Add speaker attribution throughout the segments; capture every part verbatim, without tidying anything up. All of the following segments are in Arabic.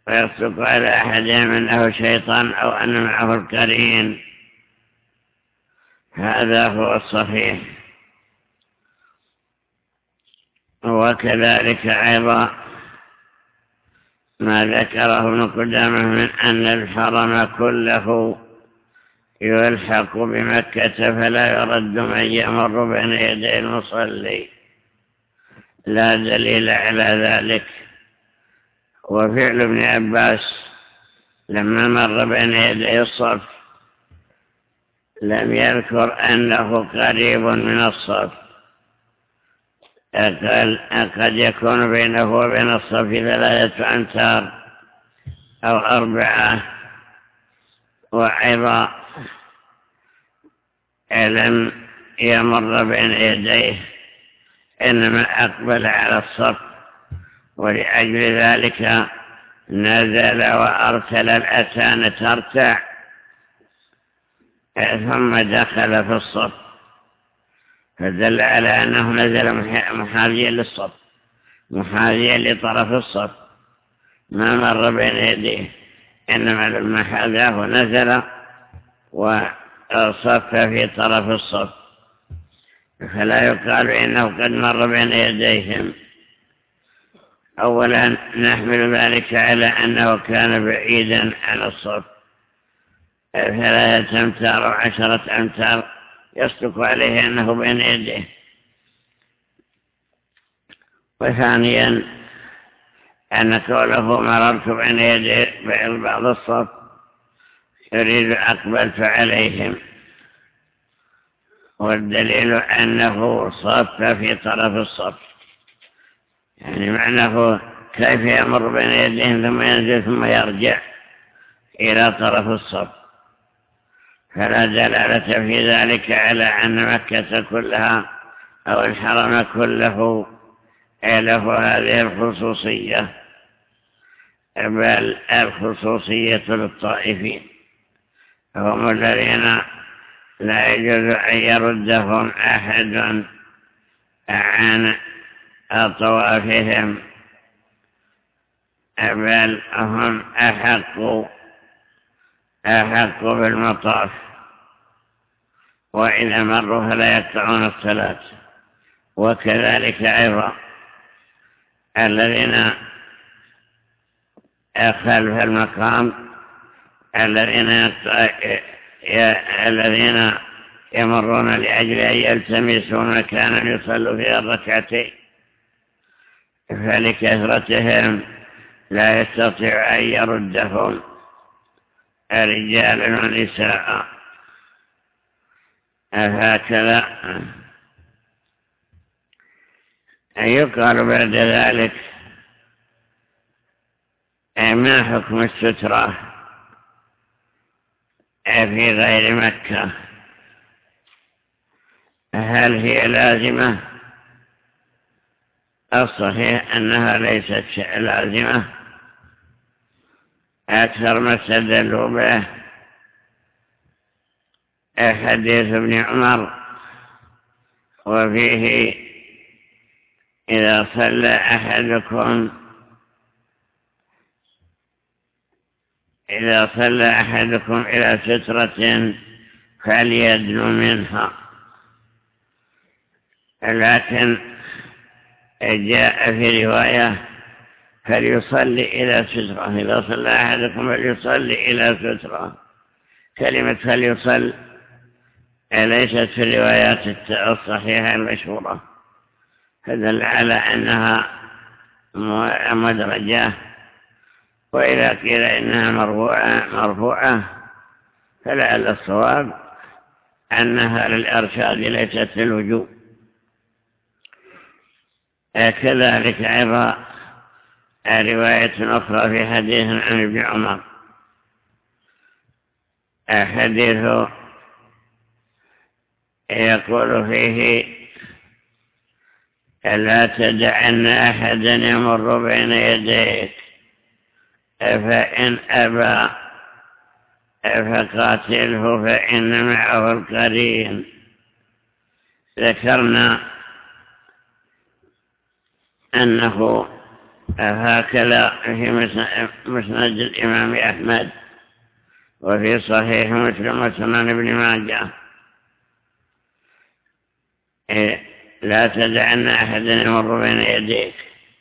Speaker 1: ويصدق على أحدهم أنه شيطان أو أن معه القرين. هذا هو الصحيح. وكذلك أيضا ما ذكره ابن قدامة من أن الحرم كله يلحق بمكة فلا يرد من يمر بين يدي المصلي، لا دليل على ذلك. وفعل ابن عباس لما مر بين يدي الصف لم يذكر أنه قريب من الصف، قد يكون بينه وبين الصف ثلاثة أمتار أو أربعة. وأيضا لم يمر بين يديه، إنما أقبل على الصف، ولأجل ذلك نزل وأرسل الأتان ترتع ثم دخل في الصف، فدل على أنه نزل محاذيا للصف، محاذيا لطرف الصف، ما مر بين يديه، إنما لما حاذاه نزل وصف في طرف الصف، فلا يقال إنه قد مر بين يديهم. أولا نحمل ذلك على أنه كان بعيدا عن الصف ثلاثة أمتار وعشرة أمتار، يصدق عليه أنه بين يديه. وثانيا أن قوله مررت بين يدي بعض الصف يريد أقبلت عليهم، والدليل أنه صف في طرف الصف، يعني معناه كيف يمر بين يديهم ثم ينزل ثم يرجع إلى طرف الصف، فلا دلالة في ذلك على أن مكة كلها أو الحرم كله له هذه الخصوصية، بل الخصوصية للطائفين، هم الذين لا يجوز أن يردهم أحد عن طوافهم، بل هم أحق أحق بالمطاف، وإذا مروا فلا يقطعون الصلاة. وكذلك أيضا الذين خلف المقام الذين الذين يمرون لأجل أن يلتمسوا مكانا يصلوا فيه الركعتين، فلكثرتهم لا يستطيع أن يردهم رجال ونساء. هكذا يقال بعد ذلك ما حكم السترة في غير مكة؟ هل هي لازمة؟ الصحيح أنها ليست لازمة، أكثر ما استدلوا به حديث ابن عمر، وفيه إذا صلى أحدكم إذا صلى أحدكم إلى سترة فليدنو منها. لكن جاء في رواية فليصلي إلى سترة، إذا صلى أحدكم فليصلي إلى سترة. كلمة فليصل ليست في الروايات الصحيحة المشهورة، فدل على أنها مدرجة. وإذا قيل إنها مرفوعة مرفوعة فلعل الصواب أنها للإرشاد ليست للوجوب. كذلك أيضا رواية أخرى في حديث عن ابن عمر، حديث يقول فيه لا تدعن أحدا يمر بين يديك، فإن أبى فقاتله فإن معه القرين. ذكرنا أنه هكذا في مسند الإمام أحمد وفي صحيح مسلم وسنن ابن ماجه: لا تدعن أحدا يمر بين يديك.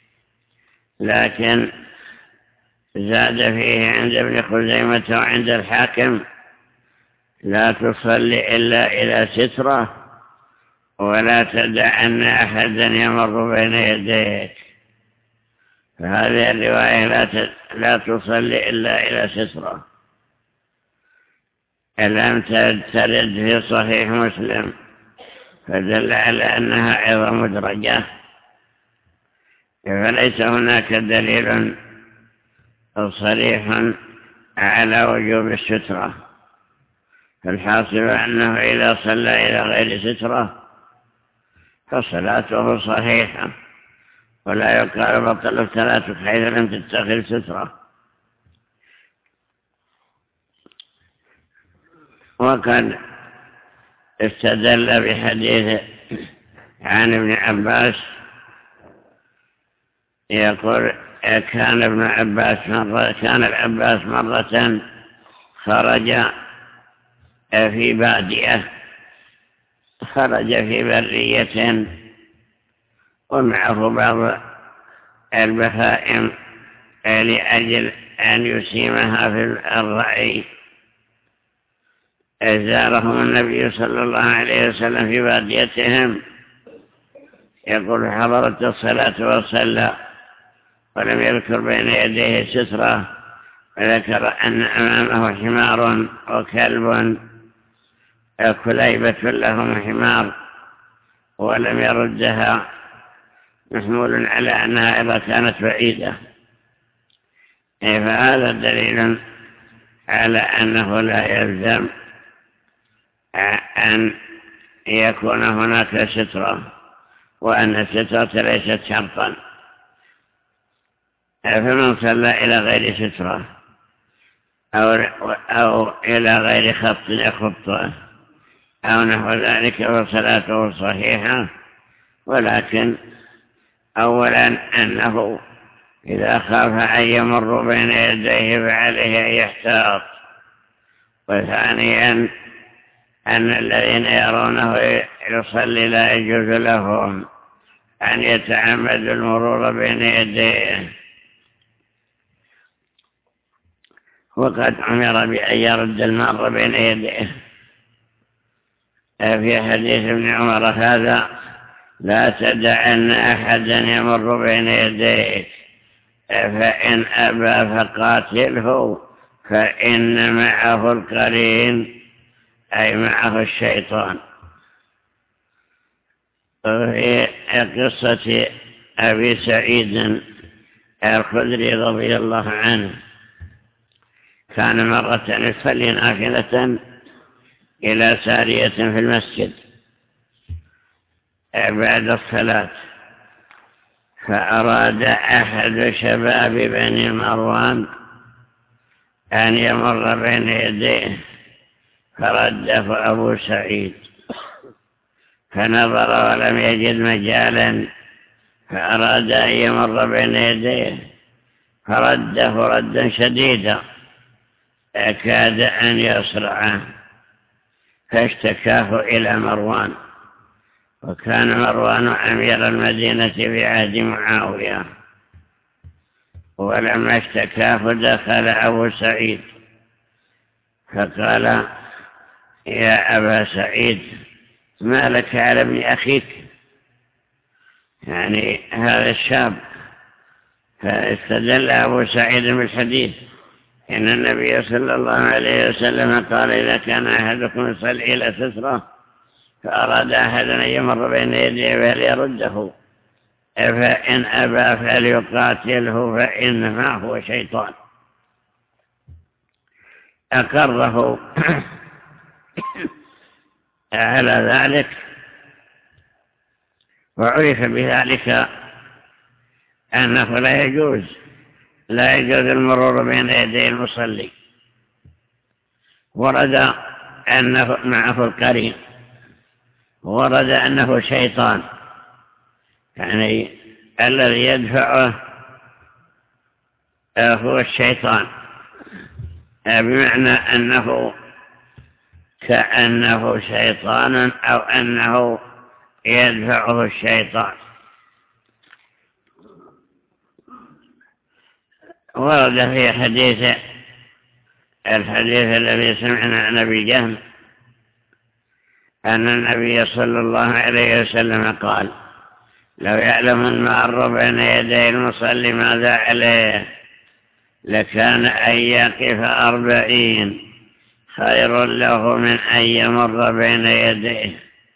Speaker 1: لكن زاد فيه عند ابن خزيمة وعند الحاكم: لا تصلي إلا إلى سترة، ولا تدعن أحدا يمر بين يديك. فهذه الرواية لا لا تصلي إلا إلى سترة لم ترد في صحيح مسلم، فدل على أنها أيضا مدرجة، فليس هناك دليل صريح على وجوب السترة. فالحاصل أنه إذا صلى إلى غير سترة فصلاته صحيحة، ولا يقال بطل صلاتك حيث لم تتخذ سترة. وقد استدل بحديث عن ابن عباس يقول: كان ابن عباس مرة كان العباس مرة خرج في بادية خرج في برية ومعه بعض البهائم لأجل أن يسيمها في الرعي. زارهم النبي صلى الله عليه وسلم في باديتهم، يقول: حضرت الصلاة وصلى ولم يذكر بين يديه سترة، وذكر أن أمامه حمار وكلب كليبة لهم حمار ولم يردها، محمول على أنها إذا كانت بعيدة. فهذا دليل على أنه لا يلزم أن يكون هناك سترة، وأن السترة ليست شرطا. فمن صلى إلى غير سترة أو, أو إلى غير خط يخطه أو نحو ذلك فصلاته صحيحة، ولكن أولا أنه إذا خاف أن يمر بين يديه فعليه أن يحتاط، وثانيا أن الذين يرونه يصلي لا يجوز لهم أن يتعمدوا المرور بين يديه. وقد أمر بأن يرد المار بين يديه في حديث ابن عمر هذا: لا تدعن أحدا يمر بين يديك، فإن أبى فقاتله، فإن معه القرين، أي معه الشيطان. وفي قصة أبي سعيد الخدري رضي الله عنه، كان مرة يصلي نافلة إلى سارية في المسجد بعد الصلاة، فأراد أحد شباب بني مروان أن يمر بين يديه، فرده أبو سعيد، فنظر ولم يجد مجالا، فأراد أن يمر بين يديه، فرده ردا شديدا أكاد أن يصرعه، فاشتكاه إلى مروان. وكان مروان أمير المدينة في عهد معاوية، ولما اشتكاه دخل أبو سعيد فقال: يا أبا سعيد، ما لك على ابن أخيك؟ يعني هذا الشاب. فاستدل أبو سعيد بالحديث إن النبي صلى الله عليه وسلم قال: إذا كان أحدكم يصلي إلى سترة فأراد أحد أن يمر بين يديه فليرده، فإن أبى فليقاتله، فإنما هو شيطان. أقره على ذلك، وعرف بذلك أنه لا يجوز لا يجوز المرور بين يدي المصلي. ورد أنه معه القرين، ورد أنه شيطان، يعني الذي يدفعه هو الشيطان، بمعنى أنه كأنه شيطان أو أنه يدفعه الشيطان. ورد في حديث الحديث الذي سمعنا عن أبي جهل أن النبي صلى الله عليه وسلم قال: لو يعلم المار بين يدي المصلي ماذا عليه لكان أن يقف أربعين خير له من أن يمر بين يديه.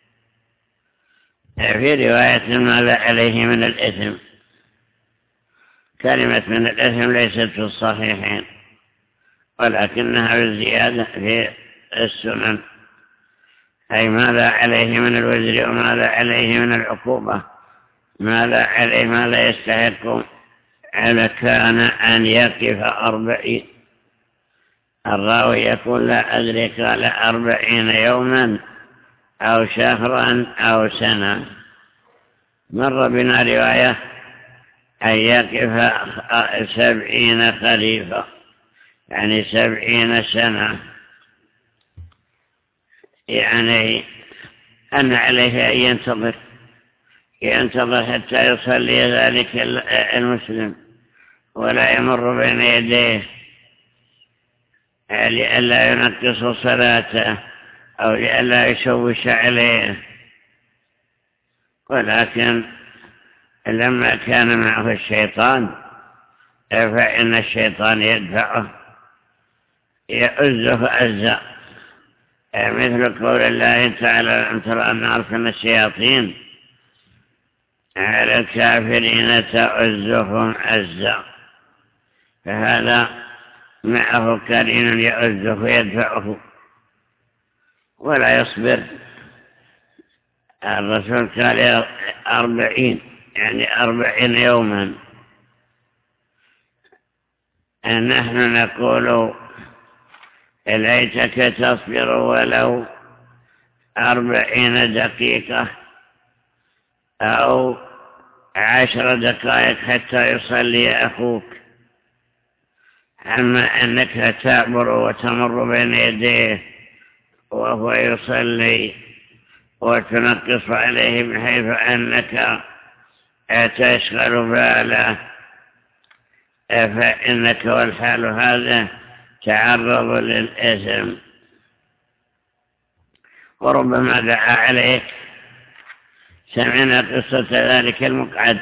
Speaker 1: في رواية ماذا عليه من الإثم، كلمة من الإثم ليست في الصحيحين ولكنها بالزيادة في السنن، أي ماذا عليه من الوزر وماذا عليه من العقوبة، ماذا عليه ماذا يستحق. على كان أن يقف أربعين. الراوي يقول لا أدري قال أربعين يوما أو شهرا أو سنة. مر بنا رواية أن يقف سبعين خريفا، يعني سبعين سنة، يعني أن عليه أن ينتظر ينتظر حتى يصلي ذلك المسلم ولا يمر بين يديه لئلا ينقص صلاته أو لئلا يشوش عليه. ولكن لما كان معه الشيطان فإن الشيطان يدفعه يؤزه أزا، مثل قول الله تعالى: ألم تر أن أرسلنا الشياطين على الكافرين تؤزهم أزا. فهذا معه كرين يؤزه ويدفعه ولا يصبر. الرسول قال أربعين، يعني أربعين يوما. نحن نقول ليتك تصبر ولو أربعين دقيقة أو عشر دقائق حتى يصلي أخوك، أما أنك تعبر وتمر بين يديه وهو يصلي وتنقص عليه بحيث أنك تشغل باله، فإنك والحال هذا تعرض للإثم. وربما دعا عليك. سمعنا قصة ذلك المقعد،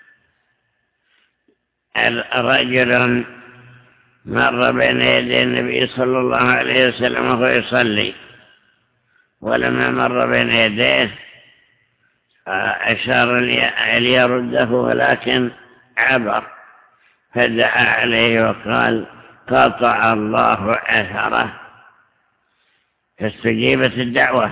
Speaker 1: رجل مر بين يدي النبي صلى الله عليه وسلم وهو يصلي، ولما مر بين يديه أشار ليرده ولكن عبر، فدعا عليه وقال: قطع الله أثره. فاستجيبت الدعوة.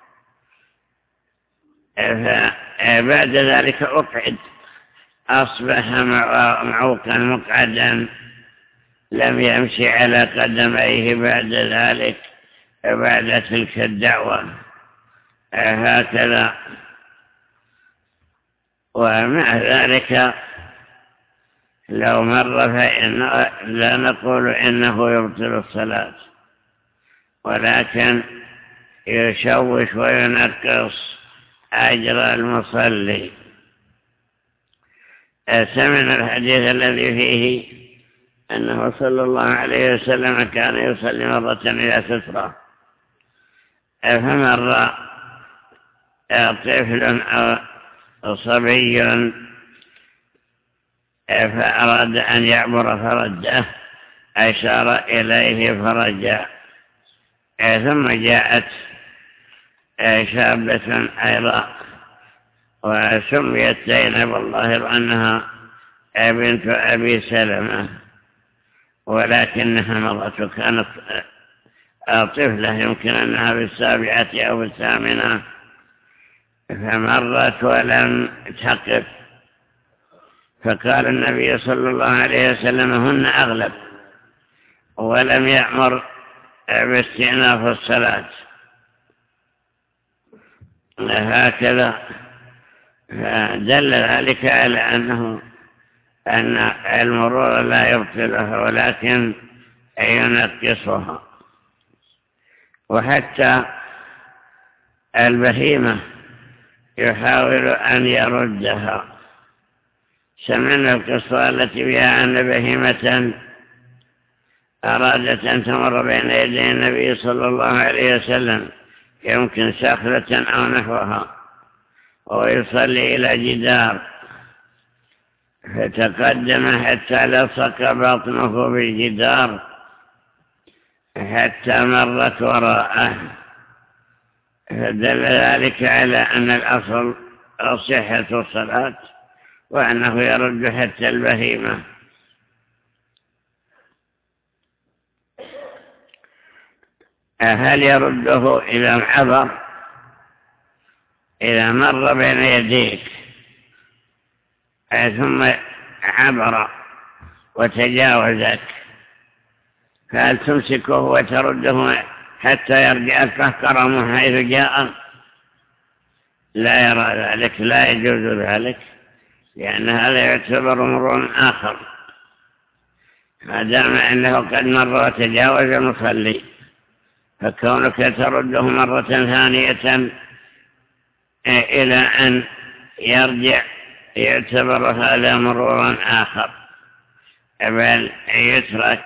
Speaker 1: فبعد ذلك أقعد، أصبح معوقا مقعدا، لم يمشي على قدميه بعد ذلك بعد تلك الدعوة. هكذا. ومع ذلك لو مر فإن لا نقول إنه يبطل الصلاة، ولكن يشوش وينقص أجر المصلي. سمعنا الحديث الذي فيه أنه صلى الله عليه وسلم كان يصلي مرة إلى سترة، فمر طفل أو صبي فأراد أن يعبر فرجه، أشار إليه فرجع. ثم جاءت شابة أيضا وسميت زينب، والله أنها بنت أبي سلمة، ولكنها مرة كانت طفلة، يمكن أنها بالسابعة أو بالثامنة، فمرت ولم تقف. فقال النبي صلى الله عليه وسلم: هن أغلب، ولم يأمر باستئناف الصلاة. هكذا. فدل ذلك على أنه أن المرور لا يبطلها ولكن ينقصها. وحتى البهيمة يحاول أن يردها. سمعنا القصة التي فيها أن بهيمة أرادت أن تمر بين يدي النبي صلى الله عليه وسلم، يمكن ساخلة أو نحوها، ويصلي إلى جدار، فتقدم حتى لصق بطنه بالجدار حتى مرت وراءه، فدل ذلك على أن الأصل صحة الصلاة وأنه يرد حتى البهيمة. هل يرده إذا عبر؟ إذا مر بين يديك ثم عبر وتجاوزك، فهل تمسكه وترده حتى يرجع القهقرة من حيث جاء؟ لا يرى ذلك، لا يجوز ذلك، لأن هذا يعتبر مرور آخر ما دام أنه قد مر وتجاوز المصلي، فكونك ترده مرة ثانية إلى أن يرجع يعتبر هذا مرورا آخر، بل يترك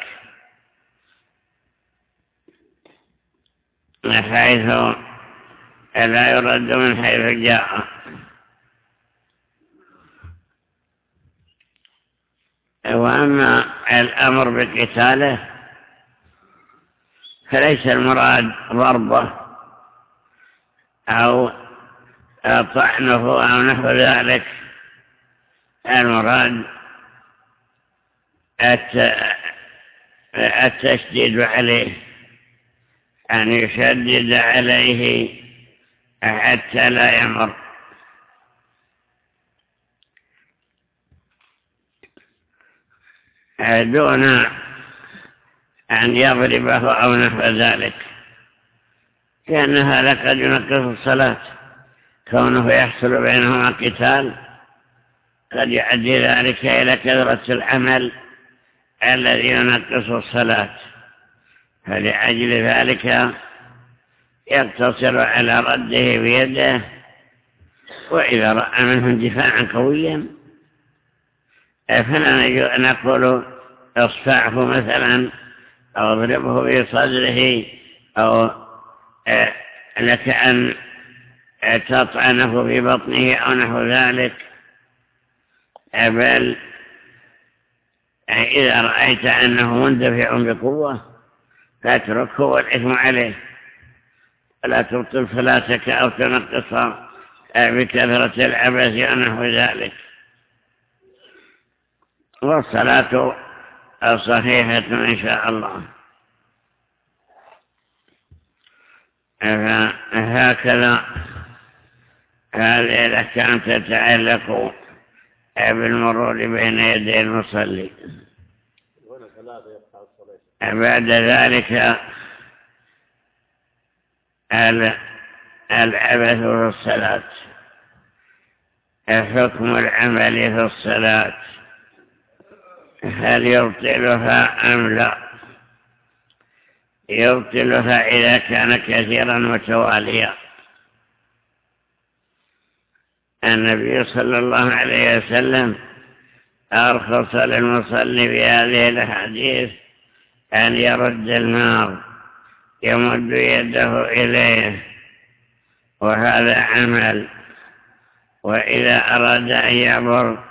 Speaker 1: حيث لا يرد من حيث جاء. وأما الأمر بقتاله فليس المراد ضربه أو طعنه أو نحو ذلك، المراد التشديد عليه، أن يشدد عليه حتى لا يمر. دون أن يضربه أو نحو ذلك، لأن هذا قد ينقص الصلاة، كونه يحصل بينهما قتال قد يؤدي ذلك إلى كثرة العمل الذي ينقص الصلاة، فلأجل ذلك يقتصر على رده بيده، وإذا رأى منه اندفاعا قويا فلا نقول اصفعه مثلا أو اضربه في صدره أو لك أن تطعنه في بطنه أو نحو ذلك، بل إذا رأيت أنه مندفع بقوة فاتركه والإثم عليه، ولا تبطل صلاتك أو تنقصها بكثرة العبث أو نحو ذلك. والصلاة صحيحة إن شاء الله. هكذا هذه الأحكام تتعلق بالمرور بين يدي المصلي. بعد ذلك العبث في الصلاة، حكم العمل في الصلاة، هل يبطلها أم لا؟ يبطلها إذا كان كثيرا متواليا. النبي صلى الله عليه وسلم أرخص للمصلي في هذه الحديث أن يرد الماء يمد يده إليه، وهذا عمل، وإذا أراد أن يعبر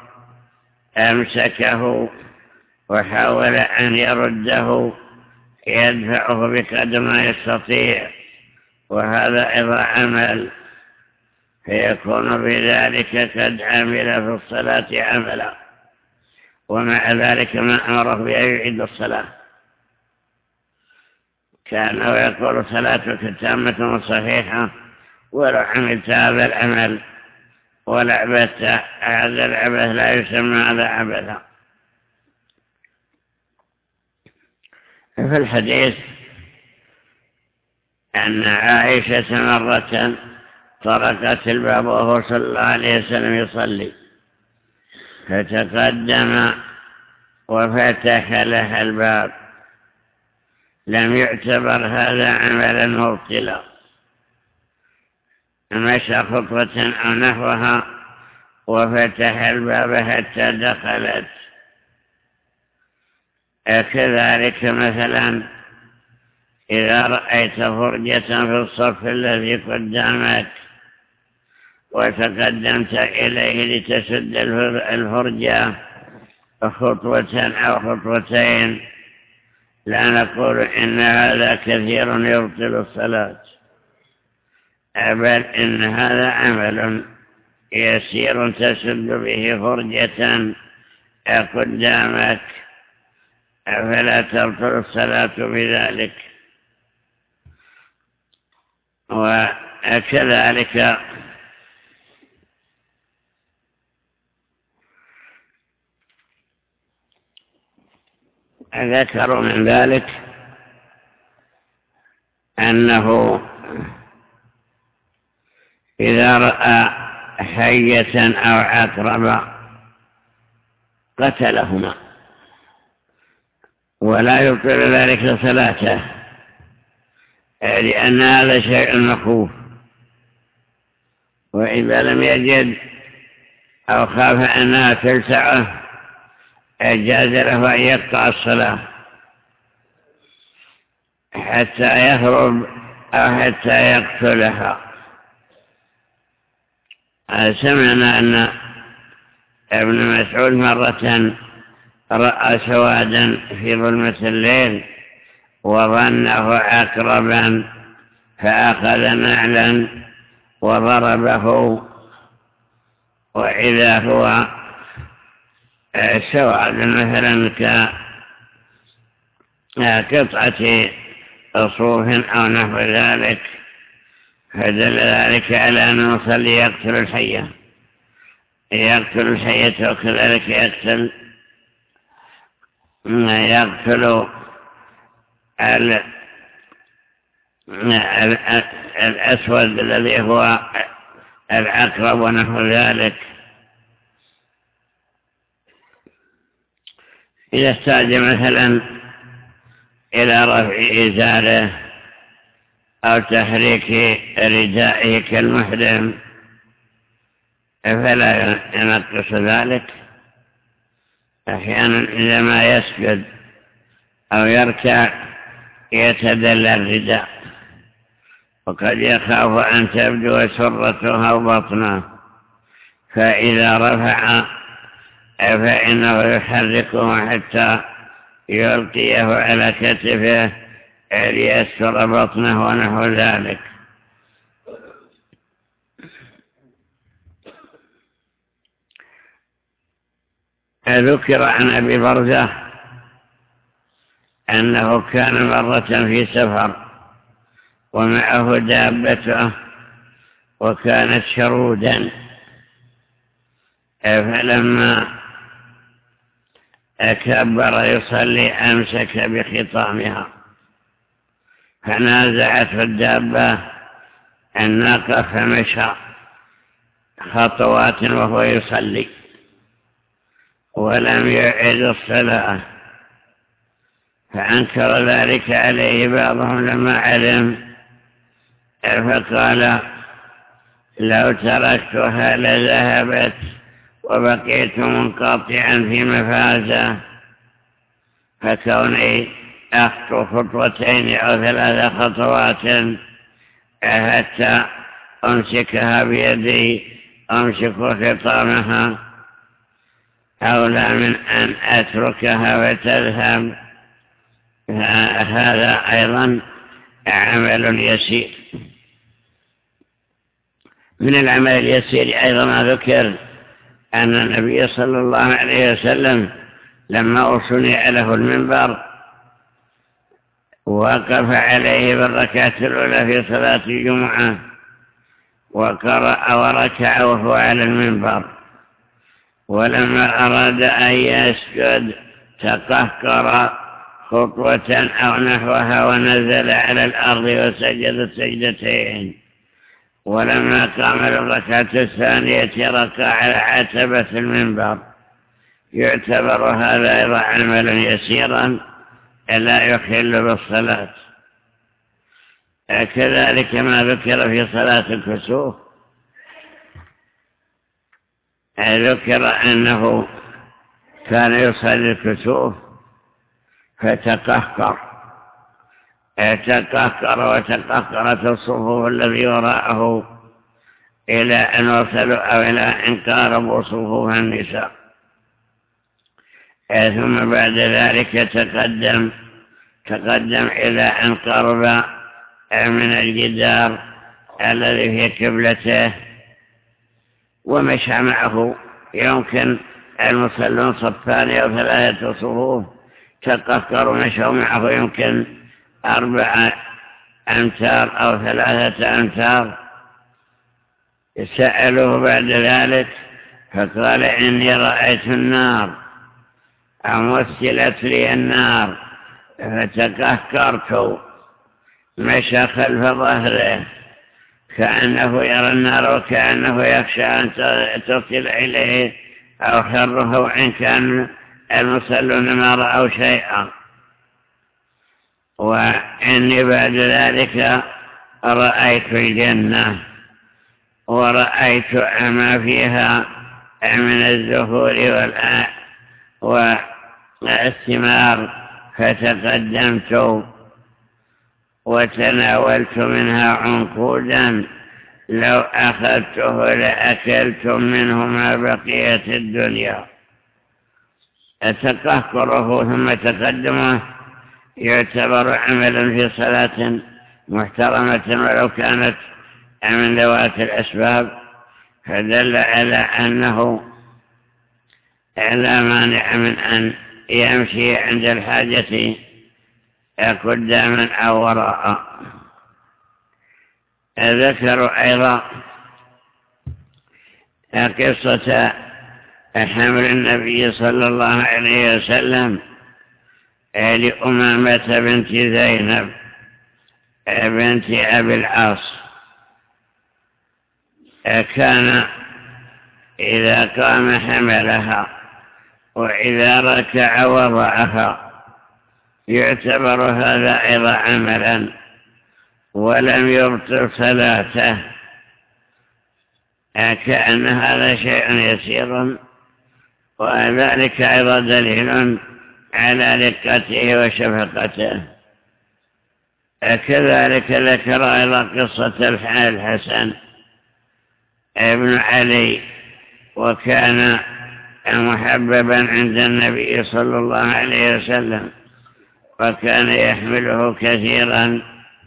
Speaker 1: أمسكه وحاول أن يرده يدفعه بقدر ما يستطيع، وهذا أيضا عمل، فيكون بذلك قد عمل في الصلاة عملا، ومع ذلك ما أمره بأن يعيد الصلاة، كأنه يقول صلاتك تامة وصحيحة ولو عملت هذا العمل ولا عبثت، هذا العبث لا يسمى هذا عبثا. في الحديث أن عائشة مرة طرقت الباب وهو صلى الله عليه وسلم يصلي، فتقدم وفتح لها الباب، لم يعتبر هذا عملا مبطلا. مشى خطوة أو نحوها وفتح الباب حتى دخلت. كذلك مثلا إذا رأيت فرجة في الصف الذي قدامك وتقدمت إليه لتسد الفرجة خطوة أو خطوتين، لا نقول إن هذا كثير يبطل الصلاة، بل إن هذا عمل يسير تسد به فرجة قدامك، فلا تبطل الصلاة بذلك. وكذلك ذكروا من ذلك أنه إذا رأى حية أو عقرب قتلهما ولا يبطل ذلك صلاته، لأن هذا شيء مخوف، وإذا لم يجد أو خاف أنها تلسعه جاز له أن يقطع الصلاة حتى يهرب أو حتى يقتلها. سمعنا أن ابن مسعود مرة رأى سوادا في ظلمة الليل وظنه عقربا فأخذ نعلا وضربه، وإذا هو سواد مثلا كقطعة صوف أو نحو ذلك، فدل ذلك على أن المصلي يقتل الحية يقتل الحية وكذلك يقتل يقتل الأسود الذي هو العقرب ونحو ذلك. إذا احتاج مثلا إلى رفع إزاره أو تحريك ردائه كالمحرم فلا ينقص ذلك. أحيانا إذا ما يسجد أو يركع يتدلى الرداء، وقد يخاف أن تبدو سرته أو بطنه، فإذا رفع فإنه يحركه حتى يلقيه على كتفه ليستر بطنه ونحو ذلك. ذكر عن أبي برزة أنه كان مرة في سفر ومعه دابته وكانت شرودا، فلما كبر يصلي أمسك بخطامها فنازعته الدابة الناقة فمشى خطوات وهو يصلي ولم يعد الصلاة، فأنكر ذلك عليه بعضهم لما علم، فقال لو تركتها لذهبت وبقيت منقطعا في مفازة، فكوني أخطو خطوتين أو ثلاث خطوات حتى أمسكها بيدي أمسك خطامها أولى من أن أتركها وتذهب. هذا أيضا عمل يسير. من العمل اليسير أيضا ما ذكر أن النبي صلى الله عليه وسلم لما أصنع له المنبر وقف عليه بالركعة الأولى في صلاة الجمعة وقرأ وركع وهو على المنبر، ولما أراد أن يسجد تقهقر خطوة أو نحوها ونزل على الأرض وسجد سجدتين، ولما قام للركعة الثانية ركع على عتبة المنبر يعتبر هذا أيضا عملا يسيرا لا يخل بالصلاة. كذلك ما ذكر في صلاة الكسوف، ذكر أنه كان يصلي الكسوف فتقهقر تقهقر وتقهقرت الصفوف الذي وراءه إلى أن وصلوا أو إلى أن قاربوا صفوف النساء، ثم بعد ذلك تقدم تقدم إلى أن قرب من الجدار الذي في قبلته ومشى معه. يمكن المصلون صفان أو ثلاثة صفوف تقهقروا مشوا معه يمكن أربعة أمتار أو ثلاثة أمتار. سألوه بعد ذلك فقال إني رأيت النار أمثلت لي النار فتقهقرت. مشى خلف ظهره كأنه يرى النار وكأنه يخشى أن تصل إليه أو خره وإن كان المصلون ما رأوا شيئا. وإني بعد ذلك رأيت الجنة ورأيت ما فيها من الزهور والثمار فتقدمت وتناولت منها عنقودا لو أخذته لأكلتم منه ما بقية الدنيا. التقهقره ثم تقدمه يعتبر عملا في صلاة محترمة ولو كانت من ذوات الأسباب، فدل على أنه لا مانع من أن يمشي عند الحاجة قداما أو وراء. ذكروا أيضا قصة حمل النبي صلى الله عليه وسلم لأمامة بنت زينب بنت أبي العاص. كان إذا قام حملها وإذا ركع وضعها، يعتبر هذا أيضا عملا ولم يبطل صلاته، كأن هذا شيء يسير، وذلك أيضا دليل على رقته وشفقته. كذلك ذكر أيضا قصة الحسن ابن علي، وكان محببا عند النبي صلى الله عليه وسلم وكان يحمله كثيرا،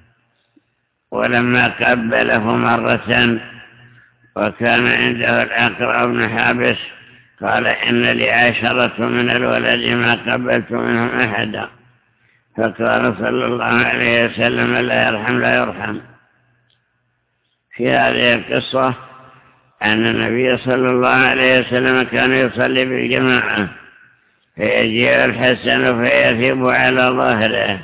Speaker 1: ولما قبله مرة وكان عنده الأقرع بن حابس قال إن لي عشرة من الولد ما قبلت منهم أحدا، فقال صلى الله عليه وسلم لا يرحم لا يرحم. في هذه القصة أن النبي صلى الله عليه وسلم كان يصلي بالجماعة فيجيء الحسن فيثب على ظهره،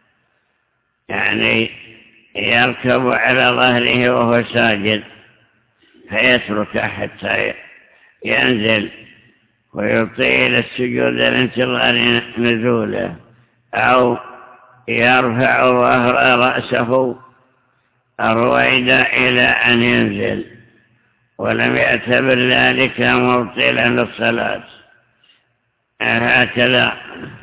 Speaker 1: يعني يركب على ظهره وهو ساجد فيترك حتى ينزل ويطيل السجود لانتظار نزوله، أو يرفع ظهر رأسه رويدا إلى أن ينزل، ولم يعتبر ذلك مبطلا للصلاة. هكذا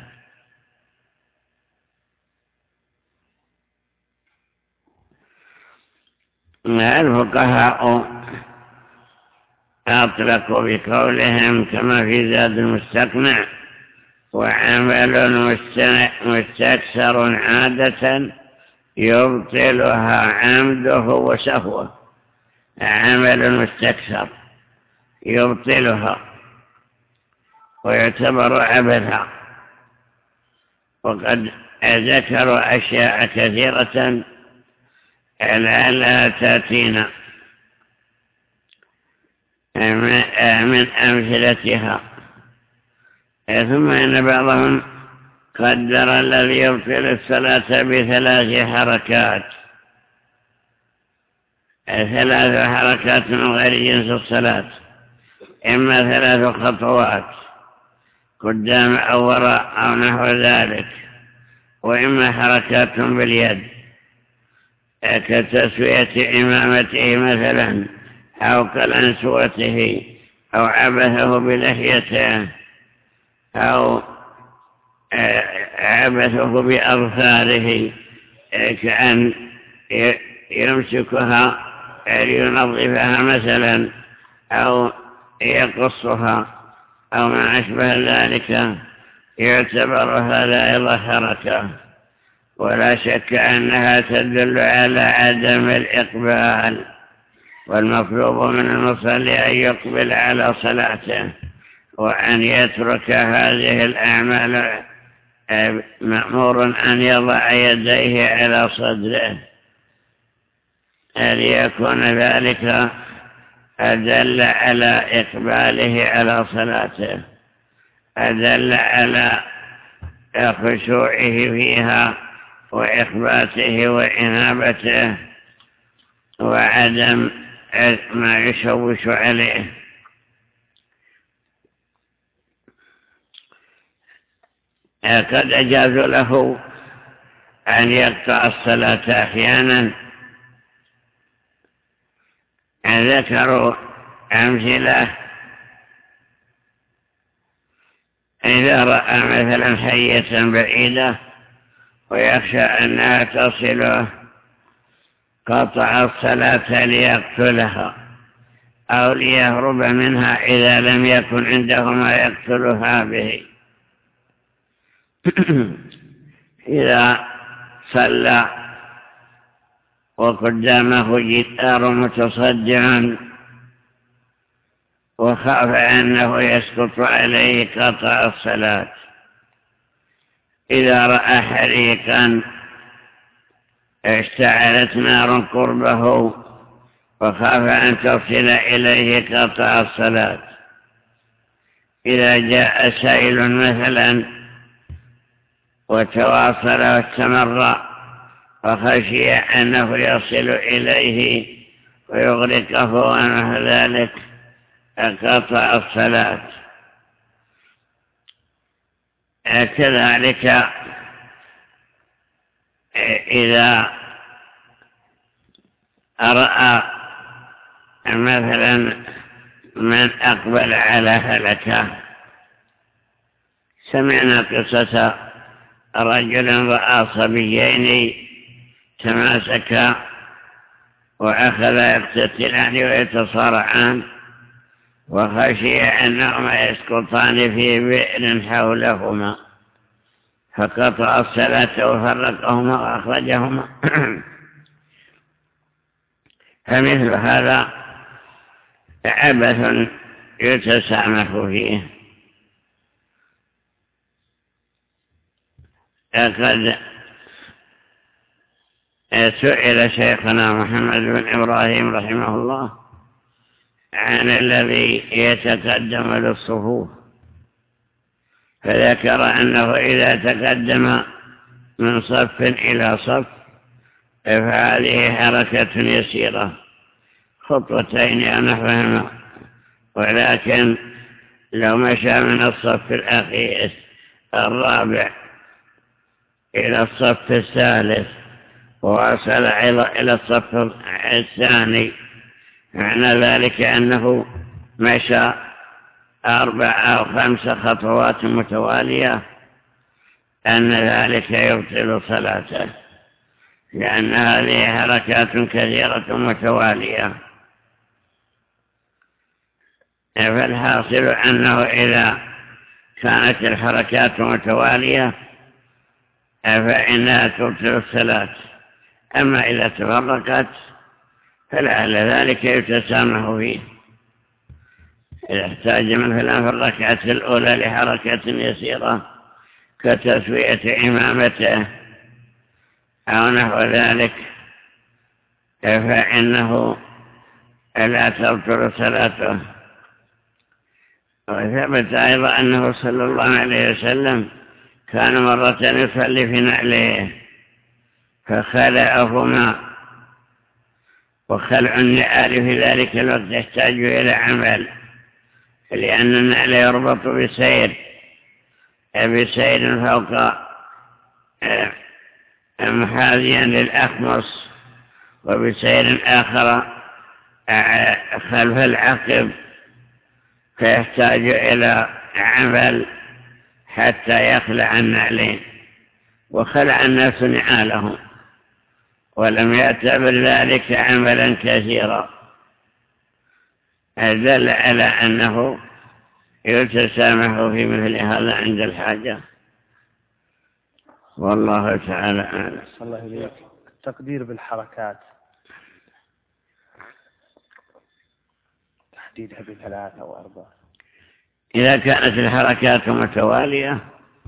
Speaker 1: الفقهاء أطلقوا بقولهم كما في زاد المستقنع وعمل مستكثر عادة يبطلها عمده وسهوه. عمل مستكثر يبطلها ويعتبر عبثا، وقد ذكروا أشياء كثيرة لعلها تأتينا من أمثلتها. ثم إن بعضهم قدر الذي يبطل الصلاة بثلاث حركات ثلاث حركات من غير جنس الصلاة، إما ثلاث خطوات قدام أو وراء أو نحو ذلك، وإما حركات باليد كتسوية إمامته مثلا أو كالأنسوته أو عبثه بلحيته أو عبثه بأظفاره كأن يمسكها لينظفها مثلا أو يقصها أو ما أشبه ذلك، يعتبر هذا أيضا حركة، ولا شك أنها تدل على عدم الإقبال، والمطلوب من المصلي أن يقبل على صلاته وأن يترك هذه الأعمال. مأمور أن يضع يديه على صدره ليكون ذلك أدل على إقباله على صلاته، أدل على خشوعه فيها وإخباته وإنابته وعدم ما يشوش عليه. قد أجاز له أن يقطع الصلاة أحيانا. ذكروا أمثلة إذا رأى مثلا حية بعيدة ويخشى أنها تصله قطع الصلاة ليقتلها أو ليهرب منها إذا لم يكن عنده ما يقتلها به. إذا صلى وقدامه جدار متصدع وخاف أنه يسقط عليه قطع الصلاة. إذا رأى حريقا اشتعلت نار قربه وخاف أن تصل إليه قطع الصلاة. إذا جاء سيل مثلا وتواصل واستمر وخشي أنه يصل إليه ويغرقه ونحو ذلك قطع الصلاة. كذلك إذا رأى مثلا من أقبل على هلكة، سمعنا قصة رجل رأى صبيين تماسكا وأخذا يقتتلان ويتصارعان وخشي أنهما يسقطان في بئر حولهما، فقطع الصلاة وفرقهما وأخرجهما. فمثل هذا عبث يتسامح فيه. قد سئل شيخنا محمد بن إبراهيم رحمه الله عن الذي يتقدم للصفوف، فذكر أنه إذا تقدم من صف إلى صف فهذه حركة يسيرة، خطوتين أنا فهمه، ولكن لو مشى من الصف الأخير الرابع إلى الصف الثالث ووصل إلى الصف الثاني، معنى ذلك أنه مشى أربع أو خمس خطوات متوالية، أن ذلك يبطل صلاته، لأن هذه حركات كثيرة متوالية. فالحاصل أنه إذا كانت الحركات متوالية فإنها تبطل الصلاة، أما إذا تفرقت فلعل ذلك يتسامح فيه. إذا احتاج مثلا في الركعة الأولى لحركة يسيرة كتسوية إمامته أو نحو ذلك فإنه لا تبطل صلاته. وثبت أيضا أنه صلى الله عليه وسلم كان مرة يصلي في نعليه فخلعهما، وخلع النعال في ذلك الوقت يحتاج إلى عمل، لأن النعل يربط بسير بسير فوق محاذيا للأخمص، وبسير آخر خلف العقب، فيحتاج إلى عمل حتى يخلع النعلين. وخلع الناس نعالهم ولم يعتبر ذلك عملا كثيرا، دل على أنه يتسامح في مثل هذا عند الحاجة. والله تعالى أعلم.
Speaker 2: الله إليك. التقدير بالحركات تحديدها بثلاثة أو أربعة.
Speaker 1: إذا كانت الحركات متوالية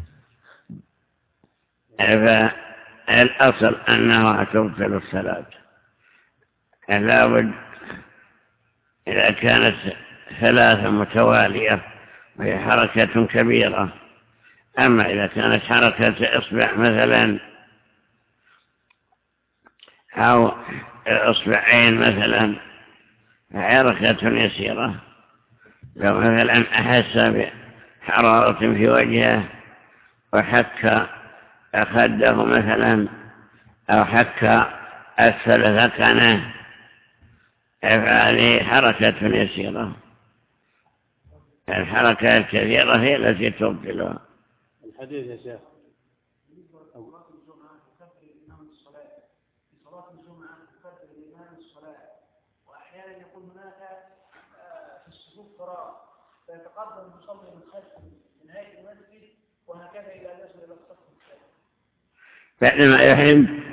Speaker 1: فالأصل أنها تبطل الصلاة. لا بد إذا كانت ثلاثة متوالية وهي حركة كبيرة. أما إذا كانت حركة إصبع مثلا أو إصبعين مثلا حركة يسيرة، لو مثلا أحس بحرارة في وجهه وحك أخده مثلا أو حك أسفل ذقنه، فهذه حركة يسيرة. الحركة الكثيرة هي التي تبطلها.
Speaker 3: الحديث يا شيخ وأحيانا يكون هناك في الصفوف فراغ فيتقدم المصلي من خلف نهاية المسجد وهكذا إلى أن يصل إلى الصف الثاني
Speaker 1: فعل ما يحب.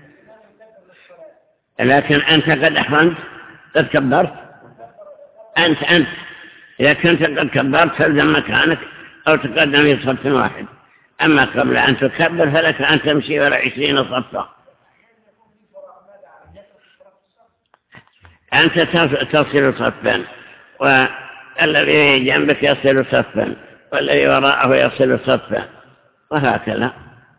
Speaker 1: لكن أنت قد أحرمت، قد كبرت. أنت أنت إذا كنت قد كبرت تلزم مكانك أو تقدم في صف واحد. أما قبل أن تكبر فلك أن تمشي ولا عشرين صفا. أنت تصل صفا والذي جنبك يصل صفا والذي وراءه يصل صفا وهكذا.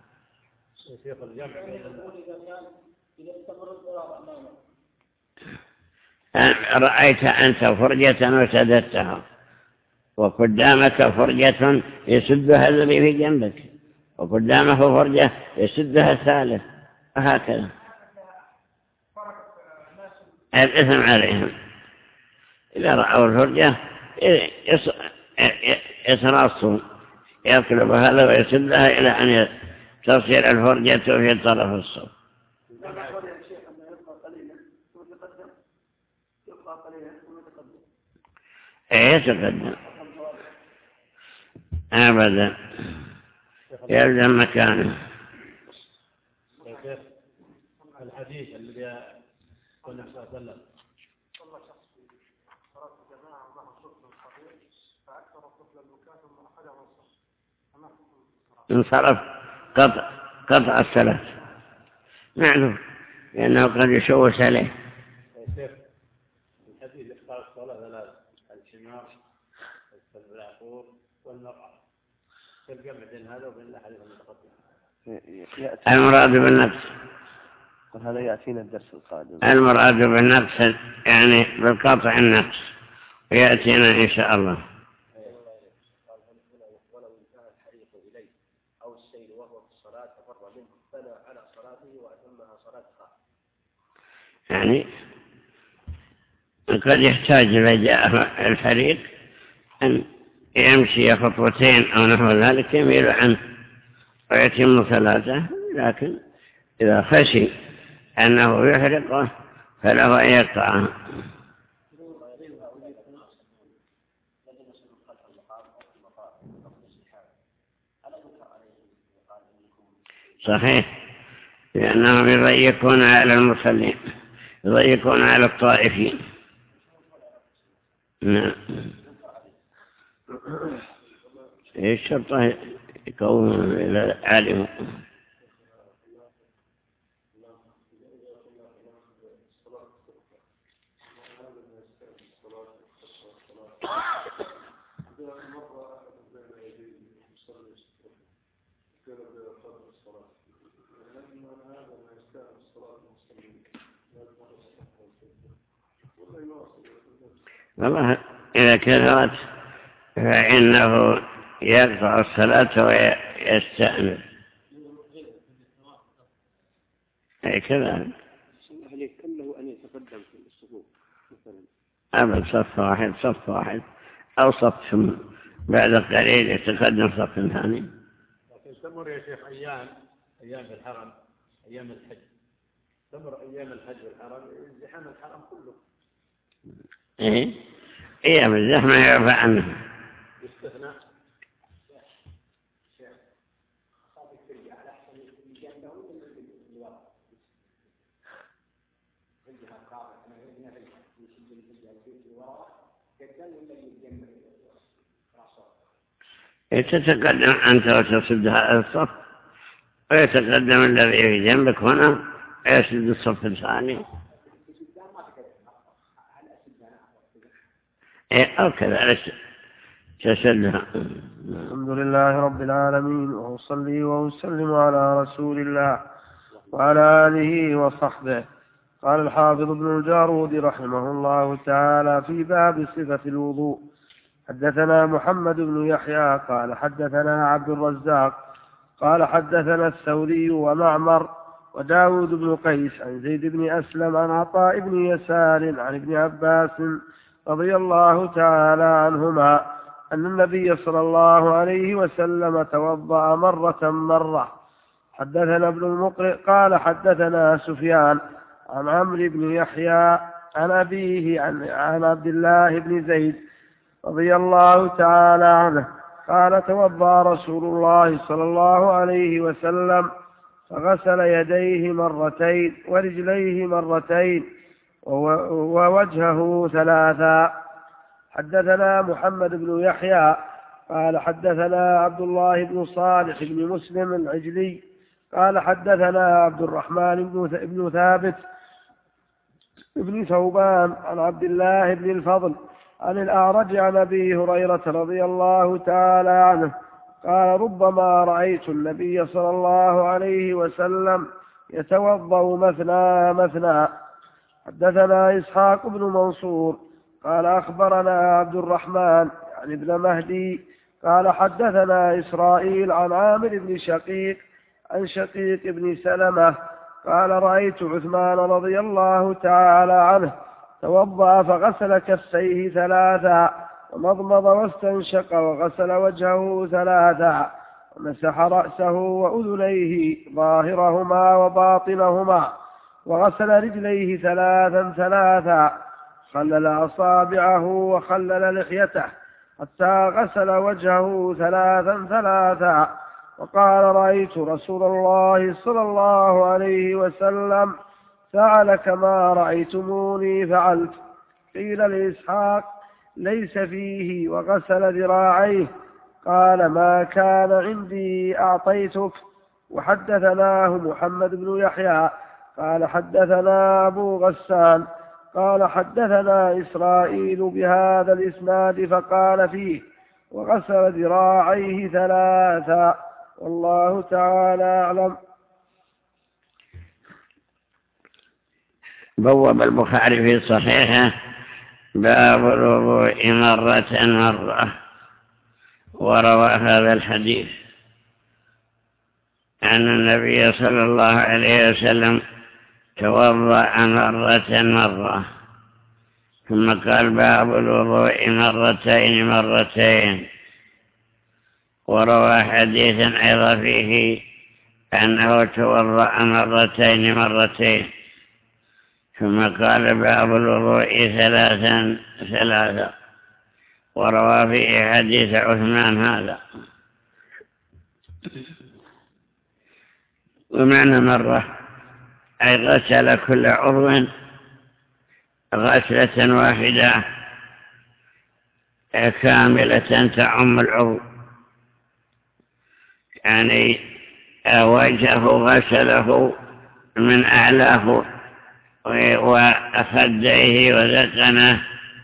Speaker 1: رأيت أنت فرجة وسددتها وقدامك فرجة يسدها الذي في جنبك وقدامه فرجة يسدها الثالث وهكذا. الإثم عليهم إذا رأوا الفرجة يتراصون يطلب هذا ويسدها إلى أن تصل الفرجة في طرف الصف. يتقدم أبدا يلزم مكانه.
Speaker 3: الحديث الذي قال النبي صلى الله عليه وسلم
Speaker 1: انصرف قطع قطع الصلاة معلوم لأنه قد يشوش عليه.
Speaker 3: الحديث يقطع الصلاة ثلاث: الحمار والعقور والمرأة. الجمع بين هذا وبين الحديث المتقدم.
Speaker 1: المراد بالنفس
Speaker 2: وهذا يأتينا الدرس القادم.
Speaker 1: المراد بالنفس يعني بالقطع النفس ويأتينا إن شاء الله.
Speaker 3: ولو انتهى الحريق إليه أو السيل وهو في الصلاة ففر منه بنى على صلاته وأتمها صلاتها.
Speaker 1: يعني قد يحتاج إذا جاء الحريق أن يمشي خطوتين أو نحو ذلك يميل عنه ويتم صلاته، لكن إذا خشي أنه يحرقه فله أن يقطعه. صحيح، لأنهم يضيقون على المصلين، يضيقون على الطائفين. نعم. الشرطة يكون إلى عالم. والله إذا كثرت فإنه يقطع الصلاة ويستأنف. أي كذا
Speaker 4: كم له أن يتقدم في الصفوف مثلا؟
Speaker 1: أبد صف واحد صف واحد أو صف بعد قليل يتقدم صف ثاني.
Speaker 5: لكن تمر يا شيخ أيام أيام الحرم أيام الحج، تمر أيام الحج والحرم ازدحام الحرم كله.
Speaker 1: إيه أيام الزحمة يعفى عنه.
Speaker 5: باستثناء
Speaker 1: يتقدم أنت وتصد هذا الصف ويتقدم الذي في جنبك هنا ويسد الصف الثاني. إيه أو كذلك تسدها.
Speaker 2: الحمد لله رب العالمين، وأصلي وأسلم على رسول الله وعلى آله وصحبه. قال الحافظ ابن الجارود رحمه الله تعالى في باب صفة الوضوء: حدثنا محمد بن يحيى قال حدثنا عبد الرزاق قال حدثنا الثوري ومعمر وداود بن قيس عن زيد بن أسلم عن عطاء بن يسار عن ابن عباس رضي الله تعالى عنهما أن النبي صلى الله عليه وسلم توضأ مرة مرة. حدثنا ابن المقرئ قال حدثنا سفيان عن عمرو بن يحيى عن أبيه عن, عن عبد الله بن زيد رضي الله تعالى عنه قال توضأ رسول الله صلى الله عليه وسلم فغسل يديه مرتين ورجليه مرتين ووجهه ثلاثا. حدثنا محمد بن يحيى قال حدثنا عبد الله بن صالح بن مسلم العجلي قال حدثنا عبد الرحمن بن ثابت بن ثوبان عن عبد الله بن الفضل عن الأعرج عن أبي هريرة رضي الله تعالى عنه قال ربما رأيت النبي صلى الله عليه وسلم يتوضأ مثنى مثنى. حدثنا إسحاق بن منصور قال أخبرنا عبد الرحمن يعني ابن مهدي قال حدثنا إسرائيل عن عامر بن شقيق عن شقيق بن سلمة قال رأيت عثمان رضي الله تعالى عنه توضأ فغسل كفيه ثلاثا ومضمض واستنشق وغسل وجهه ثلاثا ومسح رأسه وأذنيه ظاهرهما وباطنهما وغسل رجليه ثلاثا ثلاثا خلل أصابعه وخلل لحيته حتى غسل وجهه ثلاثا ثلاثا وقال رأيت رسول الله صلى الله عليه وسلم فعل كما رأيتموني فعلت. قيل لإسحاق ليس فيه وغسل ذراعيه قال ما كان عندي أعطيتك. وحدثناه محمد بن يحيى قال حدثنا أبو غسان قال حدثنا إسرائيل بهذا الإسناد فقال فيه وغسل ذراعيه ثلاثا والله تعالى أعلم.
Speaker 1: بوب البخاري في صحيحه باب الوضوء مرة مرة، وروى هذا الحديث أن النبي صلى الله عليه وسلم توضأ مرة مرة، ثم قال باب الوضوء مرتين مرتين، وروى حديثا أيضا فيه أنه توضأ مرتين مرتين، ثم قال باب الوضوء ثلاثا ثلاثا، وروى فيه حديث عثمان هذا. ومعنى مرة أي غسل كل عضو غسلة واحدة كاملة تعم العضو، يعني وجهه غسله من أعلاه وخديه وذقنه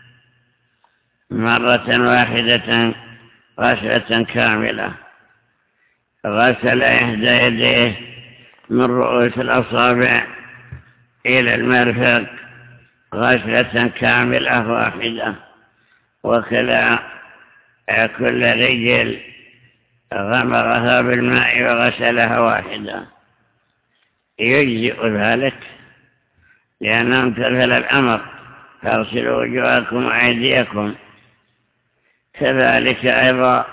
Speaker 1: مرة واحدة غسلة كاملة. غسل إحدى يديه من رؤوس الأصابع إلى المرفق غسلة كاملة واحدة، وكلا كل رجل غمرها بالماء وغسلها واحدة يجزئ ذلك، لأنه امتثل الأمر فاغسلوا وجوهكم وأيديكم. كذلك أيضا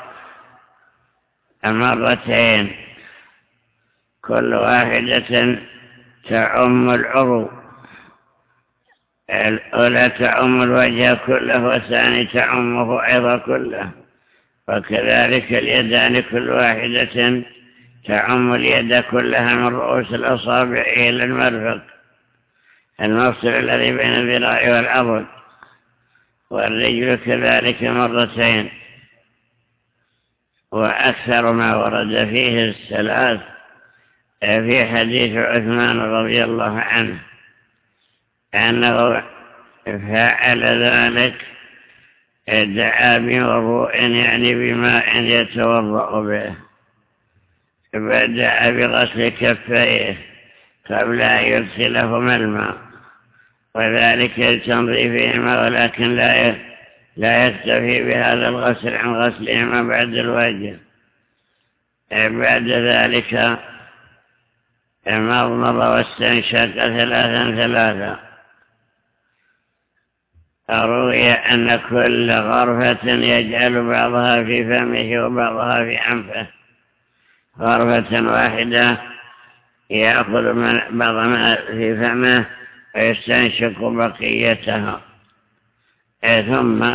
Speaker 1: مرتين كل واحدة تعم العضو، الأولى تعم الوجه كله والثاني تعمه أيضا كله، وكذلك اليدان كل واحدة تعم اليد كلها من رؤوس الأصابع إلى المرفق المفصل الذي بين الذراع والعضد، والرجل كذلك مرتين. وأكثر ما ورد فيه الثلاث في حديث عثمان رضي الله عنه أنه فعل ذلك، دعا بوضوء يعني بماء يتوضأ به، بدأ بغسل كفيه قبل أن يدخلهما الماء، وذلك لتنظيفهما، ولكن لا لا يكتفي بهذا الغسل عن غسلهما بعد الوجه. بعد ذلك مضمض واستنشق ثلاثا ثلاثا. روي أن كل غرفة يجعل بعضها في فمه وبعضها في أنفه، غرفة واحدة يأخذ بعض ما في فمه ويستنشق بقيتها، ثم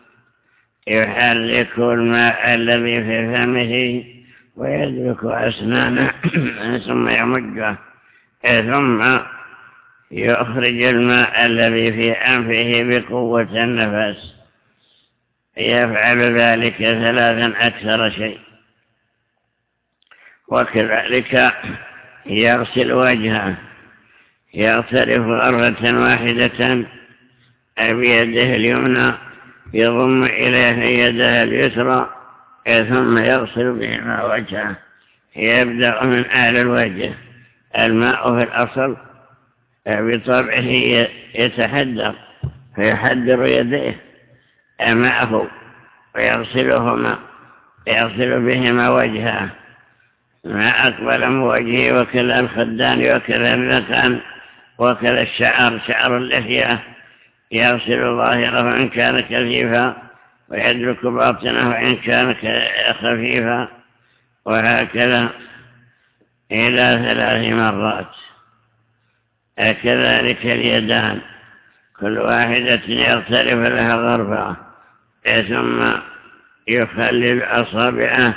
Speaker 1: يحرك الماء الذي في فمه ويدرك أسنانه ثم يمجه، ثم يخرج الماء الذي في أنفه بقوة النفس. يفعل ذلك ثلاثا أكثر شيء. وكذلك يغسل وجهه، يغترف غرفة واحدة بيده اليمنى يضم إليه يده اليسرى ثم يغسل بهما وجهه. يبدأ من أعلى الوجه. الماء في الأصل بطبعه يتحدر فيحدر يديه معه ويغسلهما، يغسل بهما وجهه ما أقبل من وجهه، وكذا الخدان وكذا اللسان وكذا الشعر، شعر اللحية يغسل ظاهره إن كان كثيفا ويدرك باطنه إن كان خفيفا، وهكذا إلى ثلاث مرات. كذلك اليدان كل واحدة يغترف لها غرفة، ثم يخلل أصابعه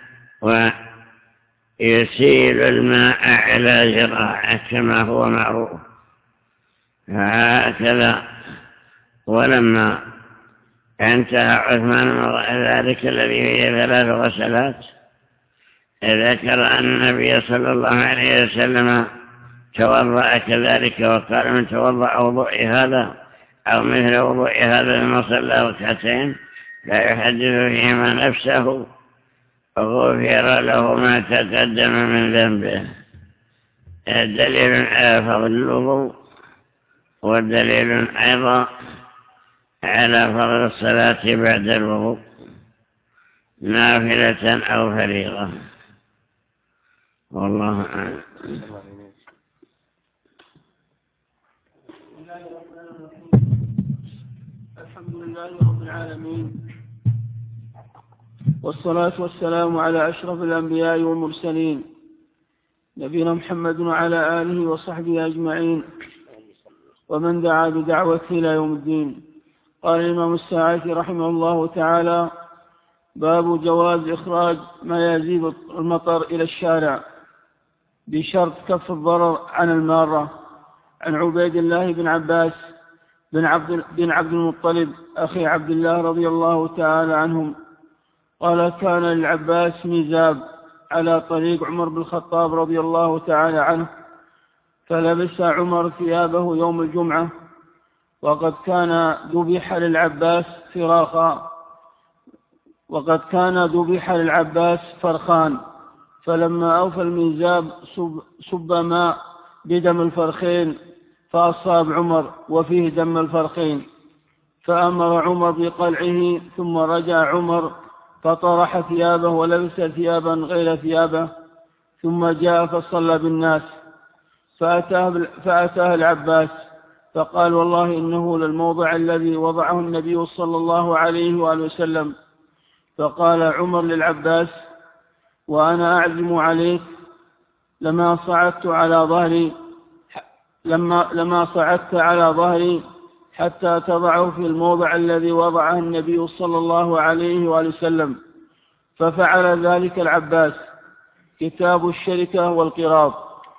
Speaker 1: ويسيل الماء على ذراعه كما هو معروف. هكذا. ولما انتهى عثمان من ذلك الذي هي ثلاث غسلات، ذكر أن النبي صلى الله عليه وسلم توضأ كذلك، وقال من توضأ وضوء هذا أو مثل وضوء هذا لما صلى ركعتين لا يحدث فيهما نفسه غفر له ما تقدم من ذنبه. دليل على فضل الوضوء، والدليل أيضا على فضل الصلاة بعد الوضوء نافلة أو فريضة. والله أعلم.
Speaker 2: الحمد لله رب العالمين، والصلاة والسلام على أشرف الأنبياء والمرسلين نبينا محمد وعلى آله وصحبه أجمعين، ومن دعا بدعوته إلى يوم الدين. قال الإمام الساعدي رحمه الله تعالى: باب جواز إخراج ما يزيد المطر إلى الشارع بشرط كف الضرر عن المارة. عن عبيد الله بن عباس بن عبد, بن عبد المطلب أخي عبد الله رضي الله تعالى عنهم قال: كان للعباس ميزاب على طريق عمر بن الخطاب رضي الله تعالى عنه، فلبس عمر ثيابه يوم الجمعة، وقد كان ذبح للعباس فراخا وقد كان ذبح للعباس فرخان، فلما أوفى الميزاب صب, صب ماء بدم الفرخين فأصاب عمر وفيه دم الفرخين، فأمر عمر بقلعه، ثم رجع عمر
Speaker 6: فطرح ثيابه ولبس ثيابا غير ثيابه، ثم جاء فصلى بالناس، فأتاه, فأتاه العباس فقال: والله إنه للموضع الذي وضعه النبي صلى الله عليه وآله وسلم. فقال عمر للعباس: وأنا أعزم عليك لما صعدت على ظهري لما, لما صعدت على ظهري حتى تضعه في الموضع الذي وضعه النبي صلى الله عليه وآله وسلم. ففعل ذلك العباس. كتاب الشركة والقراض.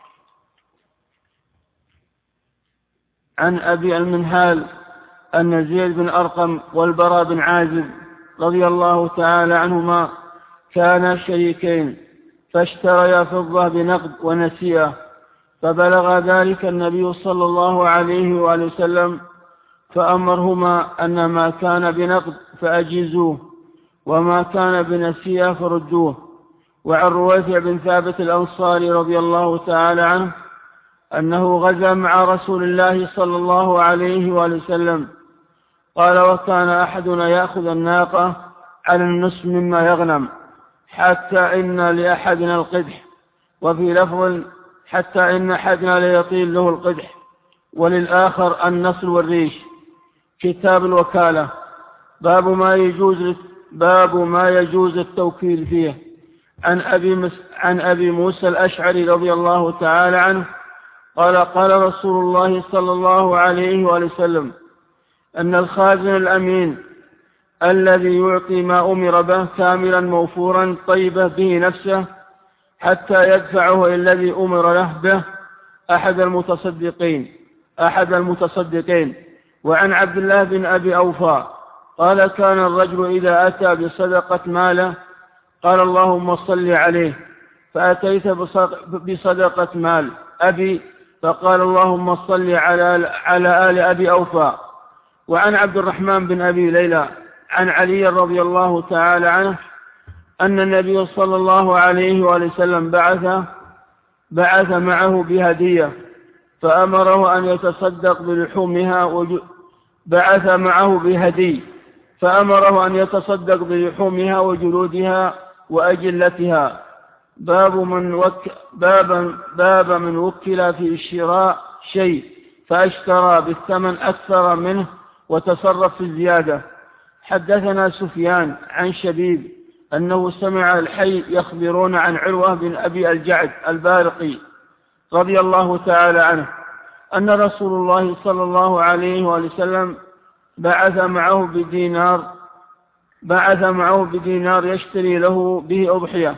Speaker 6: عن أبي المنهال أن زيد بن أرقم والبراء بن عازب رضي الله تعالى عنهما كانا شريكين، فاشتريا فضة بنقد ونسيئة، فبلغ ذلك النبي صلى الله عليه وآله وسلم، فأمرهما أن ما كان بنقد فأجيزوه، وما كان بنسيئة فردوه. وعن رويفع بن ثابت الأنصاري رضي الله تعالى عنه أنه غزا مع رسول الله صلى الله عليه وآله وسلم. قال: وكان أحدنا يأخذ الناقة على النصف مما يغنم، حتى إن لأحدنا القدح، وفي لفظ: حتى إن أحدنا ليطيل له القدح، وللآخر النصل والريش. كتاب الوكالة. باب ما يجوز باب ما يجوز التوكيل فيه. عن أبي, مس... عن أبي موسى الأشعري رضي الله تعالى عنه قال: قال رسول الله صلى الله عليه وآله وسلم: أن الخازن الأمين الذي يعطي ما أمر به كاملا موفورا طيبة به نفسه حتى يدفعه الذي أمر له به أحد المتصدقين أحد المتصدقين. وعن عبد الله بن أبي أوفى قال: كان الرجل إذا أتى بصدقة ماله قال: اللهم صل عليه، فأتيت بصدقة مال أبي فقال: اللهم صل على, على آل أبي أوفى. وعن عبد الرحمن بن أبي ليلى عن علي رضي الله تعالى عنه أن النبي صلى الله عليه وآله وسلم بعث, بعث معه بهدية فأمره أن يتصدق بلحومها وج... بعث معه بهدي فأمره أن يتصدق بلحومها وجلودها وأجلتها. باب من, وك... باب... باب من وكل في شراء شيء فاشترى بالثمن أكثر منه وتصرف في الزيادة. حدثنا سفيان عن شبيب أنه سمع الحي يخبرون عن عروة بن أبي الجعد البارقي رضي الله تعالى عنه أن رسول الله صلى الله عليه وسلم بعث معه بدينار بعث معه بدينار يشتري له به أضحية،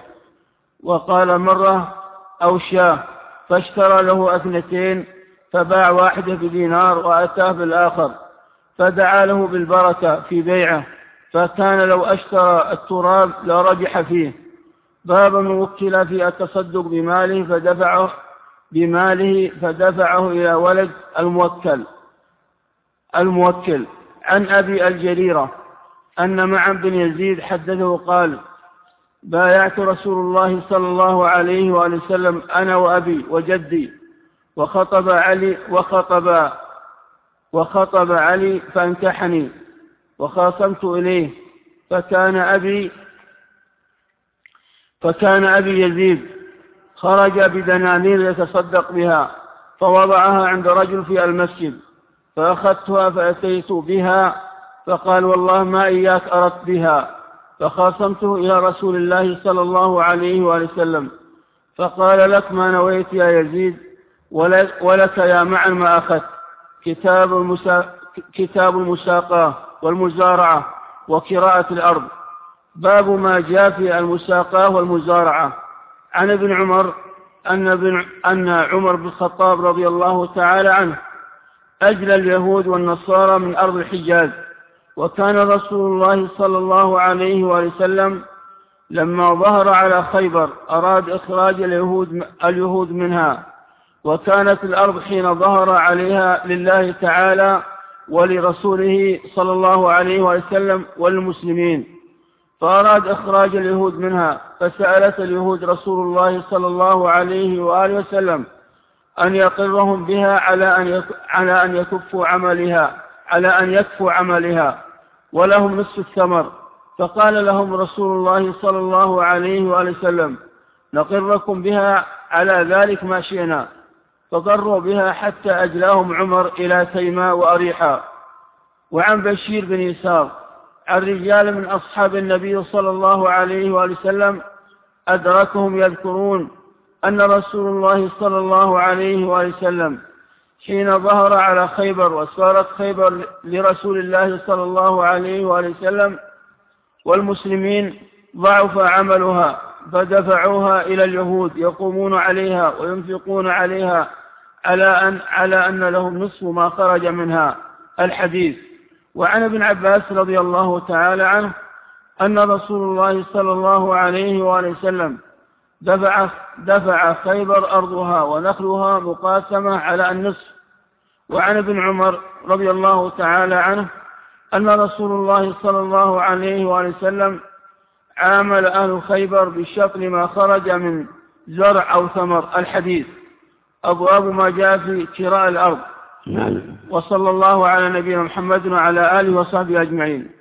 Speaker 6: وقال مرة أو شاه، فاشترى له اثنتين فباع واحدة بدينار وأتاه بالآخر، فدعا له بالبركة في بيعه، فكان لو اشترى التراب لرجح فيه. باب من وكل في التصدق بماله فدفعه بماله فدفعه إلى ولد الموكل الموكل عن أبي الجريرة أن معا بن يزيد حدثه قال: بايعت رسول الله صلى الله عليه وآله وسلم أنا وأبي وجدي، وخطب علي وخطب وخطب علي فانكحني، وخاصمت إليه، فكان أبي فكان أبي يزيد خرج بدنانير يتصدق بها، فوضعها عند رجل في المسجد، فأخذتها فأتيت بها، فقال: والله ما إياك أردت بها، فخاصمته إلى رسول الله صلى الله عليه وسلم، فقال: لك ما نويت يا يزيد، ولك يا معا ما أخذت. كتاب المسا... كتاب المساقاة والمزارعة وكراءة الأرض. باب ما جاء في المساقاة والمزارعة. عن ابن عمر أن, بن... أن عمر بن الخطاب رضي الله تعالى عنه أجلى اليهود والنصارى من أرض الحجاز، وكان رسول الله صلى الله عليه وسلم لما ظهر على خيبر أراد إخراج اليهود, اليهود منها، وكانت الأرض حين ظهر عليها لله تعالى ولرسوله صلى الله عليه وسلم والمسلمين، فأراد إخراج اليهود منها، فسألت اليهود رسول الله صلى الله عليه وآله وسلم أن يقرهم بها على أن على أن يكفوا عملها على أن يكفوا عملها ولهم نصف الثمر، فقال لهم رسول الله صلى الله عليه وآله وسلم: نقركم بها على ذلك ما شئنا. فقروا بها حتى أجلاهم عمر إلى تيماء وأريحا. وعن بشير بن يسار عن رجال من أصحاب النبي صلى الله عليه وآله وسلم أدركهم يذكرون أن رسول الله صلى الله عليه وآله وسلم حين ظهر على خيبر وصارت خيبر لرسول الله صلى الله عليه وآله وسلم والمسلمين ضعف عملها فدفعوها إلى اليهود يقومون عليها وينفقون عليها على أن, على أن لهم نصف ما خرج منها. الحديث. وعن ابن عباس رضي الله تعالى عنه أن رسول الله صلى الله عليه وآله وسلم دفع, دفع خيبر أرضها ونخلها مقاسمة على النصف. وعن ابن عمر رضي الله تعالى عنه أن رسول الله صلى الله عليه وآله وسلم عامل أهل خيبر بشطر ما خرج من زرع أو ثمر. الحديث. أبواب ما جاء في شراء الأرض. وصلى الله على نبينا محمد وعلى آله وصحبه أجمعين.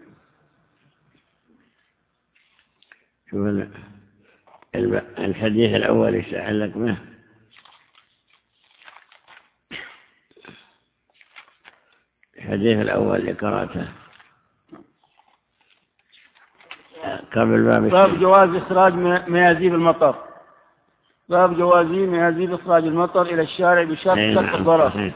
Speaker 1: شوف الحديث الأول يتعلق به. الحديث الأول اللي قرأته قبل باب
Speaker 6: باب جواز إخراج ميازيب المطر. باب جواز ميازيب إخراج المطر إلى الشارع بشرط سد الضرر.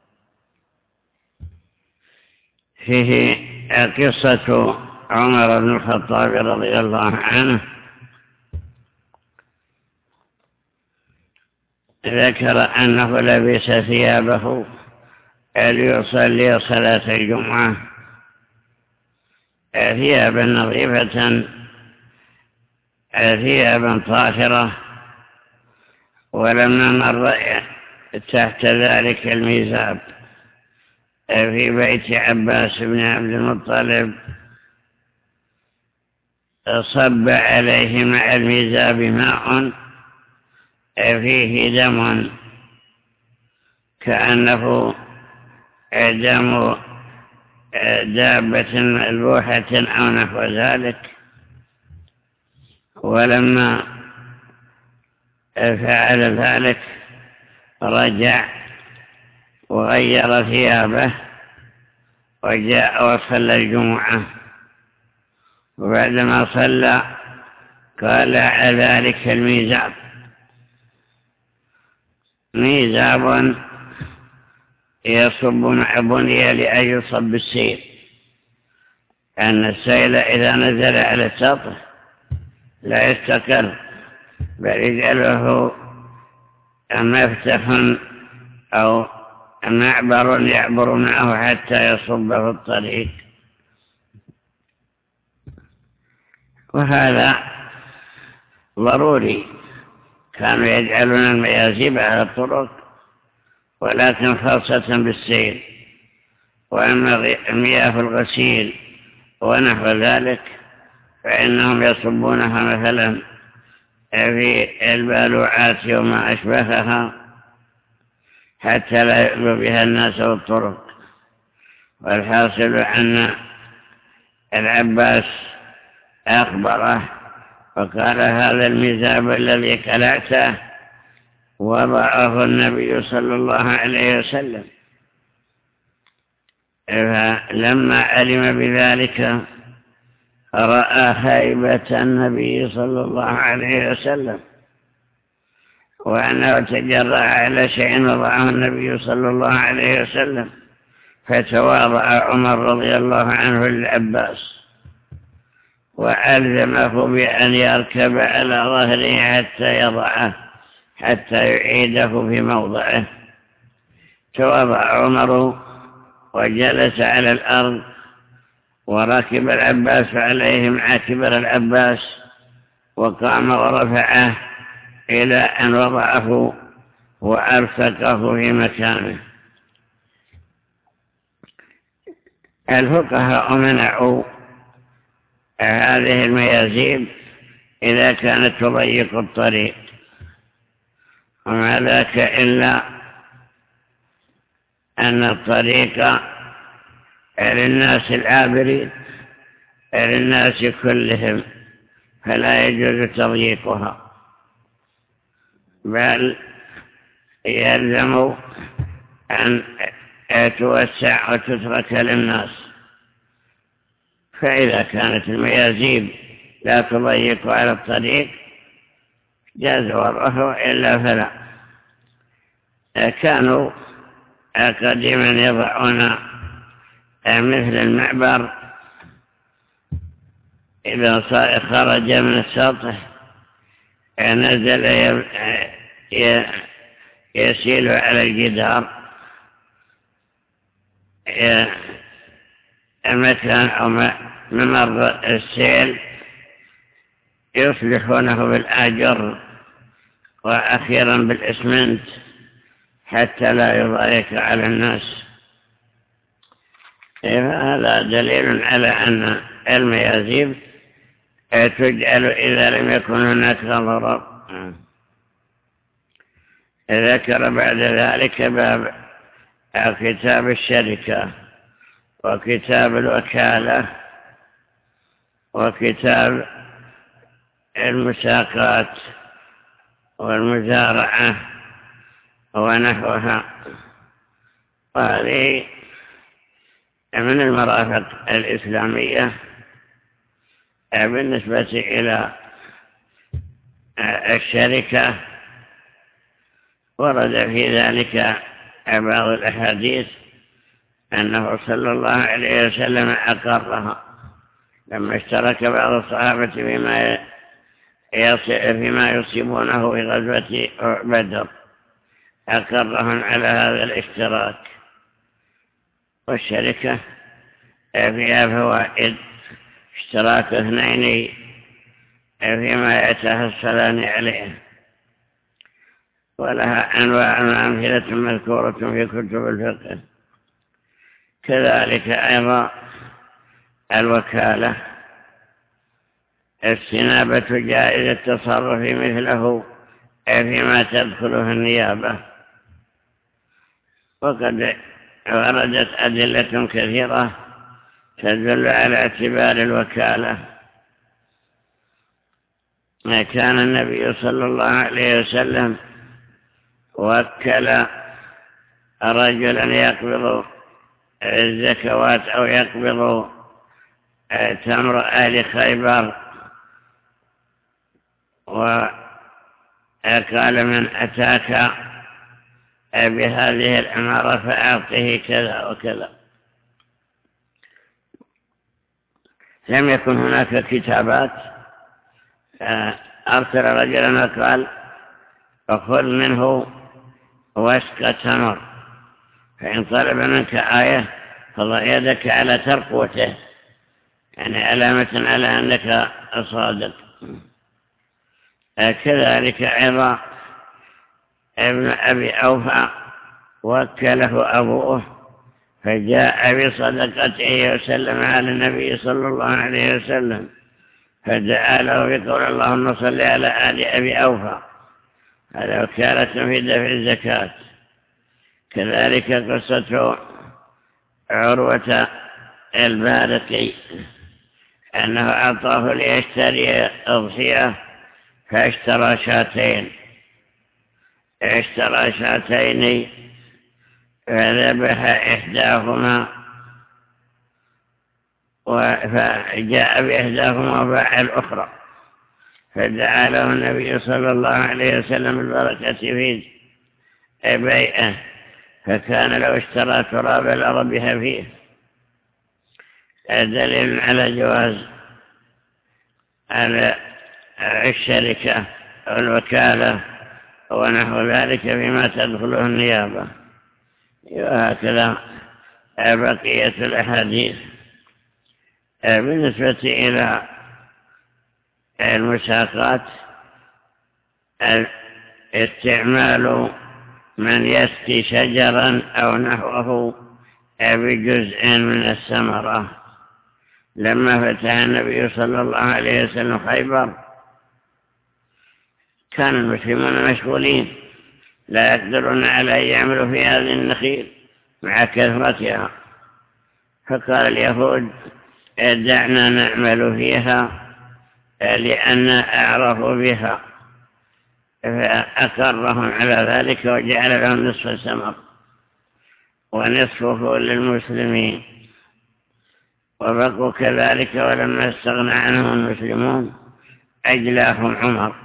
Speaker 1: فيه قصة عمر بن الخطاب رضي الله عنه ذكر أنه لبس ثيابه ليصلي صلاة الجمعة ثيابا نظيفة ثيابا طاهرة، ولما مر تحت ذلك الميزاب في بيت عباس بن عبد المطلب صب عليه مع الميزاب ماء فيه دم كأنه دم دابة مذبوحة أو نحو ذلك. ولما فعل ذلك رجع وغير ثيابه وجاء وصلى الجمعة، وبعدما صلى قال على ذلك الميزاب. ميزاب يصب مع بني لأن يصب السيل، أن السيل إذا نزل على السطح لا يستقر بل يجعله مفتح أو معبر يعبر معه حتى يصب في الطريق. وهذا ضروري، كانوا يجعلون الميازيب على الطرق ولكن خاصة بالسيل. وأما مياه الغسيل ونحو ذلك فإنهم يصبونها مثلا في البالوعات وما أشبهها حتى لا يؤذوا بها الناس والطرق. والحاصل أن العباس أخبره وقال هذا الميزاب الذي كلعته وضعه النبي صلى الله عليه وسلم. فلما علم بذلك رأى هيبة النبي صلى الله عليه وسلم وأنه تجرأ على شيء وضعه النبي صلى الله عليه وسلم، فتواضع عمر رضي الله عنه للعباس وألزمه بأن يركب على ظهره حتى يضعه حتى يعيده في موضعه. تواضع عمر وجلس على الأرض وركب العباس عليه مع كبر العباس، وقام ورفعه إلى أن وضعه وأرفقه في مكانه. الفقهاء منعوا هذه الميازيب إذا كانت تضيق الطريق، وما ذاك إلا أن الطريق للناس العابرين للناس كلهم، فلا يجوز تضييقها، بل يلزم أن توسع وتترك للناس. فإذا كانت الميازيب لا تضيق على الطريق جاز وضعه، إلا فلا. كانوا قديما يضعون مثل المعبر إذا خرج من السطح نزل يسيل على الجدار المكان أو ممر السيل، يصلحونه بالآجر وأخيرا بالإسمنت حتى لا يضايق على الناس. هذا دليل على أن الميازيب تجعل إذا لم يكن هناك ضرر. ذكر بعد ذلك باب كتاب الشركة وكتاب الوكالة وكتاب المساقات والمزارعة ونحوها، وهذه من المرافق الإسلامية بالنسبة إلى الشركة. ورد في ذلك بعض الأحاديث أنه صلى الله عليه وسلم أقرها لما اشترك بعض الصحابة فيما فيما يصيبونه في غزوة بدر، أقرهم على هذا الاشتراك. والشركة فيها فوائد، اشتراك اثنين فيما يتحصلان عليه، ولها أنواع أمثلة مذكورة في كتب الفقه. كذلك أيضا الوكالة، استنابة جائز التصرف مثله فيما تدخله النيابة. وقد وردت أدلة كثيرة تدل على اعتبار الوكالة. كان النبي صلى الله عليه وسلم وكل رجلا يقبض الزكوات أو يقبض تمر أهل خيبر، وقال من أتاك بهذه العمارة فأعطه كذا وكذا. لم يكن هناك كتابات، أرسل رجلا وقال فخذ منه وسق تمر، فإن طلب منك آية فضع يدك على ترقوته، يعني علامة على أنك صادق. كذلك أيضا ابن أبي أوفى وكله أبوه فجاء بصدقته وسلم على النبي صلى الله عليه وسلم، فدعا له بقول اللهم صل على آل أبي أوفى. هذا وكالة في دفع الزكاة. كذلك قصة عروة البارقي أنه أعطاه ليشتري أضحية فاشترى شاتين اشترى شاتين فذبح إحداهما فجاء بإحداهما وباع الأخرى، فدعا له النبي صلى الله عليه وسلم البركة في بيعه، فكان لو اشترى ترابا لربح فيه. دليل على جواز على الشركة والوكالة ونحو ذلك فيما تدخله النيابة. وهكذا بقية الأحاديث. بالنسبة إلى المساقات، استعمال من يسقي شجرا أو نحوه بجزء من الثمرة. لما فتح النبي صلى الله عليه وسلم خيبر كان المسلمون مشغولين لا يقدرون على أن يعملوا في هذه النخيل مع كثرتها، فقال اليهود دعنا نعمل فيها لأن أعرفوا بها، فأكرهم على ذلك وجعل لهم نصف سمر ونصفه للمسلمين، وبقوا كذلك. ولما استغنى عنهم المسلمون أجلاهم عمر،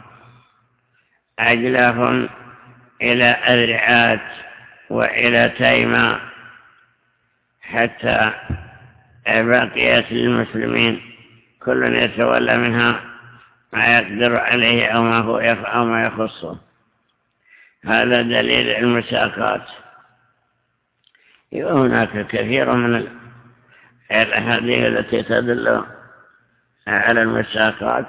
Speaker 1: أجلاهم إلى أذرعات وإلى تيماء حتى بقيت للمسلمين كل يتولى منها ما يقدر عليه أو ما هو أو ما يخصه. هذا دليل المساقات. وهناك كثير من الأحاديث التي تدل على المساقات،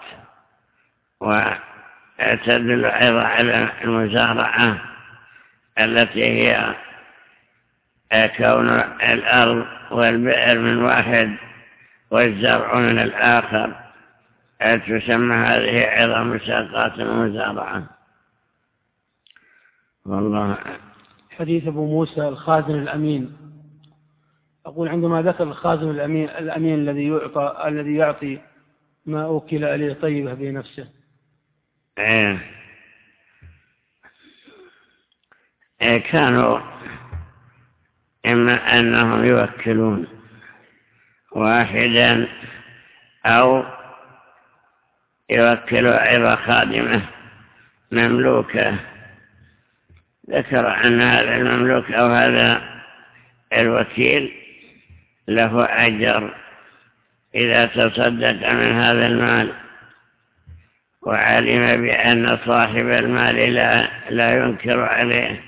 Speaker 1: وتدل أيضا على المزارعة التي هي كون الأرض والبئر من واحد والزرع من الآخر، تسمى هذه أيضا مساقات ومزارعة. والله.
Speaker 6: حديث أبو موسى الخازن الأمين، أقول عندما ذكر الخازن الأمين, الأمين الذي يعطى الذي يعطي ما أوكل إليه طيبه بنفسه.
Speaker 1: إيه. إيه كانوا إما أنهم يوكلون واحدا أو يوكلوا أيضا خادمة مملوكة. ذكر أن هذا المملوك أو هذا الوكيل له أجر إذا تصدق من هذا المال، وعلم بأن صاحب المال لا, لا ينكر عليه،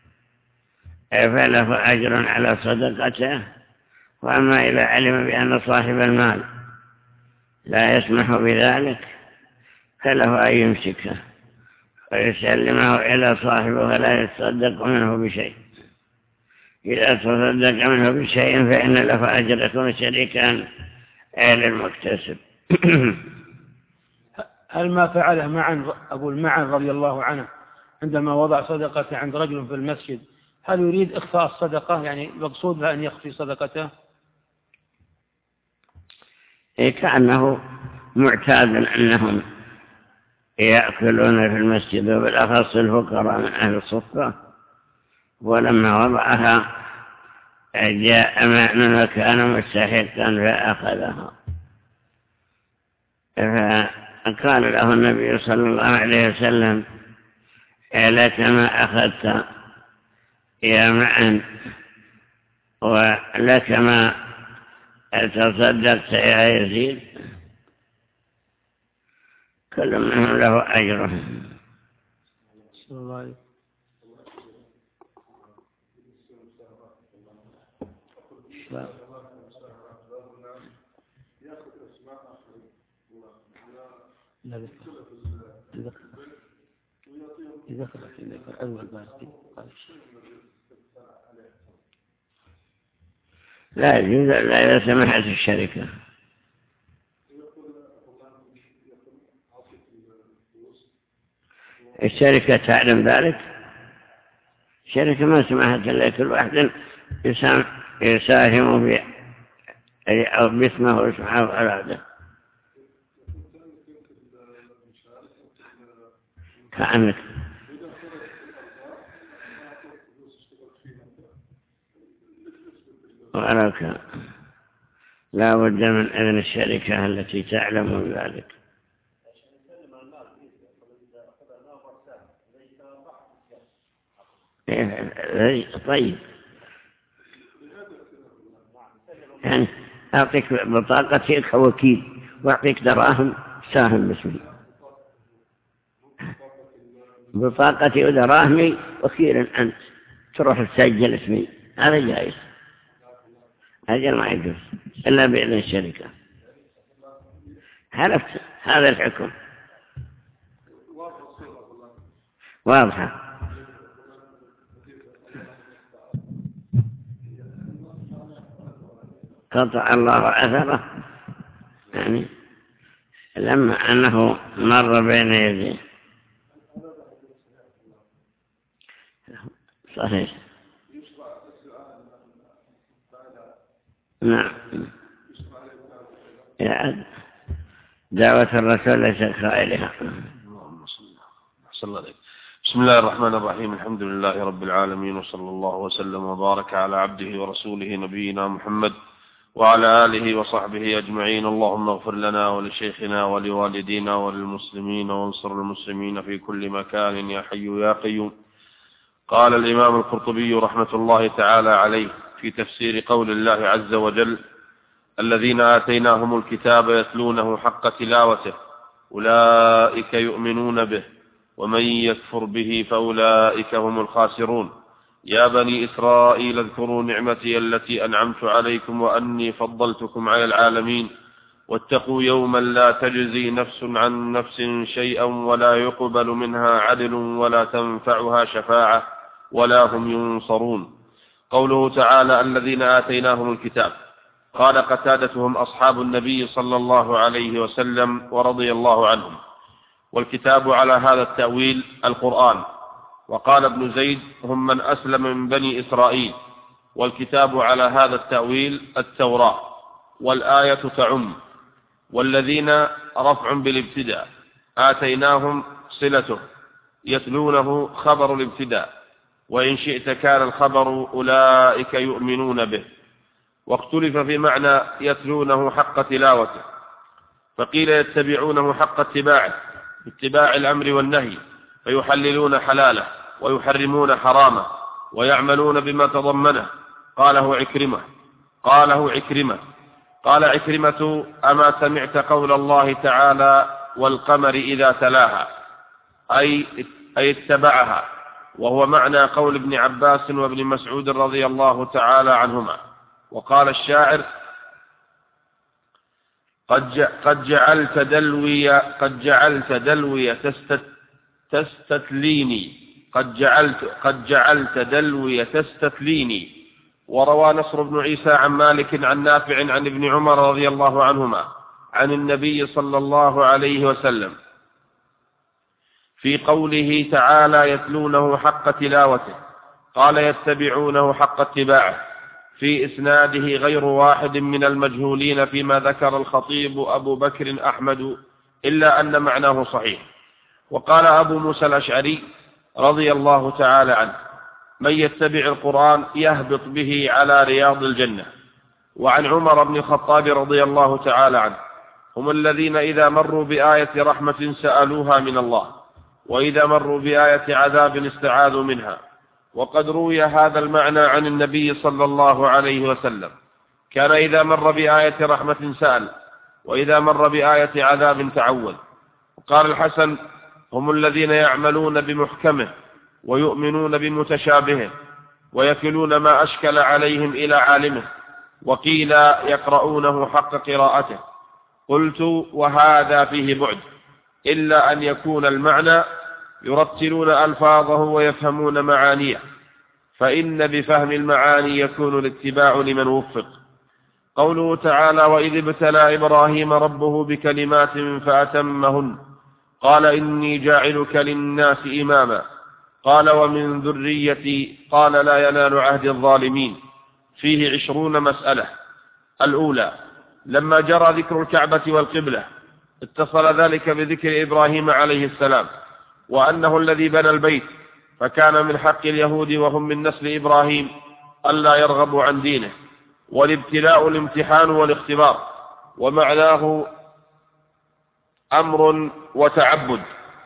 Speaker 1: فله أجر على صدقته. وأما إذا علم بأن صاحب المال لا يسمح بذلك فله أن يمسكه ويسلمه إلى صاحبه ولا يتصدق منه بشيء. إذا تصدق منه بشيء فإن له أجر يكون شريكا للمكتسب.
Speaker 6: هل ما فعله معا أقول معا رضي الله عنه عندما وضع صدقته عند رجل في المسجد، هل يريد إخفاء الصدقة؟ يعني مقصود له أن يخفي صدقته؟
Speaker 1: كأنه معتاد أنهم يأكلون في المسجد وبالأخص الفقراء من أهل الصفة، ولما وضعها جاء مأمن وكان مستحقا فأخذها، فقال له النبي صلى الله عليه وسلم: لك ما أخذت يا معن، ولك ما تصدقت يا يزيد، كل منهم له أجره.
Speaker 6: صلى الله عليه
Speaker 1: لا يجوز إلا إذا سمحت الشركة. الشركة تعلم ذلك، الشركة ما سمحت إلا كل واحد يساهم في أو باسمه واسمه وأراده. كأنك وأراك لا بد من إذن الشركة التي تعلم ذلك. طيب، يعني أعطيك بطاقتي كوكيل وأعطيك دراهم ساهم باسمي، بطاقتي ودراهمي وكيل أنت تروح تسجل اسمي، هذا جائز. أجل ما يجوز إلا بإذن الشركة. عرفت هذا الحكم واضحة. قطع الله أثره، يعني لما أنه مر بين يديه. صحيح، نعم. يعني دعوة الرسول ليس خائلها.
Speaker 7: صلى الله عليه. بسم الله الرحمن الرحيم. الحمد لله رب العالمين، وصلى الله وسلم وبارك على عبده ورسوله نبينا محمد وعلى آله وصحبه أجمعين. اللهم اغفر لنا ولشيخنا ولوالدينا وللمسلمين وانصر المسلمين في كل مكان يا حي يا قيوم. قال الإمام القرطبي رحمة الله تعالى عليه في تفسير قول الله عز وجل: الذين آتيناهم الكتاب يتلونه حق تلاوته أولئك يؤمنون به ومن يكفر به فأولئك هم الخاسرون. يا بني إسرائيل اذكروا نعمتي التي أنعمت عليكم وأني فضلتكم على العالمين واتقوا يوما لا تجزي نفس عن نفس شيئا ولا يقبل منها عدل ولا تنفعها شفاعة ولا هم ينصرون. قوله تعالى: الذين آتيناهم الكتاب، قال قتادتهم أصحاب النبي صلى الله عليه وسلم ورضي الله عنهم، والكتاب على هذا التأويل القرآن. وقال ابن زيد: هم من أسلم من بني إسرائيل، والكتاب على هذا التأويل التوراة، والآية تعم. والذين رفع بالابتداء، آتيناهم صلته، يتلونه خبر الابتداء، وإن شئت كان الخبر أولئك يؤمنون به. واختلف في معنى يتلونه حق تلاوته، فقيل يتبعونه حق اتباعه باتباع الأمر والنهي، فيحللون حلاله ويحرمون حرامه ويعملون بما تضمنه. قاله عكرمة قاله عكرمة قال عكرمة: أما سمعت قول الله تعالى: والقمر إذا تلاها، أي أي اتبعها، وهو معنى قول ابن عباس وابن مسعود رضي الله تعالى عنهما. وقال الشاعر: قد قد جعلت دلوي قد جعلت دلوي تستت تستتليني قد جعلت قد جعلت دلوي تستتليني. وروى نصر بن عيسى عن مالك عن نافع عن ابن عمر رضي الله عنهما عن النبي صلى الله عليه وسلم في قوله تعالى: يتلونه حق تلاوته، قال: يتبعونه حق اتباعه، في إسناده غير واحد من المجهولين فيما ذكر الخطيب أبو بكر أحمد، إلا أن معناه صحيح. وقال أبو موسى الأشعري رضي الله تعالى عنه: من يتبع القرآن يهبط به على رياض الجنة. وعن عمر بن الخطاب رضي الله تعالى عنه: هم الذين إذا مروا بآية رحمة سألوها من الله، وإذا مروا بآية عذاب استعاذوا منها. وقد روي هذا المعنى عن النبي صلى الله عليه وسلم، كان إذا مر بآية رحمة سأل، وإذا مر بآية عذاب تعوذ. وقال الحسن: هم الذين يعملون بمحكمه ويؤمنون بمتشابهه ويكلون ما أشكل عليهم إلى عالمه. وقيل: يقرؤونه حق قراءته. قلت: وهذا فيه بعد، إلا أن يكون المعنى يرتلون ألفاظه ويفهمون معانيه، فإن بفهم المعاني يكون الاتباع لمن وفق. قوله تعالى: وإذ ابتلى إبراهيم ربه بكلمات فأتمهن، قال: إني جاعلك للناس إماما، قال: ومن ذريتي، قال: لا ينال عهد الظالمين. فيه عشرون مسألة. الأولى: لما جرى ذكر الكعبة والقبلة اتصل ذلك بذكر إبراهيم عليه السلام، وأنه الذي بنى البيت، فكان من حق اليهود وهم من نسل إبراهيم ألا يرغبوا عن دينه. والابتلاء الامتحان والاختبار، ومعناه أمر وتعبد.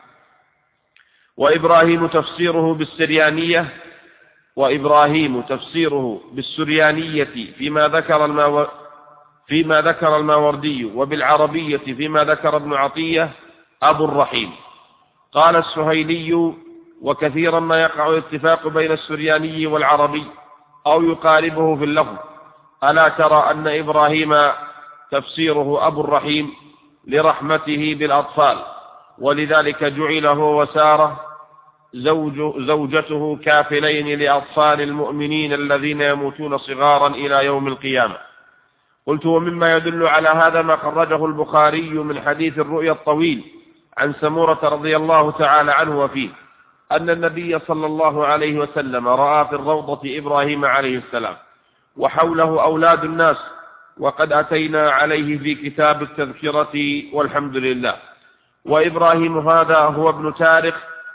Speaker 7: وإبراهيم تفسيره بالسريانية وإبراهيم تفسيره بالسريانية فيما ذكر الماو... فيما ذكر الماوردي، وبالعربية فيما ذكر ابن عطية أبو الرحيم. قال السهيلي: وكثيرا ما يقع الاتفاق بين السرياني والعربي أو يقاربه في اللفظ. ألا ترى أن إبراهيم تفسيره أبو الرحيم لرحمته بالأطفال، ولذلك جعل هو وسارة زوج زوجته كافلين لأطفال المؤمنين الذين يموتون صغارا إلى يوم القيامة. قلت: ومما يدل على هذا ما خرجه البخاري من حديث الرؤيا الطويل عن سمورة رضي الله تعالى عنه، وفيه أن النبي صلى الله عليه وسلم رأى في الروضة إبراهيم عليه السلام، وحوله أولاد الناس، وقد أتينا عليه في كتاب التذكرة والحمد لله. وإبراهيم هذا هو ابن تارخ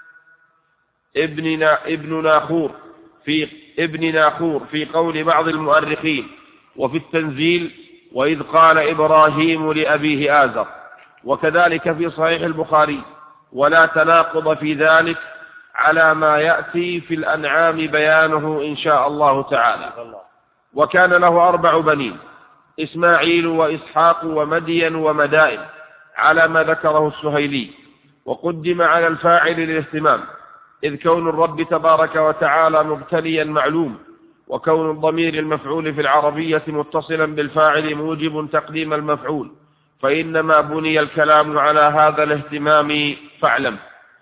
Speaker 7: ابن ابن ناخور في ابن ناخور في قول بعض المؤرخين، وفي التنزيل وإذ قال إبراهيم لأبيه آزر، وكذلك في صحيح البخاري، ولا تناقض في ذلك على ما يأتي في الأنعام بيانه إن شاء الله تعالى. وكان له أربع بنين، إسماعيل وإسحاق ومدين ومدائن، على ما ذكره السهيلي، وقدم على الفاعل للاهتمام، إذ كون الرب تبارك وتعالى مبتليا معلوم، وكون الضمير المفعول في العربية متصلا بالفاعل موجب تقديم المفعول، فإنما بني الكلام على هذا الاهتمام فاعلم.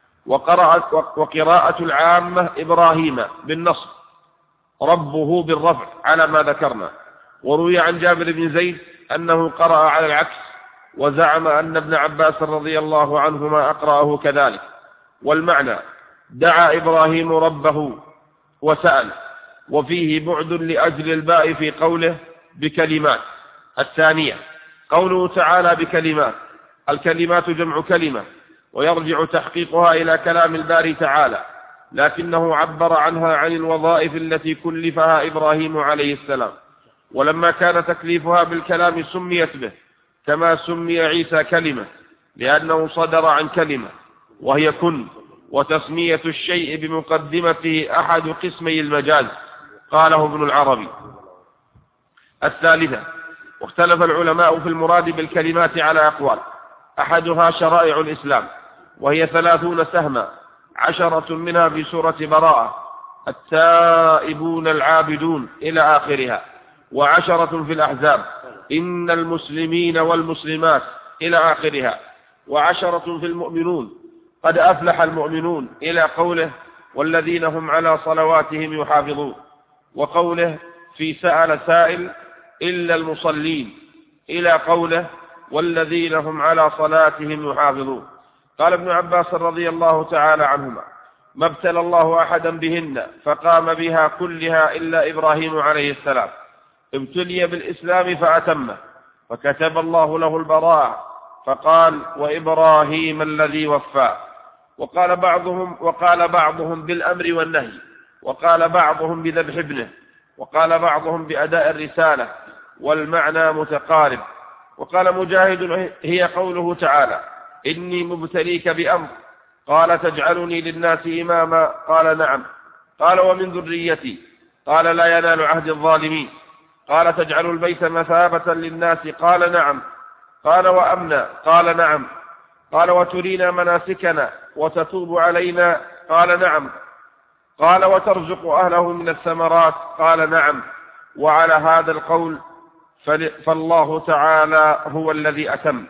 Speaker 7: وقراءة العامة إبراهيم بالنصب، ربه بالرفع على ما ذكرنا. وروي عن جابر بن زيد أنه قرأ على العكس، وزعم أن ابن عباس رضي الله عنهما أقرأه كذلك. والمعنى دعا إبراهيم ربه وسأل، وفيه بعد لأجل الباء في قوله بكلمات. الثانية قوله تعالى بكلمات، الكلمات جمع كلمة، ويرجع تحقيقها إلى كلام الباري تعالى، لكنه عبر عنها عن الوظائف التي كلفها إبراهيم عليه السلام، ولما كان تكليفها بالكلام سميت به، كما سمي عيسى كلمة لأنه صدر عن كلمة وهي كن، وتسمية الشيء بمقدمته أحد قسمي المجاز، قاله ابن العربي. الثالثة واختلف العلماء في المراد بالكلمات على أقوال، أحدها شرائع الإسلام، وهي ثلاثون سهما، عشرة منها في سورة براءة، التائبون العابدون إلى آخرها، وعشرة في الأحزاب، إن المسلمين والمسلمات إلى آخرها، وعشرة في المؤمنون، قد أفلح المؤمنون إلى قوله والذين هم على صلواتهم يحافظون، وقوله في سأل سائل إلا المصلين إلى قوله والذين هم على صلاتهم يحافظون. قال ابن عباس رضي الله تعالى عنهما ما ابتلى الله أحدا بهن فقام بها كلها إلا إبراهيم عليه السلام، ابتلي بالإسلام فأتمه، فكتب الله له البراءة، فقال وإبراهيم الذي وفى. وقال بعضهم وقال بعضهم بالأمر والنهي، وقال بعضهم بذبح ابنه، وقال بعضهم بأداء الرسالة، والمعنى متقارب. وقال مجاهد هي قوله تعالى إني مبتليك بأمر، قال تجعلني للناس إماما، قال نعم، قال ومن ذريتي، قال لا ينال عهد الظالمين، قال تجعل البيت مثابة للناس، قال نعم، قال وأمنا، قال نعم، قال وترينا مناسكنا وتتوب علينا، قال نعم، قال وترزق أهله من الثمرات، قال نعم. وعلى هذا القول فالله تعالى هو الذي أتم.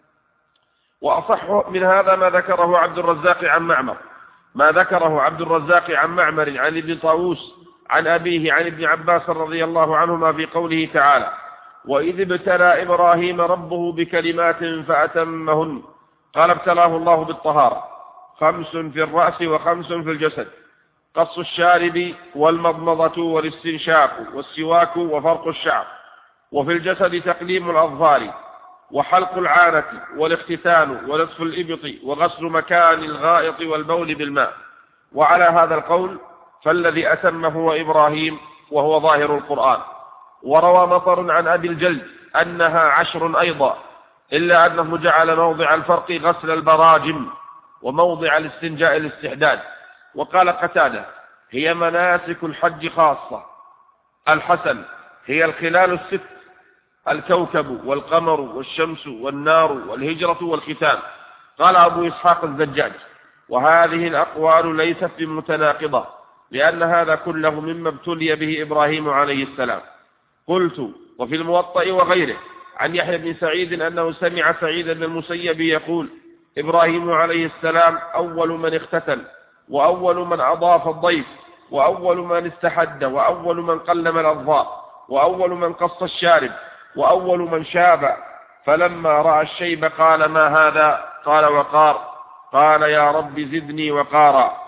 Speaker 7: وأصح من هذا ما ذكره عبد الرزاق عن معمر ما ذكره عبد الرزاق عن معمر عن ابن طاووس عن أبيه عن ابن عباس رضي الله عنهما في قوله تعالى وإذ ابتلى إبراهيم ربه بكلمات فأتمهن، قال ابتلاه الله بالطهارة، خمس في الرأس وخمس في الجسد، قص الشارب والمضمضة والاستنشاق والسواك وفرق الشعر، وفي الجسد تقليم الأظفار وحلق العانة والاختتان ونصف الإبط وغسل مكان الغائط والبول بالماء. وعلى هذا القول فالذي أتم هو إبراهيم، وهو ظاهر القرآن. وروى مطر عن أبي الجلد أنها عشر أيضا، إلا أنه جعل موضع الفرق غسل البراجم وموضع الاستنجاء الاستحداد. وقال قتادة هي مناسك الحج خاصة. الحسن هي الخلال الست، الكوكب والقمر والشمس والنار والهجرة والختان. قال أبو إسحاق الزجاج وهذه الأقوال ليست بمتناقضة، لأن هذا كله مما ابتلي به إبراهيم عليه السلام. قلت وفي الموطأ وغيره عن يحيى بن سعيد أنه سمع سعيد بن المسيب يقول إبراهيم عليه السلام أول من اختتن، وأول من أضاف الضيف، وأول من استحد، وأول من قلم الأظفار، وأول من قص الشارب، وأول من شاب. فلما رأى الشيب قال ما هذا؟ قال وقار. قال يا رب زدني وقارا.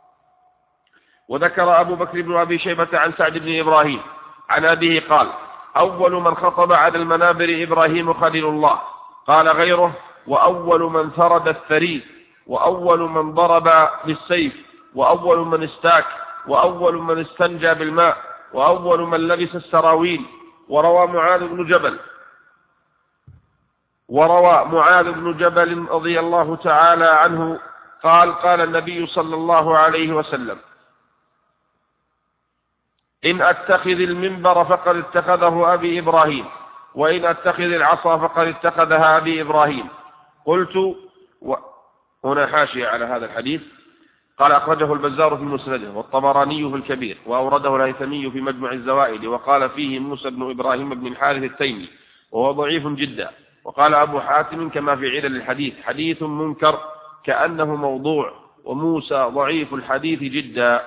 Speaker 7: وذكر أبو بكر بن أبي شيبة عن سعد بن إبراهيم عن أبيه قال أول من خطب على المنابر إبراهيم خليل الله. قال غيره: وأول من ثرد الثري، وأول من ضرب بالسيف، وأول من استاك، وأول من استنجى بالماء، وأول من لبس السراويل. وروى معاذ بن جبل وروى معاذ بن جبل رضي الله تعالى عنه قال: قال النبي صلى الله عليه وسلم: إن أتخذ المنبر فقد اتخذه أبي إبراهيم، وإن أتخذ العصا فقد اتخذها أبي إبراهيم. قلت و... هنا حاشية على هذا الحديث. قال: أخرجه البزار في مسنده، والطبراني في الكبير، وأورده الهيثمي في مجمع الزوائد، وقال فيه موسى بن إبراهيم بن الحارث التيمي، وهو ضعيف جدا. وقال أبو حاتم كما في علل الحديث: حديث منكر كأنه موضوع، وموسى ضعيف الحديث جدا.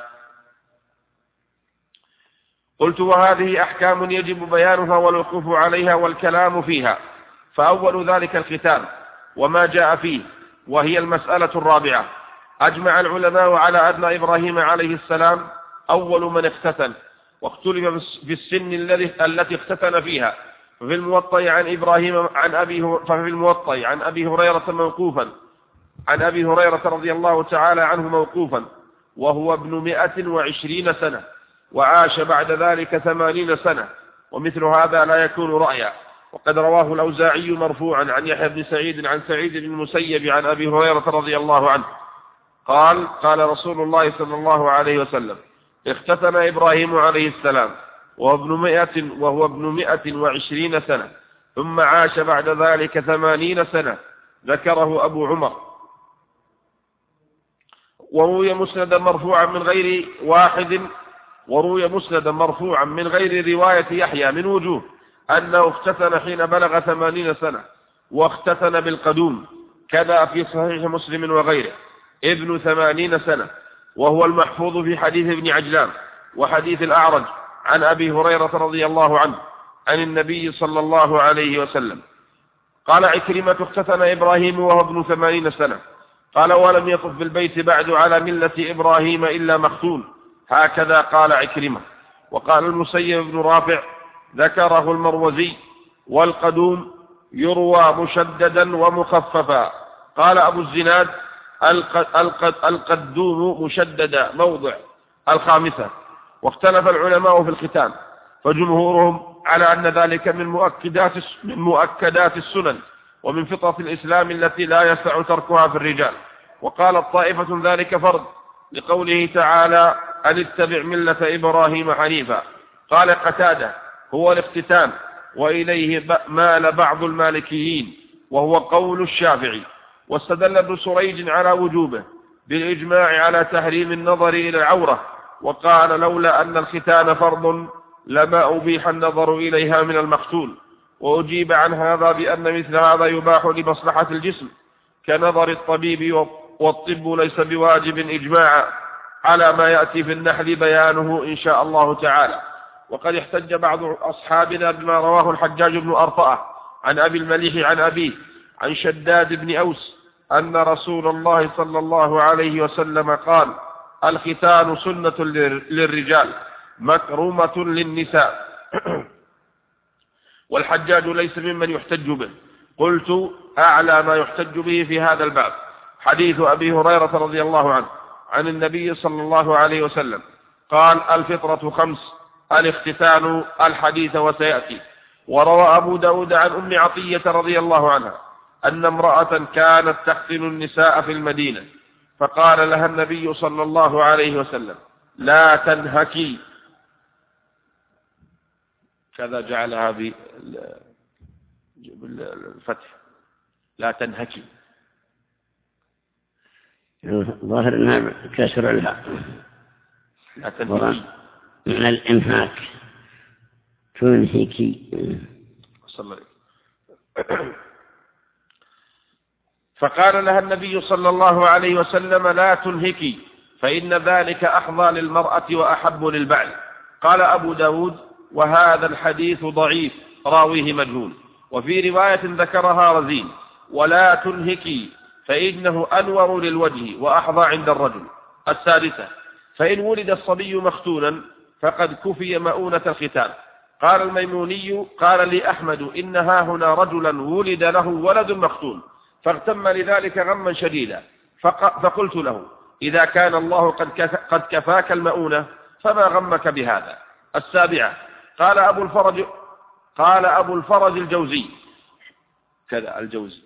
Speaker 7: قلت: وهذه أحكام يجب بيانها والوقوف عليها والكلام فيها. فأول ذلك الختان وما جاء فيه، وهي المسألة الرابعة. أجمع العلماء على أن إبراهيم عليه السلام أول من اختتن، واختلف في السن التي اختتن فيها. ففي الموطأ عن إبراهيم عن أبي ففي الموطأ عن أبي هريرة موقوفا عن أبي هريرة رضي الله تعالى عنه موقوفا، وهو ابن مئة وعشرين سنة، وعاش بعد ذلك ثمانين سنة، ومثل هذا لا يكون رأيا. وقد رواه الأوزاعي مرفوعا عن يحيى بن سعيد عن سعيد بن المسيب عن أبي هريرة رضي الله عنه قال: قال رسول الله صلى الله عليه وسلم: اختتن إبراهيم عليه السلام وهو ابن مئة وهو ابن مئة وعشرين سنة، ثم عاش بعد ذلك ثمانين سنة. ذكره أبو عمر. وروي مسندا مرفوعا من غير واحد وروي مسندا مرفوعا من غير رواية يحيى من وجوه أنه اختتن حين بلغ ثمانين سنة، واختتن بالقدوم، كذا في صحيح مسلم وغيره ابن ثمانين سنة، وهو المحفوظ في حديث ابن عجلان وحديث الأعرج عن أبي هريرة رضي الله عنه عن النبي صلى الله عليه وسلم. قال عكرمة: اختتن إبراهيم وهو ابن ثمانين سنة. قال: ولم يطف بالبيت بعد على ملة إبراهيم إلا مختون. هكذا قال عكرمة. وقال المسيب بن رافع: ذكره المروزي: والقدوم يروى مشددا ومخففا. قال أبو الزناد: القدوم مشددا موضع الخامسة. واختلف العلماء في الختان، فجمهورهم على أن ذلك من مؤكدات من مؤكدات السنن ومن فطرة الإسلام التي لا يسع تركها في الرجال. وقالت طائفة ذلك فرض، لقوله تعالى: أن اتبع ملة إبراهيم حنيفا. قال قتادة: هو الاختتان، وإليه مال بعض المالكيين، وهو قول الشافعي. واستدل ابن سريج على وجوبه بالإجماع على تحريم النظر إلى العورة، وقال: لولا أن الختان فرض لما أبيح النظر إليها من المختون. وأجيب عن هذا بأن مثل هذا يباح لمصلحة الجسم كنظر الطبيب، والطب ليس بواجب إجماعا، على ما يأتي في النحل بيانه إن شاء الله تعالى. وقد احتج بعض أصحابنا بما رواه الحجاج بن أرطأة عن أبي المليح عن أبيه عن شداد بن أوس أن رسول الله صلى الله عليه وسلم قال: الختان سنة للرجال مكرمة للنساء. والحجاج ليس ممن يحتج به. قلت: أعلى ما يحتج به في هذا الباب حديث أبي هريرة رضي الله عنه عن النبي صلى الله عليه وسلم قال: الفطرة خمس: الاختتان، الحديث وسيأتي. وروى أبو داود عن أم عطية رضي الله عنها أن امرأة كانت تختن النساء في المدينة، فقال لها النبي صلى الله عليه وسلم: لا تنهكي. كذا جعلها بالفتح: لا تنهكي.
Speaker 1: ظاهر انها كسر الهاء،
Speaker 7: لا تنهكي
Speaker 1: من الانهاك، تنهكي.
Speaker 7: صلى فقال لها النبي صلى الله عليه وسلم: لا تنهكي، فإن ذلك أحظى للمرأة وأحب للبعل. قال أبو داود: وهذا الحديث ضعيف، راويه مجهول. وفي رواية ذكرها رزين: ولا تنهكي، فإنه أنور للوجه وأحظى عند الرجل. السادسة: فإن ولد الصبي مختونا فقد كفي مؤونة الختان. قال الميموني قال لي أحمد إن ها هنا رجلا ولد له ولد مختون فاغتم لذلك غما شديدا، فقلت له إذا كان الله قد كفاك المؤونة فما غمك بهذا. السابعة قال أبو الفرج قال أبو الفرج الجوزي كذا الجوزي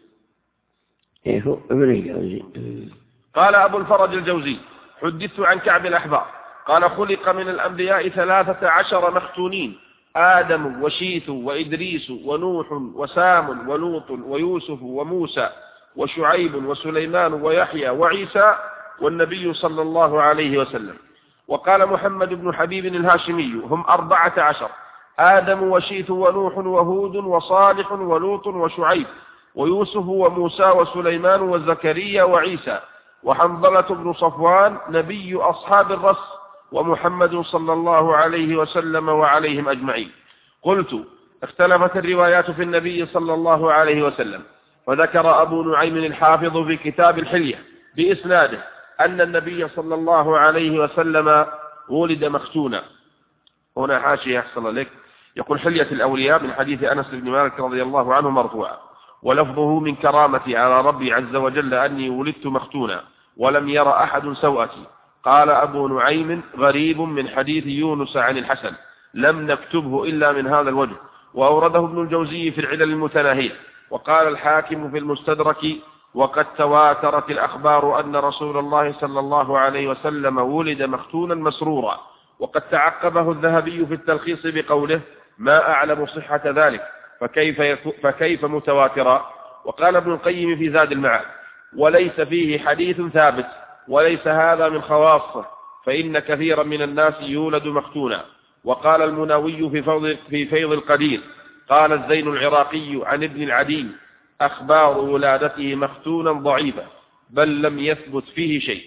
Speaker 1: إيه ابن الجوزي
Speaker 7: قال أبو الفرج الجوزي حدثت عن كعب الأحبار قال خلق من الأنبياء ثلاثة عشر مختونين آدم وشيث وإدريس ونوح وسام ولوط ويوسف وموسى وشعيب وسليمان ويحيى وعيسى والنبي صلى الله عليه وسلم. وقال محمد بن حبيب الهاشمي هم أربعة عشر آدم وشيث ونوح وهود وصالح ولوط وشعيب ويوسف وموسى وسليمان وزكريا وعيسى وحنظلة بن صفوان نبي أصحاب الرس ومحمد صلى الله عليه وسلم وعليهم أجمعين. قلت اختلفت الروايات في النبي صلى الله عليه وسلم، وذكر أبو نعيم الحافظ في كتاب الحلية بإسناده أن النبي صلى الله عليه وسلم ولد مختونا. هنا حاشية يحصل لك يقول حلية الأولياء من حديث أنس بن مالك رضي الله عنه مرفوعا ولفظه من كرامتي على ربي عز وجل أني ولدت مختونا ولم ير أحد سوءتي. قال أبو نعيم غريب من حديث يونس عن الحسن لم نكتبه إلا من هذا الوجه، وأورده ابن الجوزي في العلل المتناهية. وقال الحاكم في المستدرك وقد تواترت الأخبار أن رسول الله صلى الله عليه وسلم ولد مختونا مسرورا. وقد تعقبه الذهبي في التلخيص بقوله ما أعلم صحة ذلك فكيف, فكيف متواترا. وقال ابن القيم في زاد المعاد وليس فيه حديث ثابت وليس هذا من خواصه فإن كثيرا من الناس يولد مختونا. وقال المناوي في فيض, في فيض القدير قال الزين العراقي عن ابن العديم أخبار ولادته مختونا ضعيفة بل لم يثبت فيه شيء.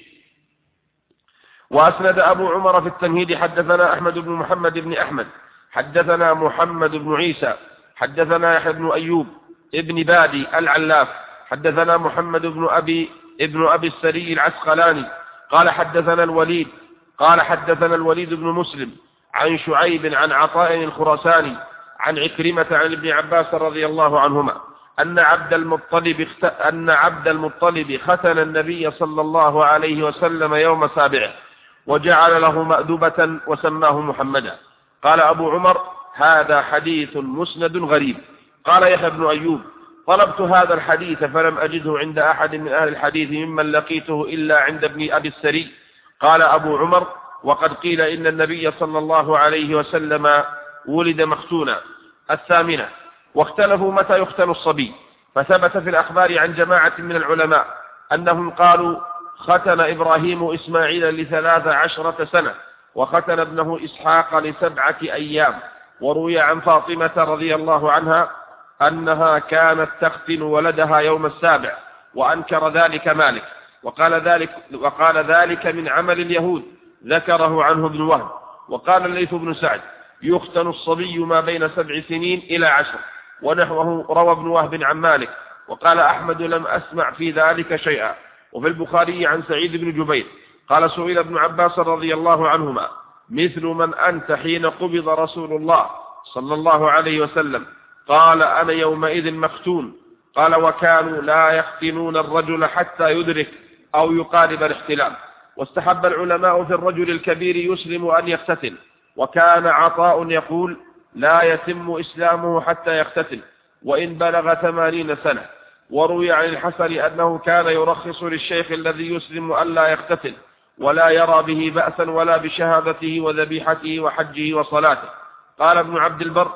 Speaker 7: وأسند أبو عمر في التمهيد حدثنا أحمد بن محمد بن أحمد حدثنا محمد بن عيسى حدثنا يحيى بن أيوب ابن بادي العلاف حدثنا محمد بن أبي ابن أبي السري العسقلاني قال حدثنا الوليد قال حدثنا الوليد بن مسلم عن شعيب عن عطاء الخراساني عن عكرمة عن ابن عباس رضي الله عنهما أن عبد المطلب أن عبد المطلب ختن النبي صلى الله عليه وسلم يوم سابعه وجعل له مأدبة وسماه محمدا. قال أبو عمر هذا حديث مسند غريب. قال يحيى بن أيوب طلبت هذا الحديث فلم أجده عند أحد من أهل الحديث ممن لقيته إلا عند ابن أبي السري. قال أبو عمر وقد قيل إن النبي صلى الله عليه وسلم ولد مختونا. الثامنة واختلفوا متى يختن الصبي، فثبت في الأخبار عن جماعة من العلماء أنهم قالوا ختن إبراهيم إسماعيل لثلاث عشرة سنة وختن ابنه إسحاق لسبعة أيام. وروي عن فاطمة رضي الله عنها أنها كانت تختن ولدها يوم السابع وأنكر ذلك مالك وقال ذلك, وقال ذلك من عمل اليهود ذكره عنه ابن وهب. وقال الليث بن سعد يختن الصبي ما بين سبع سنين إلى عشر ونحوه روى ابن وهب عن مالك. وقال أحمد لم أسمع في ذلك شيئا. وفي البخاري عن سعيد بن جبير قال سئل ابن عباس رضي الله عنهما مثل من أنت حين قبض رسول الله صلى الله عليه وسلم؟ قال أنا يومئذ مختون. قال وكانوا لا يختنون الرجل حتى يدرك أو يقارب الاحتلام. واستحب العلماء في الرجل الكبير يسلم أن يختتن. وكان عطاء يقول لا يتم إسلامه حتى يختتن وإن بلغ ثمانين سنة. وروي عن الحسن أنه كان يرخص للشيخ الذي يسلم ألا يختتن ولا يرى به بأسا ولا بشهادته وذبيحته وحجه وصلاته. قال ابن عبد البر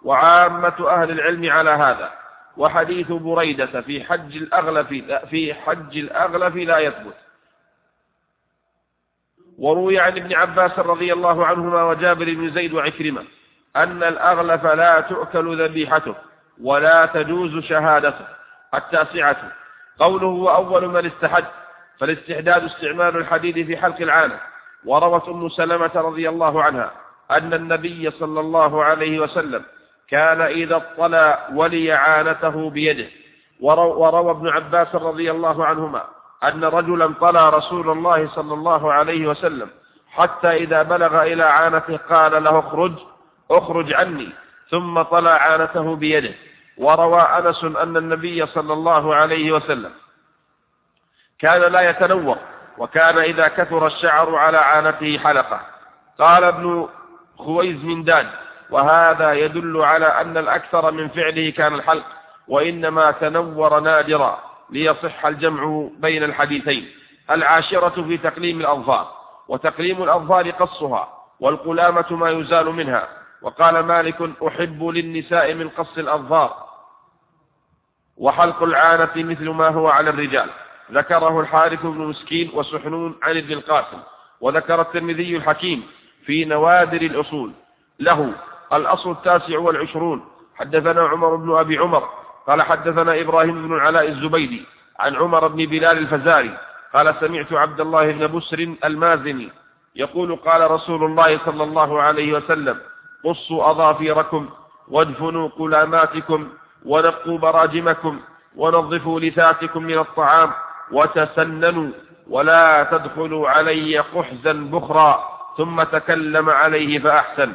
Speaker 7: وعامة أهل العلم على هذا. وحديث بريدة في حج الأغلف في حج الأغلف لا يثبت. وروي عن ابن عباس رضي الله عنهما وجابر بن زيد وعكرمة أن الأغلف لا تؤكل ذبيحته ولا تجوز شهادته. التاسعة قوله وأول من استحد، فالاستحداد استعمال الحديد في حلق العانة. وروت أم سلمة رضي الله عنها أن النبي صلى الله عليه وسلم كان إذا اطلع ولي عانته بيده. وروى ابن عباس رضي الله عنهما أن رجلا طلع رسول الله صلى الله عليه وسلم حتى إذا بلغ إلى عانته قال له اخرج اخرج عني، ثم طلع عانته بيده. وروى أنس أن النبي صلى الله عليه وسلم كان لا يتنور، وكان إذا كثر الشعر على عانته حلقة. قال ابن خويز منداد: وهذا يدل على أن الأكثر من فعله كان الحلق، وإنما تنور نادرا ليصح الجمع بين الحديثين. العاشرة في تقليم الأظفار، وتقليم الأظفار قصها، والقلامة ما يزال منها. وقال مالك: أحب للنساء من قص الأظفار، وحلق العانة مثل ما هو على الرجال. ذكره الحارث بن مسكين وسحنون عن ابن القاسم. وذكر الترمذي الحكيم في نوادر الأصول له الأصل التاسع والعشرون. حدثنا عمر بن أبي عمر قال حدثنا إبراهيم بن العلاء الزبيدي عن عمر بن بلال الفزاري قال سمعت عبد الله بن بسر المازني يقول: قال رسول الله صلى الله عليه وسلم: قصوا أظافيركم، وادفنوا قلاماتكم، ونقوا براجمكم، ونظفوا لثاتكم من الطعام، وتسننوا، ولا تدخلوا علي قحزا بخرا. ثم تكلم عليه فأحسن.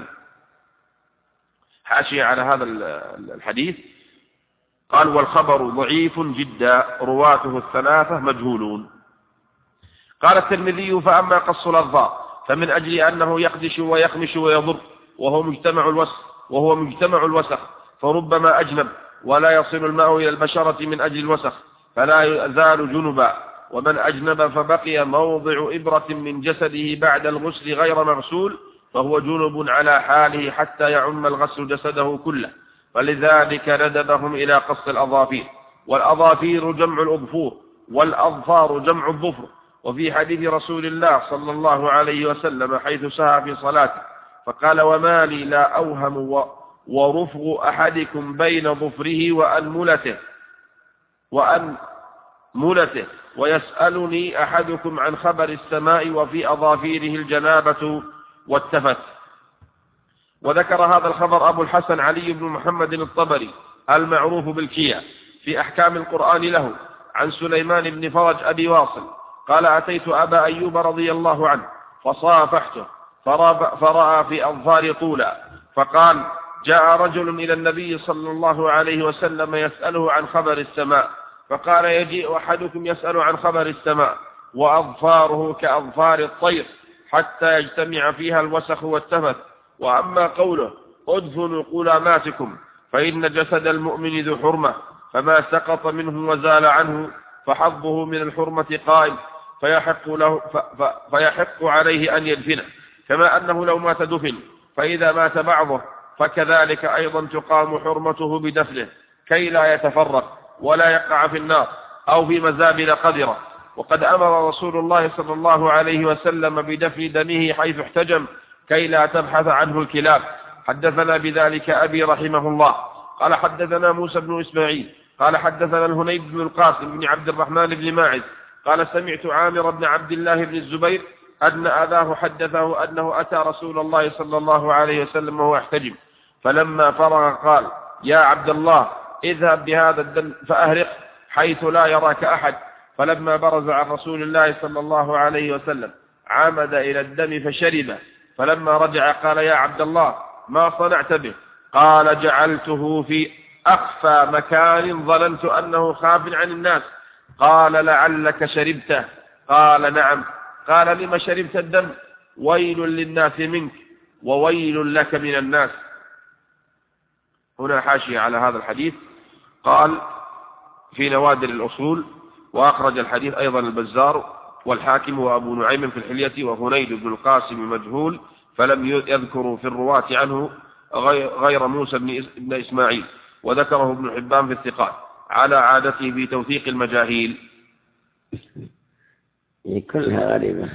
Speaker 7: حاشية على هذا الحديث قال: والخبر ضعيف جدا، رواته الثلاثة مجهولون. قال الترمذي: فأما قص الأظفار فمن أجل أنه يخدش ويخمش ويضر، وهو مجتمع الوسخ وهو مجتمع الوسخ فربما أجنب، ولا يصل الماء إلى البشرة من أجل الوسخ فلا يزال جنبا. ومن أجنب فبقي موضع إبرة من جسده بعد الغسل غير مغسول فهو جنب على حاله حتى يعم الغسل جسده كله، فلذلك ندبهم إلى قص الأظافير. والأظافير جمع الأظفور، والأظفار جمع الظفر. وفي حديث رسول الله صلى الله عليه وسلم حيث سهى في صلاته فقال: وما لي لا أوهم ورفغ أحدكم بين ظفره وأنملته وأنملته ويسألني أحدكم عن خبر السماء وفي أظافيره الجنابة والتفت. وذكر هذا الخبر أبو الحسن علي بن محمد الطبري المعروف بالكيا في أحكام القرآن له عن سليمان بن فرج أبي واصل قال: أتيت أبا أيوب رضي الله عنه فصافحته فرأى في أظفار طولا، فقال: جاء رجل إلى النبي صلى الله عليه وسلم يسأله عن خبر السماء، فقال: يجيء أحدكم يسأل عن خبر السماء وأظفاره كأظفار الطير حتى يجتمع فيها الوسخ والتفت. وأما قوله: ادفنوا قلاماتكم فإن جسد المؤمن ذو حرمة، فما سقط منه وزال عنه فحظه من الحرمة قائم، فيحق, له فيحق عليه أن يدفنه، كما أنه لو مات دفن، فإذا مات بعضه فكذلك أيضا تقام حرمته بدفنه كي لا يتفرق ولا يقع في النار أو في مزابل قذرة. وقد أمر رسول الله صلى الله عليه وسلم بدفن دمه حيث احتجم كي لا تبحث عنه الكلاب. حدثنا بذلك أبي رحمه الله قال: حدثنا موسى بن إسماعيل قال: حدثنا الهنيد بن القاسم بن عبد الرحمن بن ماعز قال: سمعت عامر بن عبد الله بن الزبير أن أباه حدثه أنه أتى رسول الله صلى الله عليه وسلم وهو يحتجم، فلما فرغ قال: يا عبد الله، اذهب بهذا الدم فأهرق حيث لا يراك أحد. فلما برز عن رسول الله صلى الله عليه وسلم عمد إلى الدم فشربه، فلما رجع قال: يا عبد الله، ما صنعت به؟ قال: جعلته في أخفى مكان ظننت أنه خاف عن الناس. قال: لعلك شربته؟ قال: نعم. قال: لما شربت الدم؟ ويل للناس منك وويل لك من الناس. هنا حاشية على هذا الحديث قال في نوادر الأصول: وأخرج الحديث أيضا البزار والحاكم وأبو نعيم في الحلية، وهنيد بن القاسم مجهول فلم يذكروا في الرواة عنه غير موسى بن إسماعيل، وذكره ابن حبان في الثقات على عادته بتوثيق المجاهيل.
Speaker 1: كلها غريبة.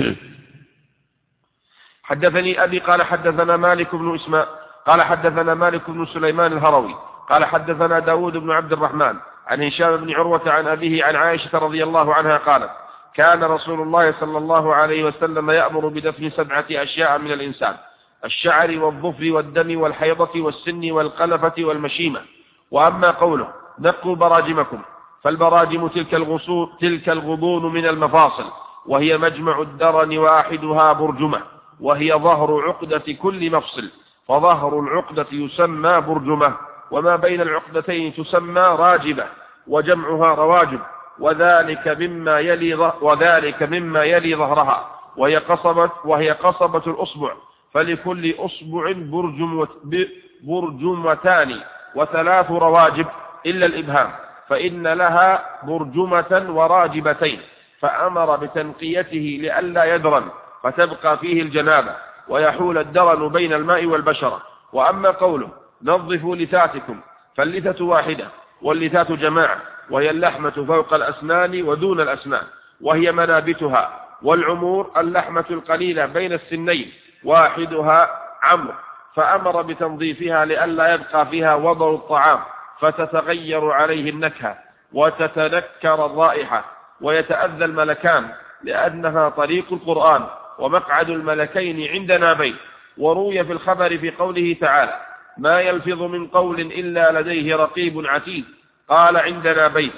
Speaker 7: حدثني أبي قال: حدثنا مالك بن إسماعيل قال: حدثنا مالك بن سليمان الهروي قال: حدثنا داود بن عبد الرحمن عن هشام بن عروة عن أبيه عن عائشة رضي الله عنها قالت: كان رسول الله صلى الله عليه وسلم يأمر بدفن سبعة أشياء من الإنسان: الشعر والظفر والدم والحيضة والسن والقلفة والمشيمة. وأما قوله: نقوا براجمكم، فالبراجم تلك الغصون تلك الغضون من المفاصل، وهي مجمع الدرن واحدها برجمة، وهي ظهر عقدة كل مفصل، فظهر العقدة يسمى برجمة، وما بين العقدتين تسمى راجبة، وجمعها رواجب، وذلك مما يلي وذلك مما يلي ظهرها، وهي قصبة وهي قصبة الأصبع، فلكل أصبع برجم برجمتان وثلاث رواجب إلا الإبهام، فإن لها برجمة وراجبتين، فأمر بتنقيته لئلا يدرن فتبقى فيه الجنابة ويحول الدرن بين الماء والبشرة. وأما قوله نظفوا لثاتكم، فاللثة واحدة، واللثات جماعة، وهي اللحمة فوق الأسنان ودون الأسنان، وهي منابتها، والعمور اللحمة القليلة بين السنين، واحدها عمر، فأمر بتنظيفها لئلا يبقى فيها وضع الطعام فتتغير عليه النكهة وتتنكر الرائحة ويتأذى الملكان، لأنها طريق القرآن ومقعد الملكين عند نابين. وروي في الخبر في قوله تعالى ما يلفظ من قول إلا لديه رقيب عتيد، قال عند نابين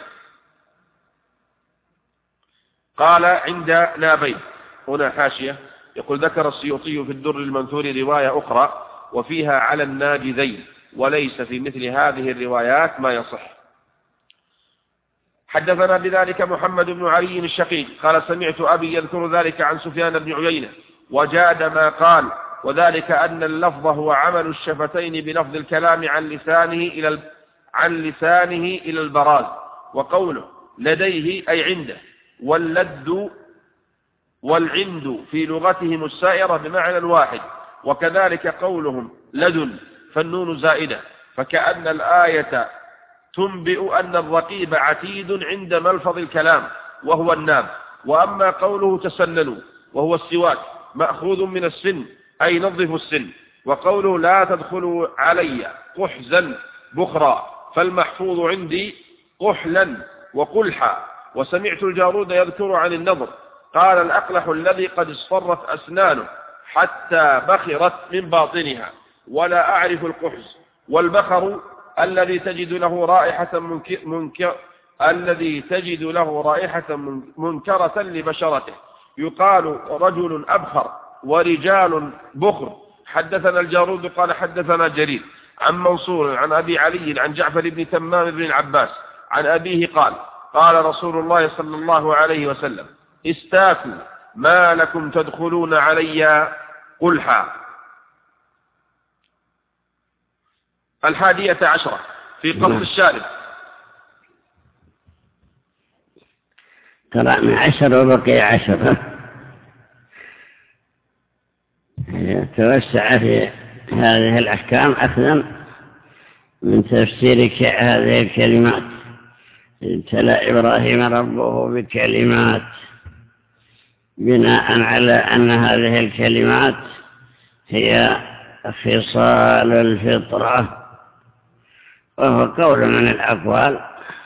Speaker 7: قال عند نابين هنا حاشية يقول ذكر السيوطي في الدر المنثور رواية أخرى وفيها على الناجذين، وليس في مثل هذه الروايات ما يصح. حدثنا بذلك محمد بن علي الشقيق قال سمعت أبي يذكر ذلك عن سفيان بن عيينة وجاد ما قال، وذلك أن اللفظ هو عمل الشفتين بلفظ الكلام عن لسانه إلى عن لسانه إلى البراز، وقوله لديه أي عنده، واللد والعند في لغتهم السائرة بمعنى واحد، وكذلك قولهم لدن فالنون زائدة، فكأن الآية تنبئ أن الرقيب عتيد عند ملفظ الكلام وهو الناب. وأما قوله تسننوا وهو السواك مأخوذ من السن أي نظفوا السن، وقوله لا تدخلوا علي قحزا بخرا، فالمحفوظ عندي قحلا وقلحا. وسمعت الجارود يذكر عن النظر قال الأقلح الذي قد اصفرت أسنانه حتى بخرت من باطنها، ولا أعرف القحز. والبخر الذي تجد له رائحة منكر منكر الذي تجد له رائحة منكرة لبشرته، يقال رجل أبخر ورجال بخر. حدثنا الجارود قال حدثنا جرير عن منصور عن أبي علي عن جعفر بن تمام بن العباس عن أبيه قال قال رسول الله صلى الله عليه وسلم استاكوا ما لكم تدخلون علي قلحا. الحادية عشرة في قص الشارب.
Speaker 1: قرأنا عشر وبقي عشر، توسع في هذه الأحكام أخذا من تفسير هذه الكلمات. ابتلى إبراهيم ربه بكلمات بناء على أن هذه الكلمات هي خصال الفطرة، وهو قول من الأقوال،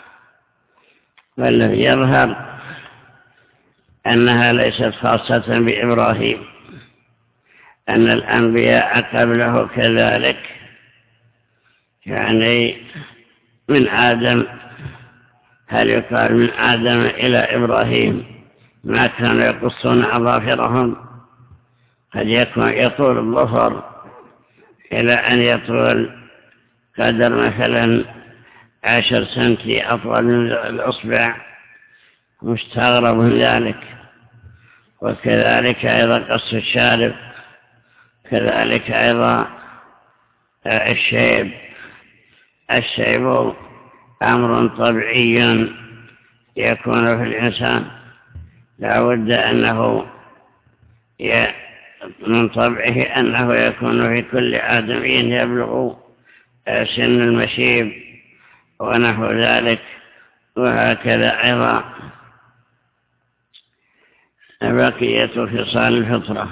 Speaker 1: والذي يظهر أنها ليست خاصة بإبراهيم، أن الأنبياء قبله كذلك، يعني من آدم، هل يقال من آدم إلى إبراهيم ما كانوا يقصون أظافرهم؟ قد يكون يطول الظفر إلى أن يطول قدر مثلا عشر سنتي أطول من الأصبع، مستغرب من ذلك. وكذلك أيضا قص الشارب، كذلك أيضا الشيب. الشيب أمر طبيعي يكون في الإنسان، لا بد أنه من طبعه أنه يكون في كل آدمي يبلغ سن المشيب ونحو ذلك. وهكذا أيضا بقية خصال الفطرة.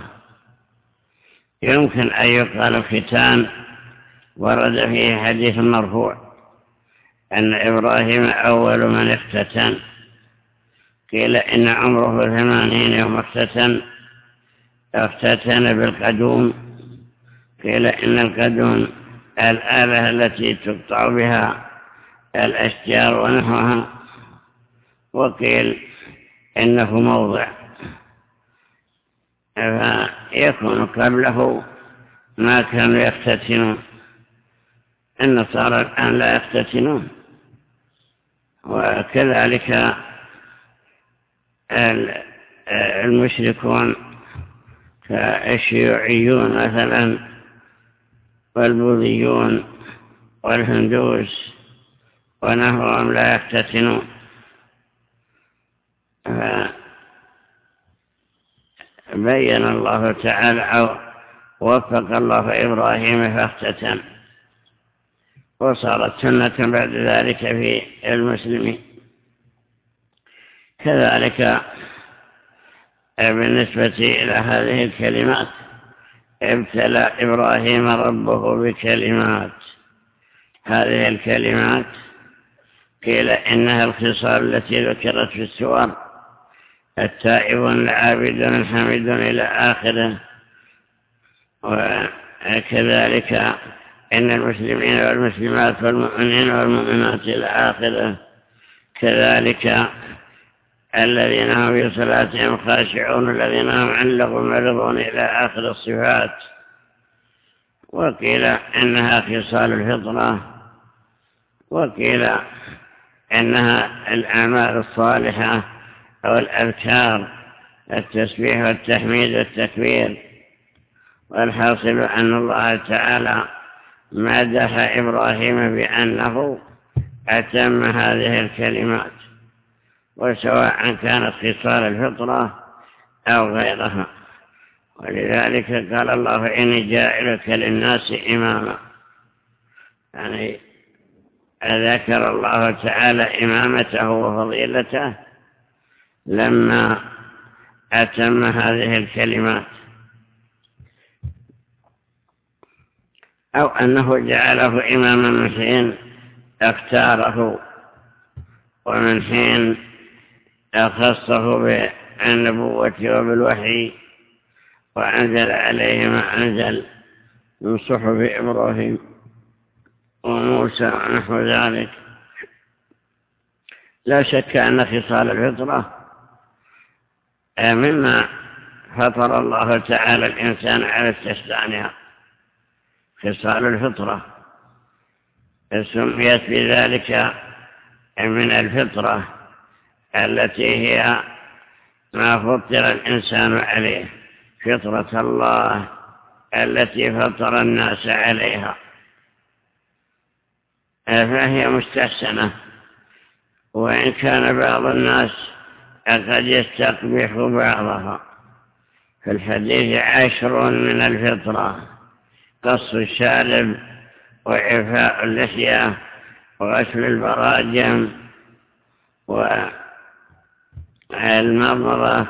Speaker 1: يمكن أن يقال ختان، ورد فيه حديث مرفوع أن إبراهيم أول من اختتن، قيل إن عمره ثمانين يوم اختتن اختتن بالقدوم، قيل إن القدوم الآلة التي تقطع بها الأشجار ونحوها، وقيل إنه موضع، فيكون قبله ما كانوا يختتنون. النصارى الآن لا يختتنون، وكذلك المشركون كالشيوعيون مثلا والبوذيون والهندوس ونحوهم لا يختتنون. بين الله تعالى أو وفق الله إبراهيم فاختتن، وصارت سنة بعد ذلك في المسلمين. كذلك بالنسبة إلى هذه الكلمات، ابتلى إبراهيم ربه بكلمات. هذه الكلمات قيل إنها الخصال التي ذكرت في السور: التائب العابد الحميد إلى آخره. وكذلك إن المسلمين والمسلمات والمؤمنين والمؤمنات إلى آخره. كذلك الذين هم في صلاتهم خاشعون الذين هم عن اللغو معرضون إلى آخر الصفات. وقيل إنها خصال الفطرة، وقيل إنها الأعمال الصالحة أو الأذكار، التسبيح والتحميد والتكبير. والحاصل أن الله تعالى مدح إبراهيم بأنه أتم هذه الكلمات، وسواء كانت خصال الفطرة أو غيرها. ولذلك قال الله: إني جاعلك للناس إماما. يعني ذكر الله تعالى إمامته وفضيلته لما أتم هذه الكلمات، أو أنه جعله إماما من حين اختاره، ومن حين خصه بالنبوة وبالوحي، وأنزل عليه ما أنزل من صحف إبراهيم وموسى ونحو ذلك. لا شك أن خصال الفطرة مما فطر الله تعالى الإنسان على استحسانها. خصال الفطرة سميت بذلك من الفطرة التي هي ما فطر الإنسان عليه، فطرة الله التي فطر الناس عليها، فهي مستحسنة. وإن كان بعض الناس قد يستقبح بعضها. في الحديث: عشر من الفطرة: قص الشارب، وإعفاء اللحية، وغسل البراجم، والمضمضة،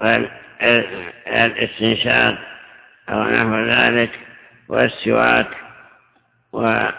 Speaker 1: والاستنشاق أو نحو ذلك، والسواك، ونتف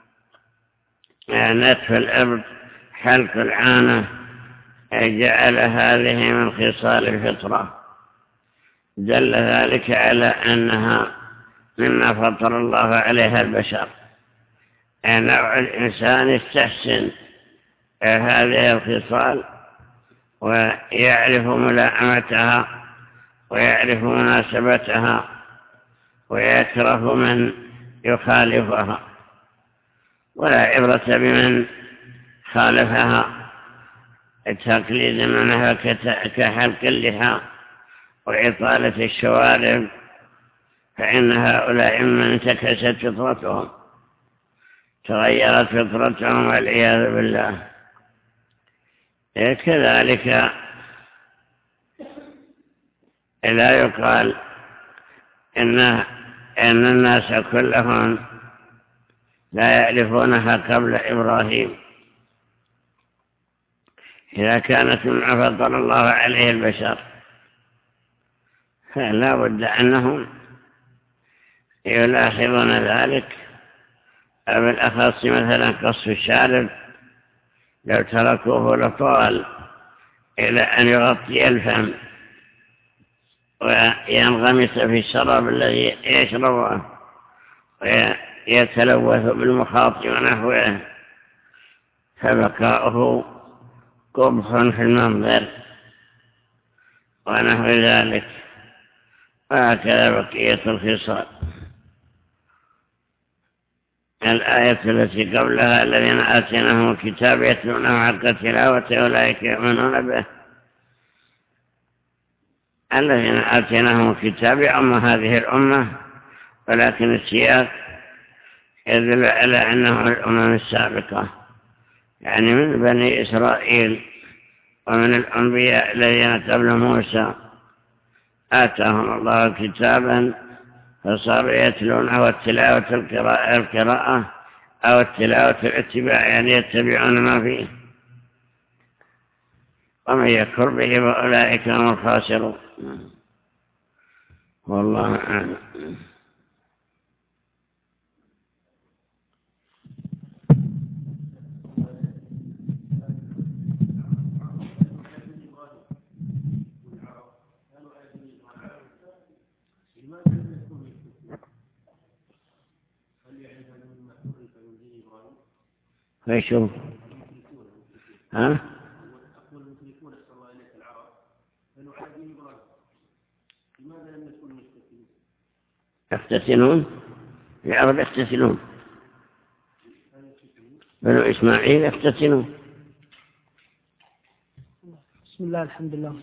Speaker 1: الإبط، حلق العانة. جعل هذه من خصال الفطرة. دل ذلك على أنها مما فطر الله عليها البشر. نوع الإنسان يستحسن هذه الخصال ويعرف ملائمتها ويعرف مناسبتها، ويكره من يخالفها، ولا عبرة بمن خالفها تقليدا منها كحلق اللحى وإطالة الشوارب، فإن هؤلاء من انتكست فطرتهم، تغيرت فطرتهم والعياذ بالله. كذلك لا يقال إن, إن الناس كلهم لا يعرفونها قبل إبراهيم. إذا كانت مما فضل الله عليه البشر، فلا بد أنهم يلاحظون ذلك. بالأخص مثلا قص الشارب، لو تركوه لطال إلى أن يغطي الفم وينغمس في الشراب الذي يشربه ويتلوث بالمخاط ونحوه، فبقاؤه قبح في المنظر ونحو ذلك. وهكذا بقية الخصال. الآية التي قبلها الذين آتيناهم الكتاب يتلونه حق تلاوته أولئك يؤمنون به. الذين آتيناهم الكتاب يعم هذه الأمة، ولكن السياق يدل على أنه الأمم السابقة، يعني من بني إسرائيل ومن الأنبياء الذين قبل موسى آتاهم الله كتابا فصاروا يتلونه، والتلاوة القراءة, القراءة أو التلاوة الاتباع، يعني يتبعون ما فيه. ومن يكفر به فأولئك هم الخاسرون. والله أعلم. فيشوف ها يفتتنون، العرب يفتتنون، بنو إسماعيل يفتتنون.
Speaker 3: بسم الله الحمد لله.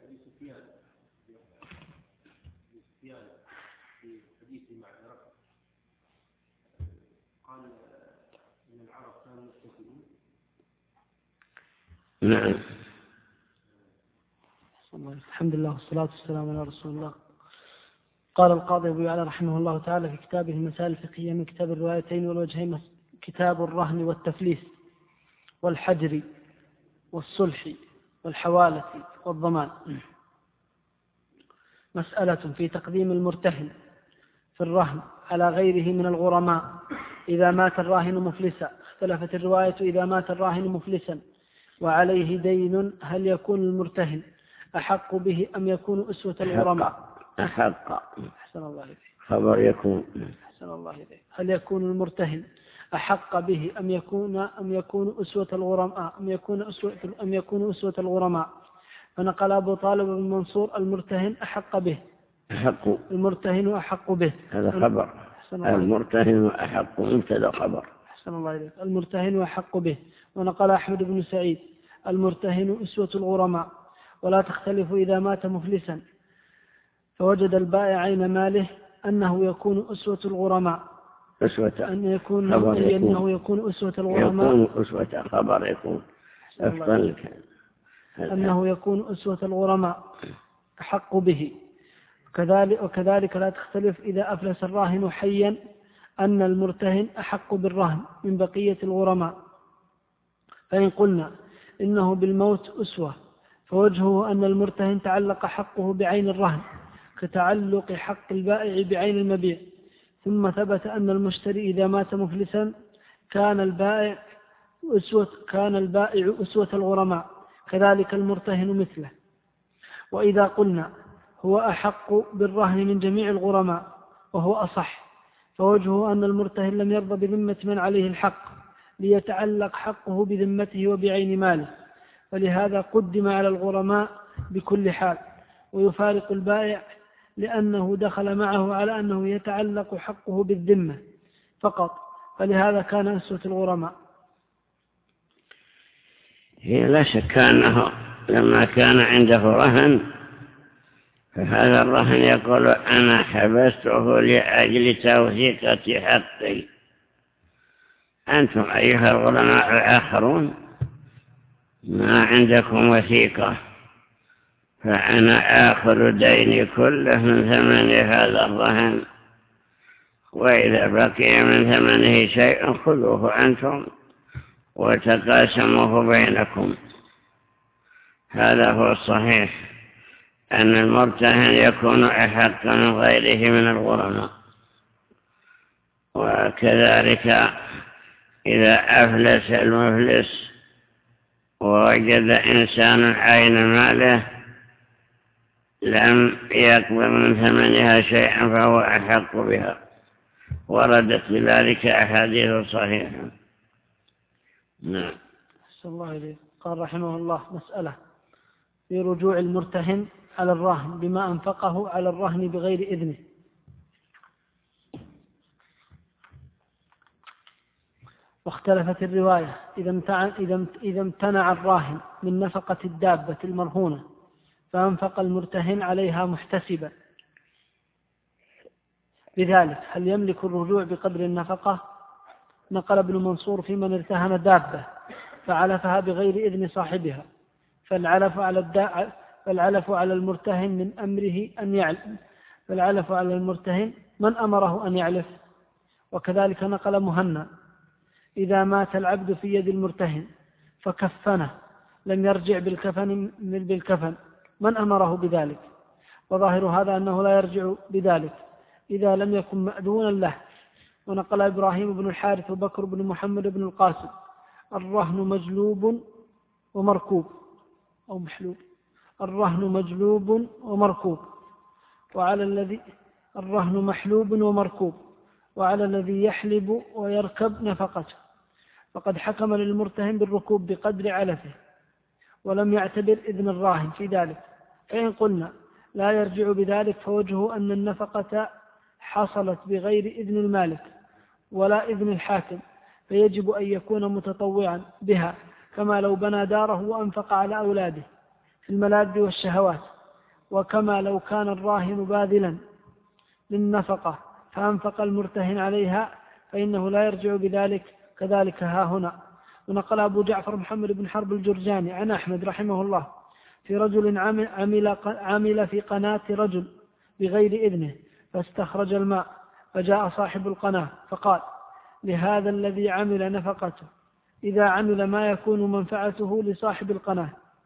Speaker 1: نعم.
Speaker 3: الحمد لله والصلاة والسلام على رسول الله. قال القاضي أبو يعلى رحمه الله تعالى في كتابه المسائل الفقهية من كتاب الروايتين والوجهين، كتاب الرهن والتفليس والحجر والصلح والحوالة والضمان. مسألة في تقديم المرتهن في الرهن على غيره من الغرماء إذا مات الراهن مفلسا. اختلفت الرواية إذا مات الراهن مفلسا وعليه دين هل يكون المرتهن أحق به أم يكون أسوة الغرماء؟
Speaker 1: أحق.
Speaker 3: أحسن الله إليك.
Speaker 1: خبر يكون.
Speaker 3: أحسن الله إليك. هل يكون المرتهن أحق به أم يكون أم يكون أسوة الغرماء أم يكون أسوة أم يكون أسوة الغرماء؟ فنقل أبو طالب بن منصور المرتهن أحق به.
Speaker 1: أحق.
Speaker 3: المرتهن أحق به.
Speaker 1: هذا خبر. المرتهن أحق مبتدا خبر.
Speaker 3: أحسن الله إليك. المرتهن أحق به. ونقل أحمد بن سعيد المرتهن أسوة الغرماء. ولا تختلف إذا مات مفلسا فوجد البائع عين ماله أنه يكون أسوة الغرماء.
Speaker 1: أسوة.
Speaker 3: أن يكون أنه يكون أسوة الغرماء.
Speaker 1: يكون أسوة خبر يكون. أفضل.
Speaker 3: أنه يكون أسوة الغرماء أحق به. وكذلك, وكذلك لا تختلف إذا أفلس الراهن حيا أن المرتهن أحق بالرهن من بقية الغرماء. فإن قلنا إنه بالموت أسوة فوجهه أن المرتهن تعلق حقه بعين الرهن كتعلق حق البائع بعين المبيع، ثم ثبت أن المشتري إذا مات مفلسا كان البائع أسوة, كان البائع أسوة الغرماء، كذلك المرتهن مثله. وإذا قلنا هو أحق بالرهن من جميع الغرماء وهو أصح فوجهه أن المرتهن لم يرضى بذمة من عليه الحق ليتعلق حقه بذمته وبعين ماله، ولهذا قدم على الغرماء بكل حال، ويفارق البائع لأنه دخل معه على أنه يتعلق حقه بالذمة فقط، فلهذا كان أسوة الغرماء.
Speaker 1: هي لا شك أنه لما كان عنده رهن فهذا الرهن يقول أنا حبسته لأجل توثيقة حقي. أنتم أيها الغرماء الآخرون ما عندكم وثيقة، فأنا آخذ ديني كله من ثمن هذا الرهن، وإذا بقي من ثمنه شيء خذوه أنتم وتقاسموه بينكم. هذا هو الصحيح، أن المرتهن يكون أحق من غيره من الغرماء. وكذلك إذا أفلس المفلس ووجد إنسان عين ماله لم يقبل من ثمنها شيئا فهو أحق بها، وردت بذلك أحاديث صحيحة. نعم.
Speaker 3: أحسن الله إليه. قال رحمه الله مسألة في رجوع المرتهن على الرهن بما أنفقه على الرهن بغير إذنه. واختلفت الرواية إذا امتنع الراهن من نفقة الدابة المرهونة فأنفق المرتهن عليها محتسبا بذلك هل يملك الرجوع بقدر النفقة؟ نقل ابن منصور في من ارتهن دابة فعلفها بغير إذن صاحبها فالعلف على الدا... فالعلف على المرتهن من أمره أن يعلف فالعلف على المرتهن من أمره أن يعلف. وكذلك نقل مهنا إذا مات العبد في يد المرتهن فكفنه لم يرجع بالكفن بالكفن من أمره بذلك؟ وظاهر هذا أنه لا يرجع بذلك إذا لم يكن مأذونا له. ونقل إبراهيم بن الحارث وبكر بن محمد بن القاسم الرهن مجلوب ومركوب أو محلوب الرهن مجلوب ومركوب وعلى الذي الرهن محلوب ومركوب وعلى الذي يحلب ويركب نفقته. فقد حكم للمرتهن بالركوب بقدر علفه ولم يعتبر إذن الراهن في ذلك. فإن قلنا لا يرجع بذلك فوجهه أن النفقة حصلت بغير إذن المالك ولا إذن الحاكم فيجب أن يكون متطوعا بها كما لو بنى داره وأنفق على أولاده في الملاذ والشهوات، وكما لو كان الراهن باذلا للنفقة فأنفق المرتهن عليها فإنه لا يرجع بذلك. كذلك ها هنا. ونقل أبو جعفر محمد بن حرب الجرجاني عن أحمد رحمه الله في رجل عمل, عمل في قناة رجل بغير إذنه فاستخرج الماء فجاء صاحب القناة فقال لهذا الذي عمل نفقته إذا عمل ما يكون منفعته لصاحب القناة.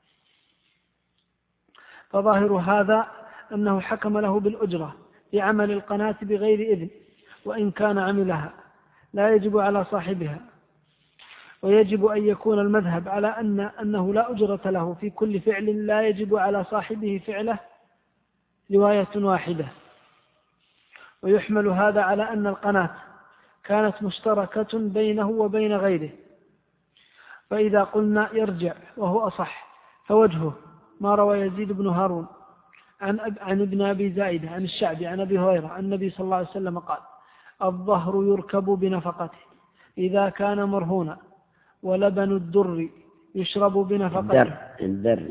Speaker 3: فظاهر هذا أنه حكم له بالأجرة لعمل القناة بغير إذن وإن كان عملها لا يجب على صاحبها. ويجب أن يكون المذهب على أن أنه لا أجرة له في كل فعل لا يجب على صاحبه فعله رواية واحدة. ويحمل هذا على أن القناة كانت مشتركة بينه وبين غيره. فإذا قلنا يرجع وهو أصح فوجهه ما روى يزيد بن هارون عن, أب عن ابن أبي زائدة عن الشعبي عن أبي هريرة عن النبي صلى الله عليه وسلم قال الظهر يركب بنفقته إذا كان مرهونا ولبن الدر يشرب بنفقته
Speaker 1: الدر الدر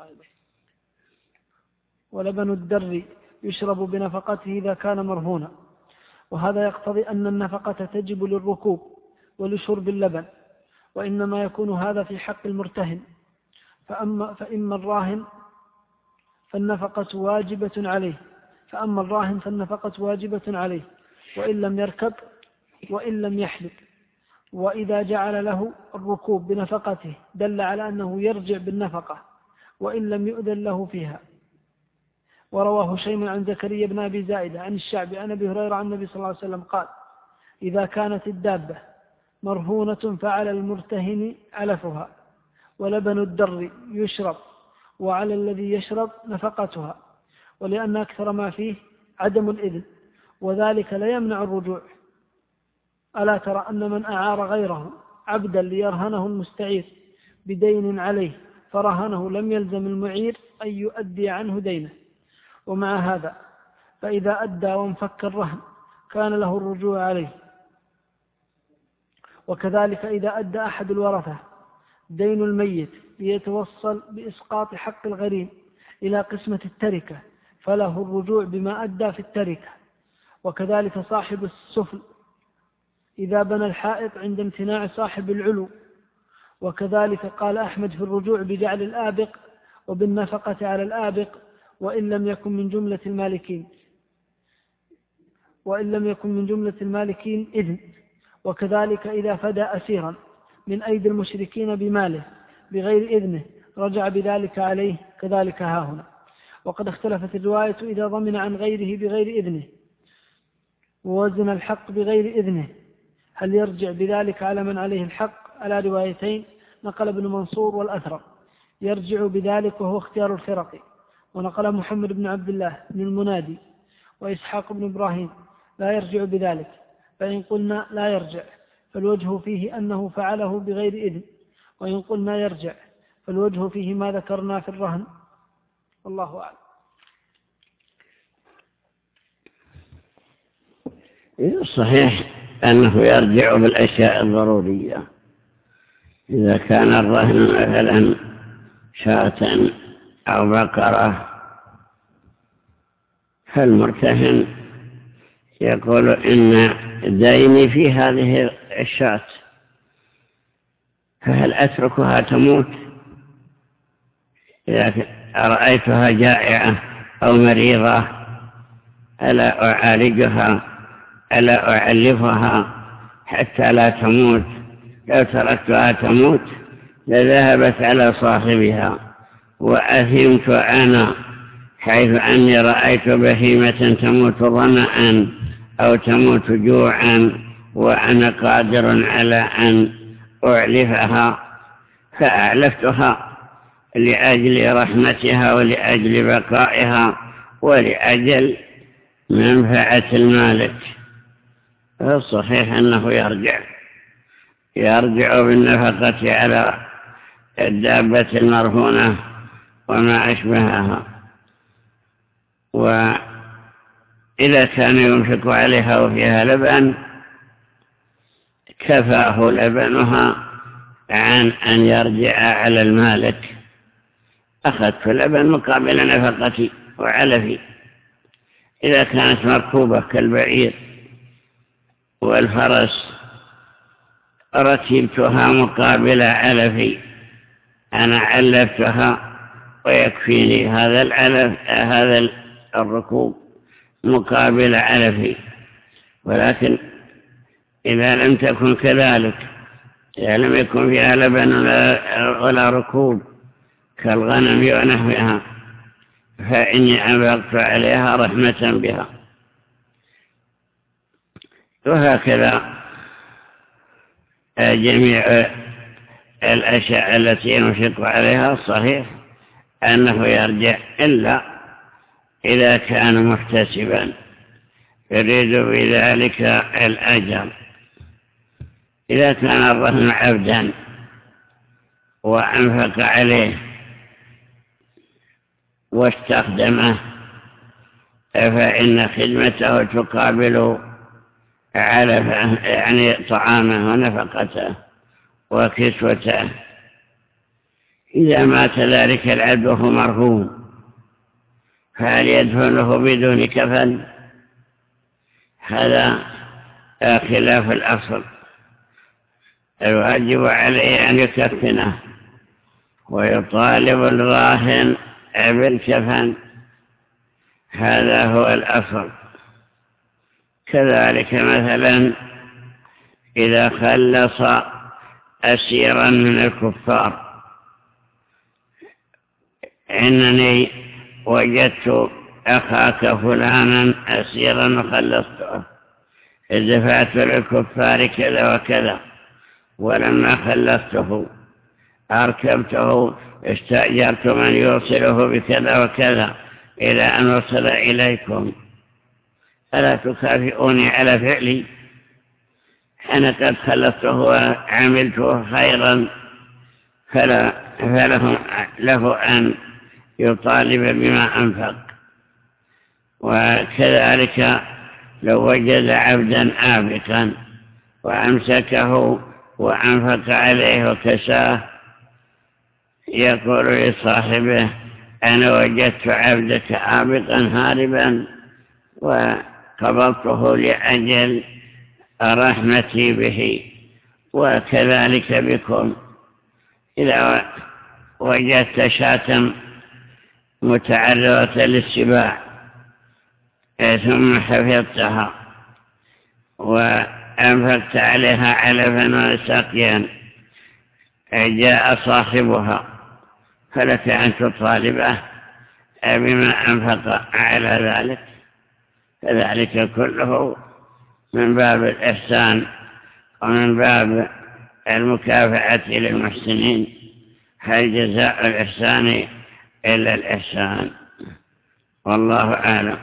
Speaker 3: ولبن الدر يشرب بنفقته إذا كان مرهونا. وهذا يقتضي أن النفقة تجب للركوب ولشرب اللبن وإنما يكون هذا في حق المرتهن. فأما فإما الراهن فالنفقة واجبة عليه فأما الراهن فالنفقة واجبة عليه وإن لم يركب وإن لم يحلب. وإذا جعل له الركوب بنفقته دل على أنه يرجع بالنفقة وإن لم يؤذن له فيها. ورواه هشيم عن زكريا بن أبي زائدة عن الشعبي عن أبي هريرة عن النبي صلى الله عليه وسلم قال إذا كانت الدابة مرهونة فعلى المرتهن علفها ولبن الدر يشرب وعلى الذي يشرب نفقتها. ولأن أكثر ما فيه عدم الإذن وذلك لا يمنع الرجوع. ألا ترى أن من أعار غيره عبدا ليرهنه المستعير بدين عليه فرهنه لم يلزم المعير أن يؤدي عنه دينه. ومع هذا فإذا أدى وانفك الرهن كان له الرجوع عليه. وكذلك إذا أدى أحد الورثة دين الميت ليتوصل بإسقاط حق الغريم إلى قسمة التركة فله الرجوع بما أدى في التركة. وكذلك صاحب السفل إذا بنى الحائط عند امتناع صاحب العلو. وكذلك قال أحمد في الرجوع بجعل الآبق وبالنفقة على الآبق وإن لم يكن من جملة المالكين وإن لم يكن من جملة المالكين إذن. وكذلك إذا فدى أسيرا من أيدي المشركين بماله بغير إذنه رجع بذلك عليه. كذلك ها هنا. وقد اختلفت الرواية إذا ضمن عن غيره بغير إذنه ووزن الحق بغير إذنه هل يرجع بذلك على من عليه الحق؟ على روايتين. نقل ابن منصور والأثرم يرجع بذلك وهو اختيار الفرقي. ونقل محمد بن عبد الله بن المنادي وإسحاق بن إبراهيم لا يرجع بذلك. فإن قلنا لا يرجع فالوجه فيه أنه فعله بغير إذن وإن قلنا يرجع فالوجه فيه ما ذكرنا في الرهن. والله أعلم.
Speaker 1: صحيح أنه يرجع بالأشياء الضرورية. إذا كان الرهن مثلا شاة أو بقرة، فالمرتهن يقول إن ديني في هذه الشاة، فهل أتركها تموت؟ إذا رأيتها جائعة أو مريضة ألا أعالجها، ألا أعلفها حتى لا تموت؟ لو تركتها تموت لذهبت على صاحبها، وأثمت أنا حيث أني رأيت بهيمة تموت ظمأ أو تموت جوعا وأنا قادر على أن أعلفها، فأعلفتها لأجل رحمتها ولأجل بقائها ولأجل منفعة المالك. الصحيح أنه يرجع يرجع بالنفقة على الدابة المرهونة وما أشبهها. وإذا كان ينفق عليها وفيها لبن كفاه لبنها عن أن يرجع على المالك. أخذت اللبن مقابل نفقتي وعلفي. إذا كانت مركوبة كالبعير والفرس ركبتها مقابل علفي، أنا علفتها ويكفيني هذا العلف هذا الركوب مقابل علفي. ولكن إذا لم تكن كذلك، إذا لم يكن فيها لبن ولا ركوب كالغنم ونحوها، فإني أنفقت عليها رحمة بها. وهكذا جميع الأشياء التي ينفق عليها الصحيح أنه يرجع، إلا إذا كان محتسبا يريد بذلك الأجر. إذا كان الرهن عبدا وأنفق عليه واستخدمه فإن خدمته تقابل علفه، يعني طعامه ونفقته وكسوته. إذا مات ذلك العبد وهو مرهون فهل يدفنه بدون كفن؟ هذا خلاف الأصل. الواجب عليه أن يكفنه ويطالب الراهن بالكفن، هذا هو الأصل. كذلك مثلا إذا خلص أسيرا من الكفار، إنني وجدت أخاك فلانا أسيرا وخلصته، دفعت للكفار كذا وكذا، ولما خلصته أركبته استأجرت من يوصله بكذا وكذا إلى أن وصل إليكم، ألا تكافئوني على فعلي؟ أنا قد خلصته وعملته خيرا، فلا فله له أن يطالب بما أنفق. وكذلك لو وجد عبدا آبقا وأمسكه وأنفق عليه وكساه، يقول لصاحبه أنا وجدت عبدك آبقا هاربا وقبضته لأجل رحمتي به. وكذلك بكم، إذا وجدت شاة متعرضة للسباع ثم حفظتها وأنفقت عليها علفا وسقيا، جاء صاحبها فلك أن تطالبه بما أنفق على ذلك. فذلك كله من باب الإحسان ومن باب المكافأة للمحسنين. هل جزاء الإحسان إلا الإحسان؟ والله أعلم.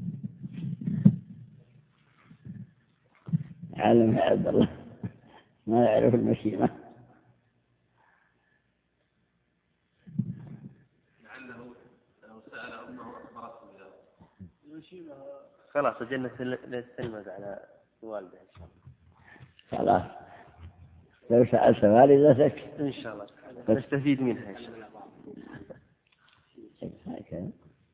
Speaker 1: علم عبد الله ما يعرف المشيمة.
Speaker 2: خلاص أجلنا نتلمذ على والده إن شاء الله.
Speaker 1: خلاص لو سألت والدتك
Speaker 2: إن شاء الله نستفيد منها إن شاء الله.
Speaker 1: هكذا.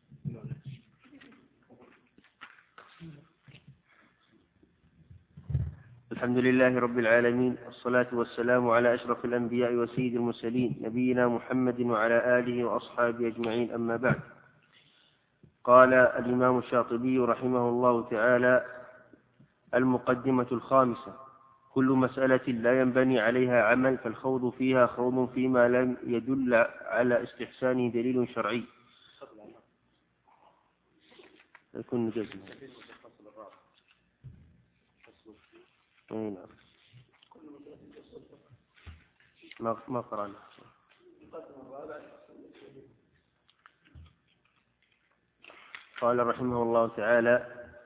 Speaker 2: الحمد لله رب العالمين، والصلاة والسلام على أشرف الأنبياء وسيد المرسلين نبينا محمد وعلى آله وأصحابه أجمعين، أما بعد. قال الإمام الشاطبي رحمه الله تعالى: المقدمة الخامسة: كل مسألة لا ينبني عليها عمل فالخوض فيها خوض فيما لم يدل على استحسانه دليل شرعي. يكون نجزم ما ما قرأنا. قال رحمه الله تعالى: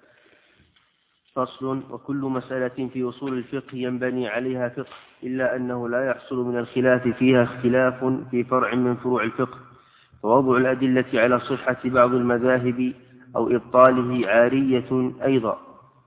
Speaker 2: فصل: وكل مسألة في أصول الفقه ينبني عليها فقه، إلا أنه لا يحصل من الخلاف فيها اختلاف في فرع من فروع الفقه، فوضع الأدلة على صحة بعض المذاهب أو إبطاله عارية أيضا،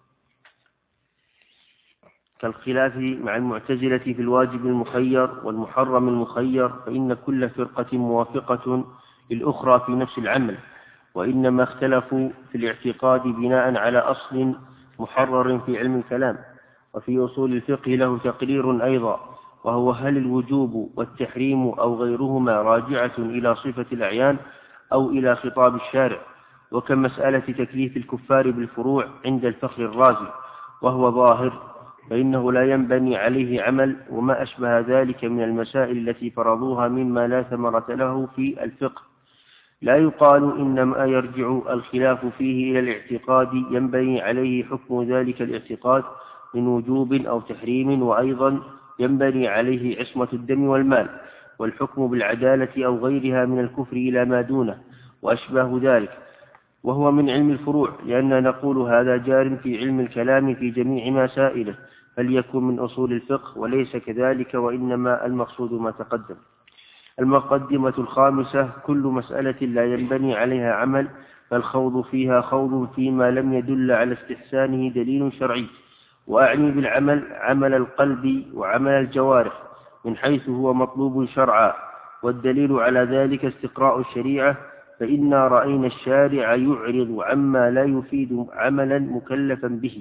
Speaker 2: كالخلاف مع المعتزلة في الواجب المخير والمحرم المخير، فإن كل فرقة موافقة للأخرى في نفس العمل، وإنما اختلفوا في الاعتقاد بناء على أصل محرر في علم الكلام. وفي أصول الفقه له تقرير أيضا، وهو هل الوجوب والتحريم أو غيرهما راجعة إلى صفة الأعيان أو إلى خطاب الشارع، وكمسألة تكليف الكفار بالفروع عند الفخر الرازي، وهو ظاهر، فإنه لا ينبني عليه عمل، وما أشبه ذلك من المسائل التي فرضوها مما لا ثمرة له في الفقه. لا يقال إنما يرجع الخلاف فيه إلى الاعتقاد ينبني عليه حكم ذلك الاعتقاد من وجوب أو تحريم، وأيضا ينبني عليه عصمة الدم والمال، والحكم بالعدالة أو غيرها من الكفر إلى ما دونه وأشباه ذلك، وهو من علم الفروع، لأننا نقول هذا جار في علم الكلام في جميع مسائله، فليكن من أصول الفقه، وليس كذلك، وإنما المقصود ما تقدم. المقدمة الخامسة: كل مسألة لا ينبني عليها عمل فالخوض فيها خوض فيما لم يدل على استحسانه دليل شرعي، وأعني بالعمل عمل القلب وعمل الجوارح من حيث هو مطلوب شرعا، والدليل على ذلك استقراء الشريعة، فإنا رأينا الشارع يعرض عما لا يفيد عملا مكلفا به.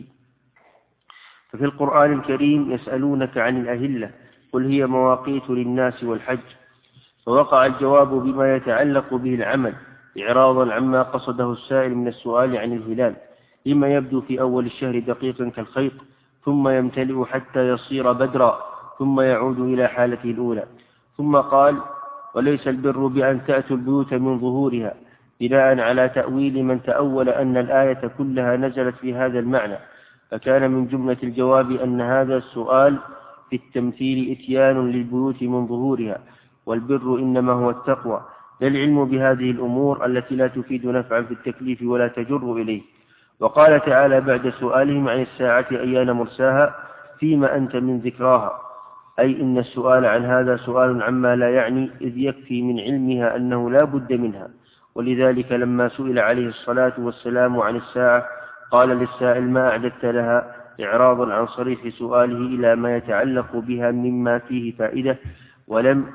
Speaker 2: ففي القرآن الكريم يسألونك عن الأهلة قل هي مواقيت للناس والحج، فوقع الجواب بما يتعلق به العمل إعراضا عما قصده السائل من السؤال عن الهلال، لما يبدو في أول الشهر دقيقا كالخيط، ثم يمتلئ حتى يصير بدرا، ثم يعود إلى حالته الأولى. ثم قال: وليس البر بأن تأتوا البيوت من ظهورها، بناء على تأويل من تأول أن الآية كلها نزلت في هذا المعنى، فكان من جملة الجواب أن هذا السؤال في التمثيل إتيان للبيوت من ظهورها، والبر إنما هو التقوى، لا العلم بهذه الأمور التي لا تفيد نفعا في التكليف ولا تجر إليه. وقال تعالى بعد سؤالهم عن الساعة أيان مرساها فيما أنت من ذكراها، أي إن السؤال عن هذا سؤال عما لا يعني، إذ يكفي من علمها أنه لا بد منها. ولذلك لما سئل عليه الصلاة والسلام عن الساعة قال للسائل: ما أعددت لها؟ إعراضا عن صريح سؤاله إلى ما يتعلق بها مما فيه فائدة، ولم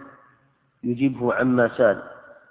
Speaker 2: يجبه عما سأل.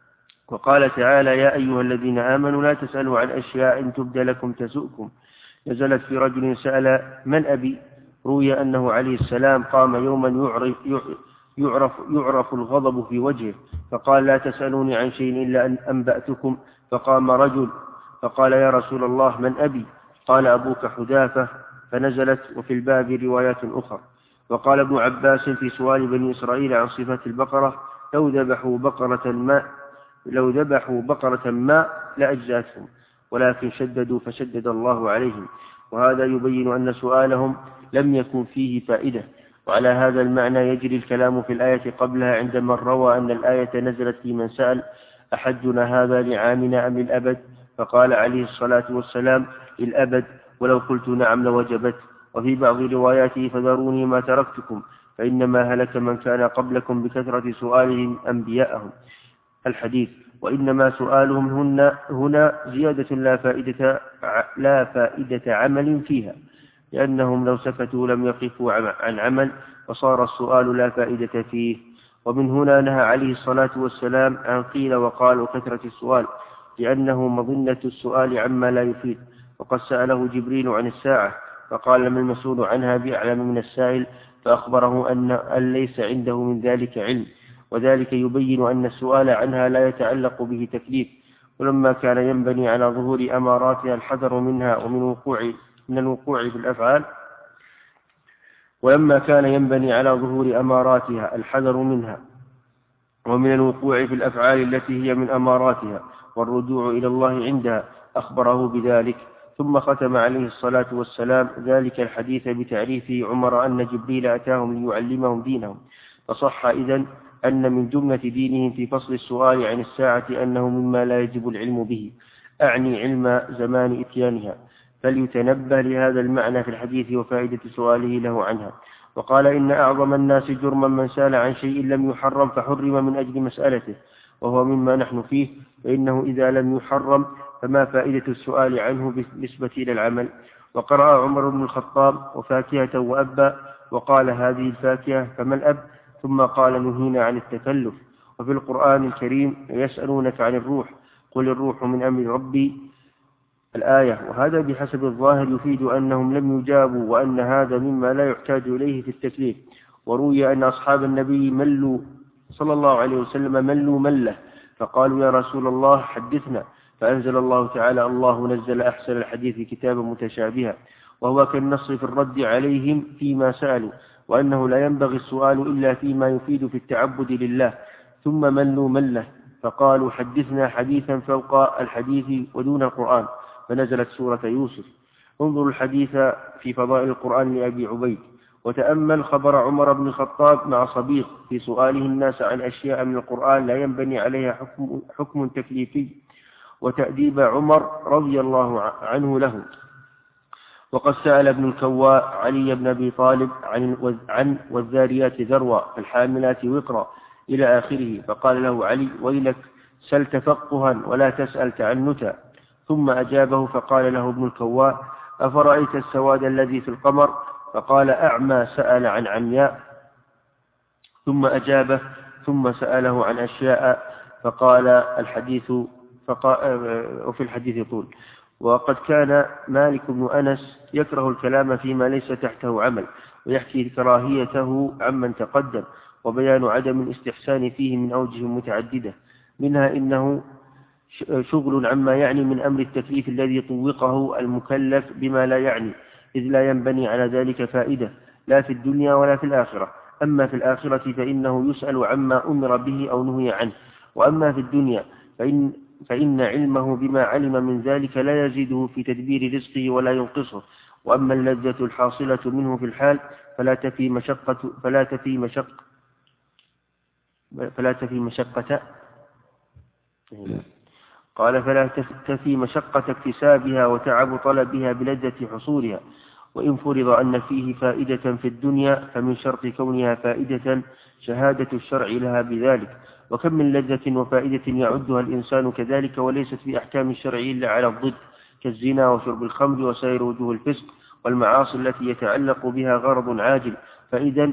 Speaker 2: وقال تعالى: يا أيها الذين آمنوا لا تسألوا عن أشياء إن تبد لكم تسؤكم، نزلت في رجل سأل: من أبي؟ روي أنه عليه السلام قام يوما يعرف, يعرف, يعرف الغضب في وجهه، فقال: لا تسألوني عن شيء إلا أن أنبأتكم. فقام رجل فقال: يا رسول الله من أبي؟ قال: أبوك حذافة، فنزلت. وفي الباب روايات أخرى. وقال ابن عباس في سؤال بني إسرائيل عن صفة البقرة: لو ذبحوا بقرة ما لو ذبحوا بقرة ما لأجزأتهم، ولكن شددوا فشدد الله عليهم. وهذا يبين أن سؤالهم لم يكن فيه فائدة. وعلى هذا المعنى يجري الكلام في الآية قبلها عندما روى أن الآية نزلت في من سأل: أحجنا هذا لعامنا أم للأبد؟ فقال عليه الصلاة والسلام: للأبد، ولو قلت نعم لوجبت. وفي بعض رواياته: فذروني ما تركتكم،
Speaker 8: فإنما هلك من كان قبلكم بكثرة سؤالهم أنبياءهم. الحديث. وإنما سؤالهم هنا, هنا زيادة لا فائدة, لا فائدة عمل فيها، لأنهم لو سكتوا لم يقفوا عن عمل، فصار السؤال لا فائدة فيه. ومن هنا نهى عليه الصلاة والسلام عن قيل وقال وكثرة السؤال، لأنه مظنة السؤال عما لا يفيد. وقد سأله جبريل عن الساعة فقال ما المسؤول عنها بأعلم من السائل، فأخبره أن ليس عنده من ذلك علم، وذلك يبين أن السؤال عنها لا يتعلق به تكليف. ولما كان ينبني على ظهور أماراتها الحذر منها ومن وقوع من الوقوع في الأفعال ولما كان ينبني على ظهور أماراتها الحذر منها ومن الوقوع في الأفعال التي هي من أماراتها والرجوع إلى الله عندها، أخبره بذلك. ثم ختم عليه الصلاة والسلام ذلك الحديث بتعريف عمر أن جبريل أتاهم ليعلمهم دينهم. فصح إذن أن من جملة دينهم في فصل السؤال عن الساعة أنه مما لا يجب العلم به، أعني علم زمان إتيانها، فليتنبه لهذا المعنى في الحديث وفائدة سؤاله له عنها. وقال إن أعظم الناس جرما من سأل عن شيء لم يحرم فحرم من أجل مسألته، وهو مما نحن فيه، فإنه إذا لم يحرم فما فائدة السؤال عنه بالنسبة إلى العمل. وقرأ عمر بن الخطاب وفاكهة وأبا، وقال هذه الفاكهة فما الأب، ثم قال نهينا عن التكلف. وفي القرآن الكريم يسألونك عن الروح قل الروح من أمر ربي الآية. وهذا بحسب الظاهر يفيد أنهم لم يجابوا، وأن هذا مما لا يحتاج إليه في التكليف. وروي أن أصحاب النبي ملوا صلى الله عليه وسلم ملوا مله، فقالوا يا رسول الله حدثنا، فأنزل الله تعالى الله نزل أحسن الحديث كتابا متشابها، وهو كالنص في الرد عليهم فيما سألوا، وأنه لا ينبغي السؤال إلا فيما يفيد في التعبد لله. ثم ملوا مله فقالوا حدثنا حديثا فوق الحديث ودون القرآن، فنزلت سورة يوسف. انظروا الحديث في فضائل القرآن لأبي عبيد، وتأمل خبر عمر بن الخطاب مع صبيغ في سؤاله الناس عن أشياء من القرآن لا ينبني عليها حكم, حكم تكليفي، وتأديب عمر رضي الله عنه له. وقد سأل ابن الكواء علي بن أبي طالب عن, عن والذاريات ذروة الحاملات وقرا إلى آخره، فقال له علي ويلك سل تفقها ولا تسأل تعنتا. ثم أجابه فقال له ابن الكواء أفرأيت السواد الذي في القمر، فقال أعمى سأل عن عمياء. ثم أجابه ثم سأله عن أشياء، فقال الحديث فقال وفي الحديث طول. وقد كان مالك بن أنس يكره الكلام فيما ليس تحته عمل، ويحكي كراهيته عمن تقدم، وبيان عدم الاستحسان فيه من أوجه متعددة، منها إنه شغل عما يعني من أمر التكليف الذي طوقه المكلف بما لا يعني، إذ لا ينبني على ذلك فائدة لا في الدنيا ولا في الآخرة. أما في الآخرة فإنه يسأل عما أمر به أو نهي عنه، وأما في الدنيا فإن, فإن علمه بما علم من ذلك لا يزيده في تدبير رزقه ولا ينقصه. وأما اللذة الحاصلة منه في الحال فلا تفي مشقة فلا تفي مشق فلا تفي مشقة قال فلا تفي مشقة اكتسابها وتعب طلبها بلذة حصولها. وإن فرض أن فيه فائدة في الدنيا فمن شرط كونها فائدة شهادة الشرع لها بذلك. وكم من لذة وفائدة يعدها الإنسان كذلك، وليست في أحكام الشرع إلا على الضد، كالزنا وشرب الخمر وسائر وجوه الفسق والمعاصي التي يتعلق بها غرض عاجل. فإذا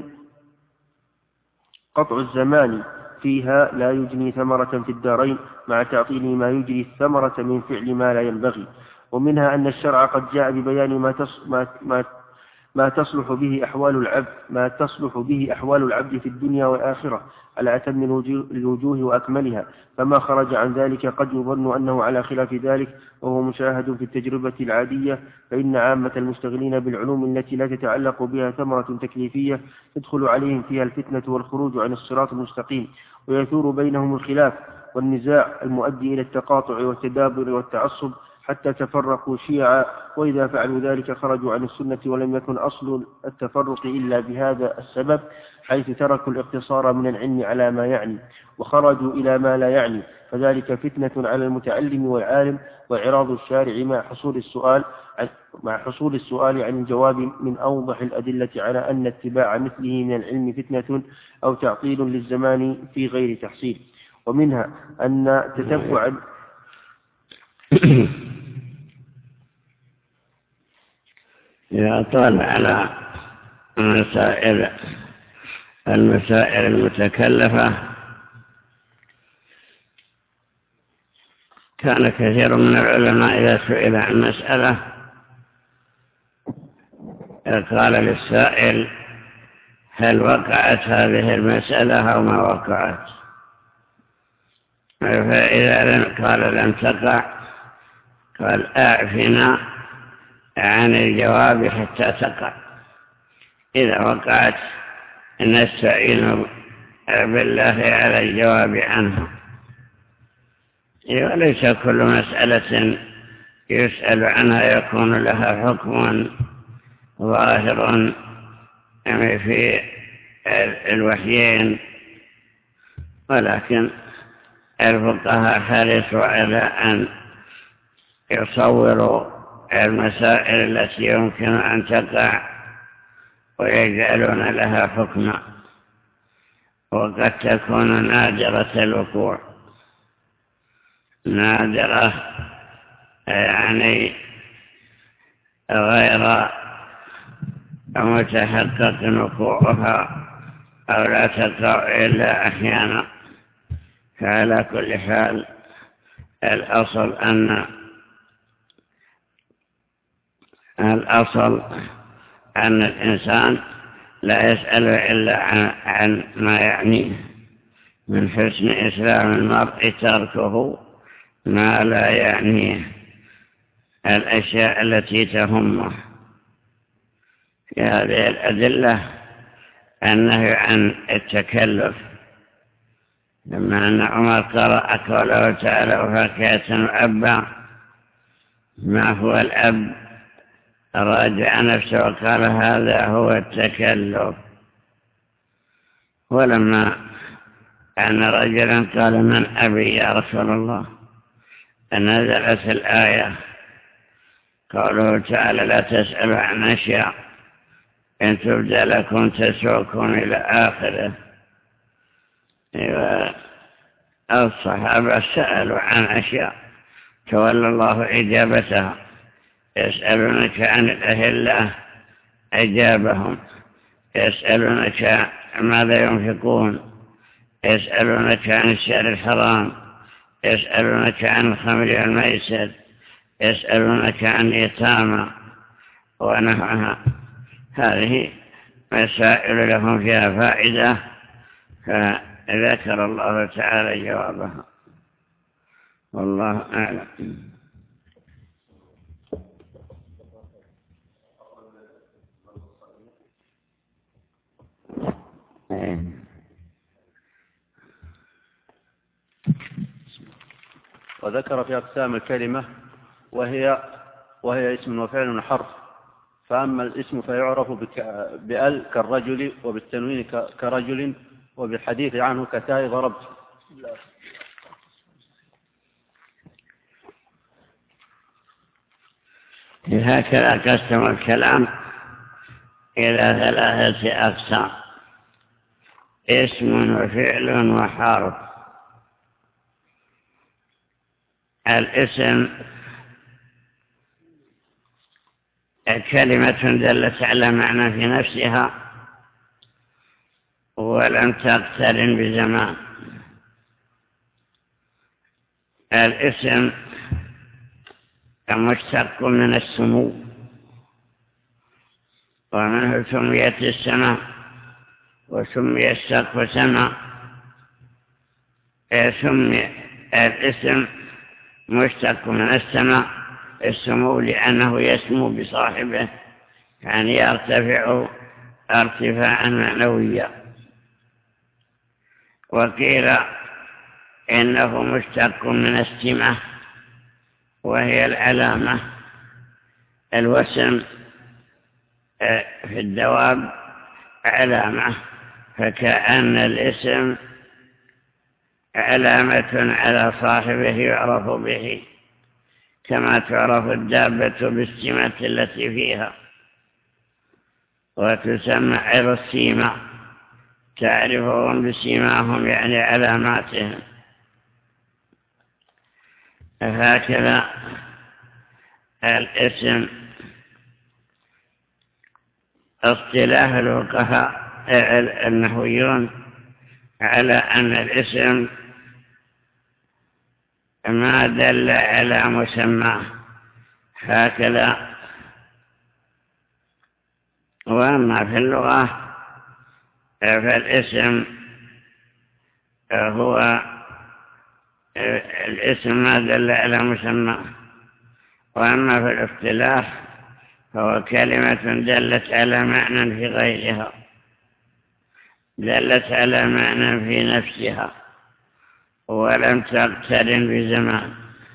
Speaker 8: قطع الزمان فيها لا يجني ثمرة في الدارين، مع تعطيل ما يجري الثمرة من فعل ما لا ينبغي. ومنها أن الشرع قد جاء ببيان ما ما ما ما تصلح به أحوال العبد ما تصلح به أحوال العبد في الدنيا والآخرة على أتم الوجوه وأكملها، فما خرج عن ذلك قد يظن أنه على خلاف ذلك، وهو مشاهد في التجربة العادية. فإن عامة المشتغلين بالعلوم التي لا تتعلق بها ثمرة تكليفية تدخل عليهم فيها الفتنة والخروج عن الصراط المستقيم، ويثور بينهم الخلاف والنزاع المؤدي إلى التقاطع والتدابر والتعصب، حتى تفرقوا شيعا، وإذا فعلوا ذلك خرجوا عن السنة، ولم يكن أصل التفرق إلا بهذا السبب، حيث تركوا الاقتصار من العلم على ما يعني وخرجوا إلى ما لا يعني، فذلك فتنة على المتعلم والعالم، وإعراض الشارع مع حصول السؤال مع حصول السؤال عن الجواب من أوضح الأدلة على أن اتباع مثله من العلم فتنة أو تعطيل للزمان في غير تحصيل. ومنها أن تتبع
Speaker 1: إذا طال على مسائل المسائل المتكلفة كان كثير من العلماء إذا سئل عن مسألة قال للسائل: هل وقعت هذه المسألة أو ما وقعت؟ فإذا قال لم تقع قال: أعفنا عن الجواب حتى تقع. إذا وقعت نستعين بالله على الجواب عنها. وليس كل مسألة يسأل عنها يكون لها حكم ظاهر في الوحيين، ولكن الفقهاء حرصوا على أن يصوروا المسائل التي يمكن أن تقع ويجعلون لها حكما، وقد تكون نادرة الوقوع، نادرة يعني غير متحقق وقوعها أو لا تقع إلا أحيانا. فعلى كل حال الأصل أن الأصل أن الإنسان لا يسأل إلا عن, عن ما يعنيه. من حسن إسلام المرء تركه ما لا يعنيه، الأشياء التي تهمه. في هذه الأدلة النهي عن التكلف، لما أن عمر قرأ قوله تعالى: وفاكهة أبا. ما هو الأب؟ راجع نفسه وقال: هذا هو التكلف. ولما أن رجلا قال: من أبي يا رسول الله؟ نزلت الآية قوله تعالى: لا تسألوا عن أشياء إن تبد لكم تسوكم إلى آخره. الصحابة سألوا عن أشياء تولى الله إجابتها. يسألونك عن الأهلة أجابهم، يسألونك ماذا ينفقون، يسألونك عن الشهر الحرام، يسألونك عن الخمر والميسر، يسألونك عن اليتامى ونحوها. هذه مسائل لهم فيها فائدة، فذكر الله تعالى جوابها. والله أعلم.
Speaker 9: وذكر في أقسام الكلمة وهي وهي اسم وفعل وحرف. فأما الاسم فيعرف بأل كالرجل، وبالتنوين كرجل، وبالحديث عنه كتاء ضربت.
Speaker 1: هكذا قسم الكلام إلى ثلاثة أقسام: اسم وفعل وحرف. الاسم كلمة دلت على معنى في نفسها ولم تقترن بزمان. الاسم مشتق من السمو، ومنه سميت السماء وسمي السقف سماء. سمي الاسم مشتق من السماء السمو لأنه يسمو بصاحبه، يعني يرتفع ارتفاعا معنويا. وقيل إنه مشتق من السمة وهي العلامة. الوسم في الدواب علامة، فكأن الاسم علامة على صاحبه يعرف به، كما تعرف الدابة بالسمة التي فيها، وتسمى عر السيمة، تعرفهم بسيماهم يعني علاماتهم. هكذا الاسم اصطلاح الفقهاء النحويون على أن الاسم ما دل على مسماه، هكذا. وأما في اللغة فالاسم هو الاسم ما دل على مسماه، وأما في الاصطلاح فهو كلمة دلت على معنى في غيرها، دلت على معنى في نفسها ولم تقترن بزمان.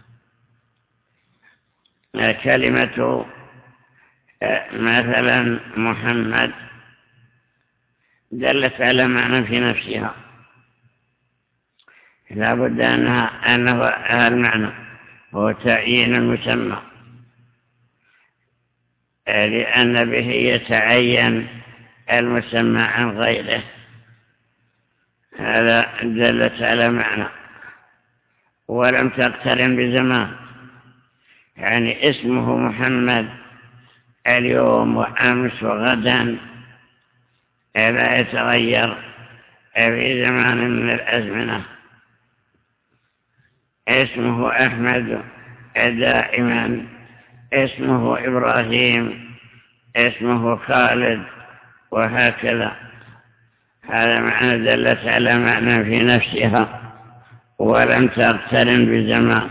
Speaker 1: كلمة مثلا محمد دلت على معنى في نفسها، لا بد أنها أنه هذا المعنى هو تعيين المسمى، لأن به يتعين المسمى عن غيره. هذا دلت على معنى ولم تقترن بزمان، يعني اسمه محمد اليوم وأمس وغدا لا يتغير في زمان من الأزمنة. اسمه أحمد دائما، اسمه إبراهيم، اسمه خالد، وهكذا. هذا معنى دلت على معنى في نفسها ولم تقترن بزمان.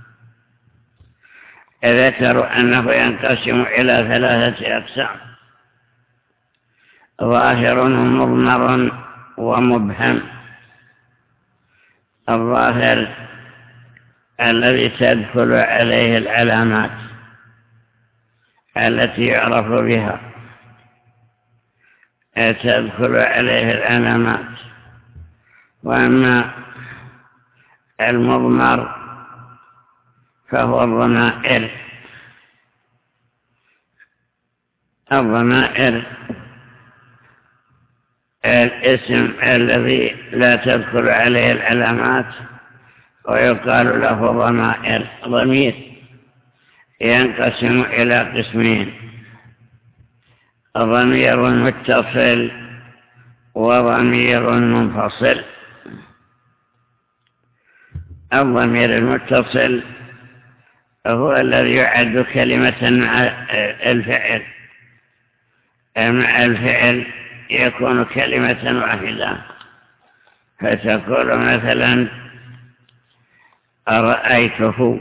Speaker 1: ذكروا أنه ينقسم إلى ثلاثة أقسام: ظاهر ومضمر ومبهم. الظاهر الذي تدخل عليه العلامات التي يعرف بها، تدخل عليه العلامات. وأما المضمر فهو الضمائر. الضمائر الاسم الذي لا تدخل عليه العلامات ويقال له ضمائر. ضمير ينقسم إلى قسمين: ضمير متصل وضمير منفصل. الضمير المتصل هو الذي يعد كلمة مع الفعل، مع الفعل يكون كلمة واحدة، فتقول مثلا أرأيته.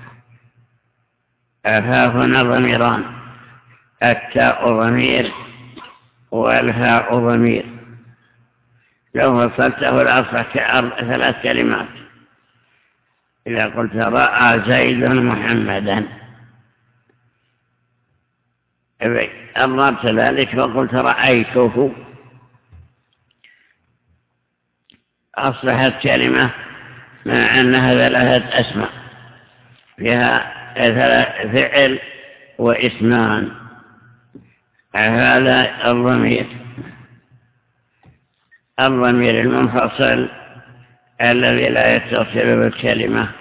Speaker 1: ها هنا ضميران: التاء ضمير والهاء ضمير. لو فصلته الأصل ثلاث كلمات. إذا قلت رأى زيد محمدا، أضربت ذلك وقلت رأيته، أصبحت كلمة مع أنها ثلاثة أسماء فيها فعل واسمان. هذا الضمير. الضمير المنفصل الذي لا يتصل بالكلمة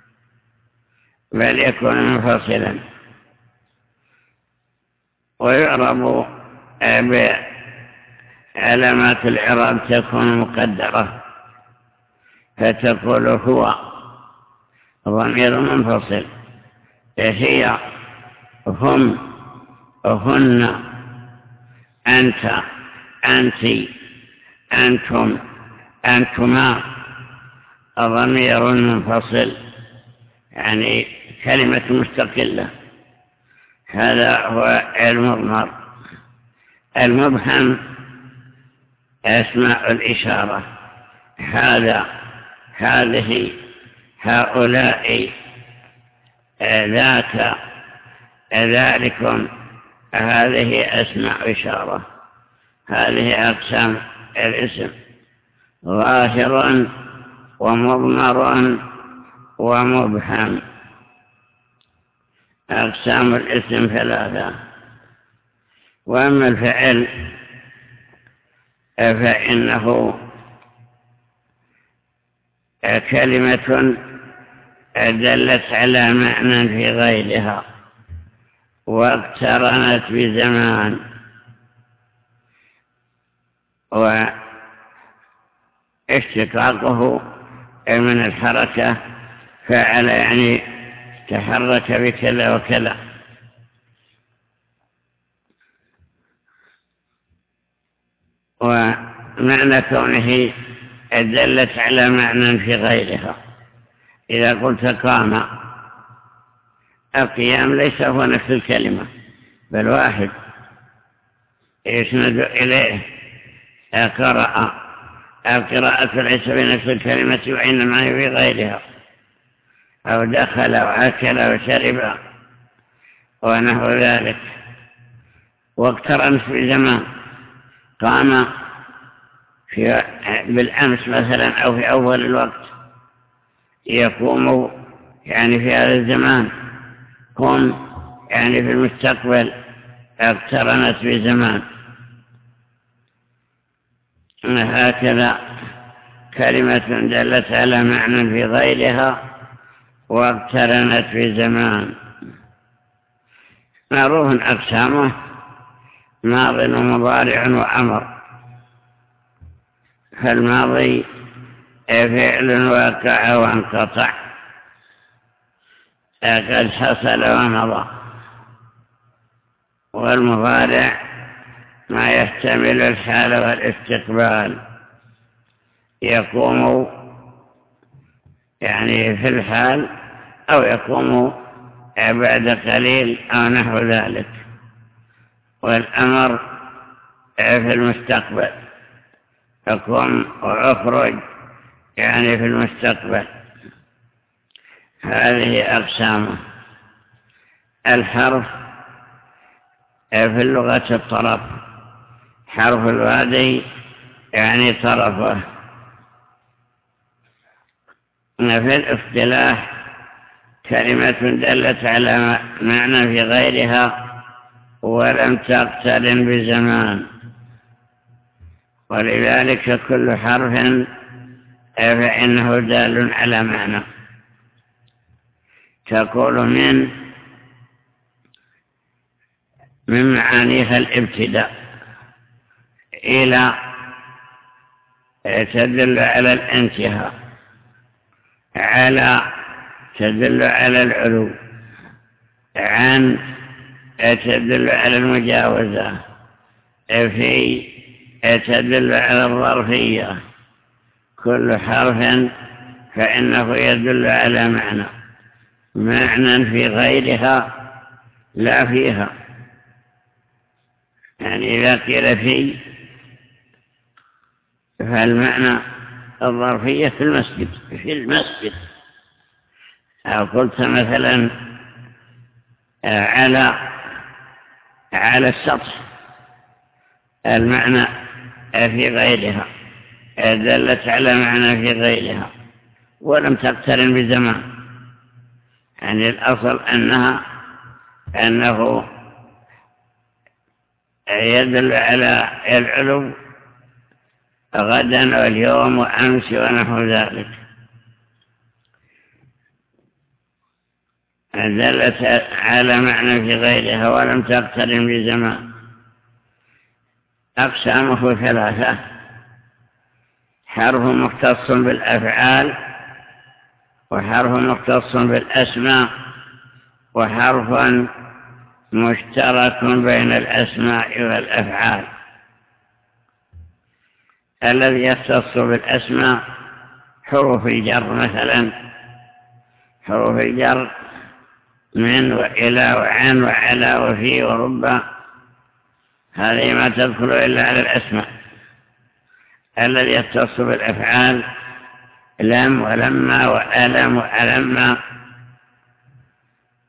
Speaker 1: بل يكون منفصلا، ويعرب بعلامات الإعراب تكون مقدرة، فتقول هو ضمير منفصل، هي، هم، هن، أنت، أنت، أنتم، أنتما. ضمير منفصل يعني كلمة مستقلة. هذا هو المضمر. المبهم أسماء الإشارة: هذا، هذه، هؤلاء، ذاك ذلكم هذه أسماء إشارة. هذه أقسام الاسم: ظاهر ومضمر ومبهم. أقسام الاسم ثلاثة. وأما الفعل فإنه كلمة دلت على معنى في غيرها واقترنت بزمان، واشتقاقه من الحركة فعل يعني تحرك بكذا وكذا. ومعنى كونه دلت على معنى في غيرها. إذا قلت قام، القيام ليس هو نفس الكلمة بل واحد يسند إليه. قرأ، القراءة ليس بنفس الكلمة وإنما هي في غيرها. أو دخل وأكل وشرب ونحو ذلك. واقترنت في زمان. قام في بالأمس مثلا أو في أول الوقت، يقوم يعني في هذا الزمان. قم يعني في المستقبل، اقترنت في زمان. هكذا كلمة دلت على معنى في غيرها واقترنت في زمان. معروف أقسامه: ماض ومضارع وأمر. فالماضي فعل واقع وانقطع، قد حصل ومضى. والمضارع ما يحتمل الحال والاستقبال، يقوم يعني في الحال أو يقوم بعد قليل أو نحو ذلك. والأمر في المستقبل، يقوم ويخرج يعني في المستقبل. هذه أقسامه. الحرف في اللغة الطرف، حرف الوادي يعني طرفه. في الاصطلاح كلمة دلت على معنى في غيرها ولم تقترن بزمان. ولذلك كل حرف فإنه دال على معنى. تقول من من معانيها الابتداء، إلى تدل على الانتهاء، على تدل على العلو، عن تدل على المجاوزة، في تدل على الظرفية. كل حرف فإنه يدل على معنى، معنى في غيرها لا فيها. يعني إذا قيل في فالمعنى الظرفية في المسجد في المسجد أو قلت مثلا على على السطح، المعنى في غيرها دلت على معنى في غيرها ولم تقترن بزمان. يعني الأصل أنها أنه يدل على العلو غدا واليوم وأمس ونحو ذلك. دلت على معنى في غيرها ولم تقترن بزمان. أقسامه ثلاثة: حرف مختص بالأفعال، وحرف مختص بالأسماء، وحرف مشترك بين الأسماء والأفعال. الذي يختص بالأسماء حروف الجر مثلا، حروف الجر من وإلى وعن وعلى وفي ورب، هذه ما تدخل إلا على الأسماء. الذي يختص بالأفعال لم ولما وألم وألم،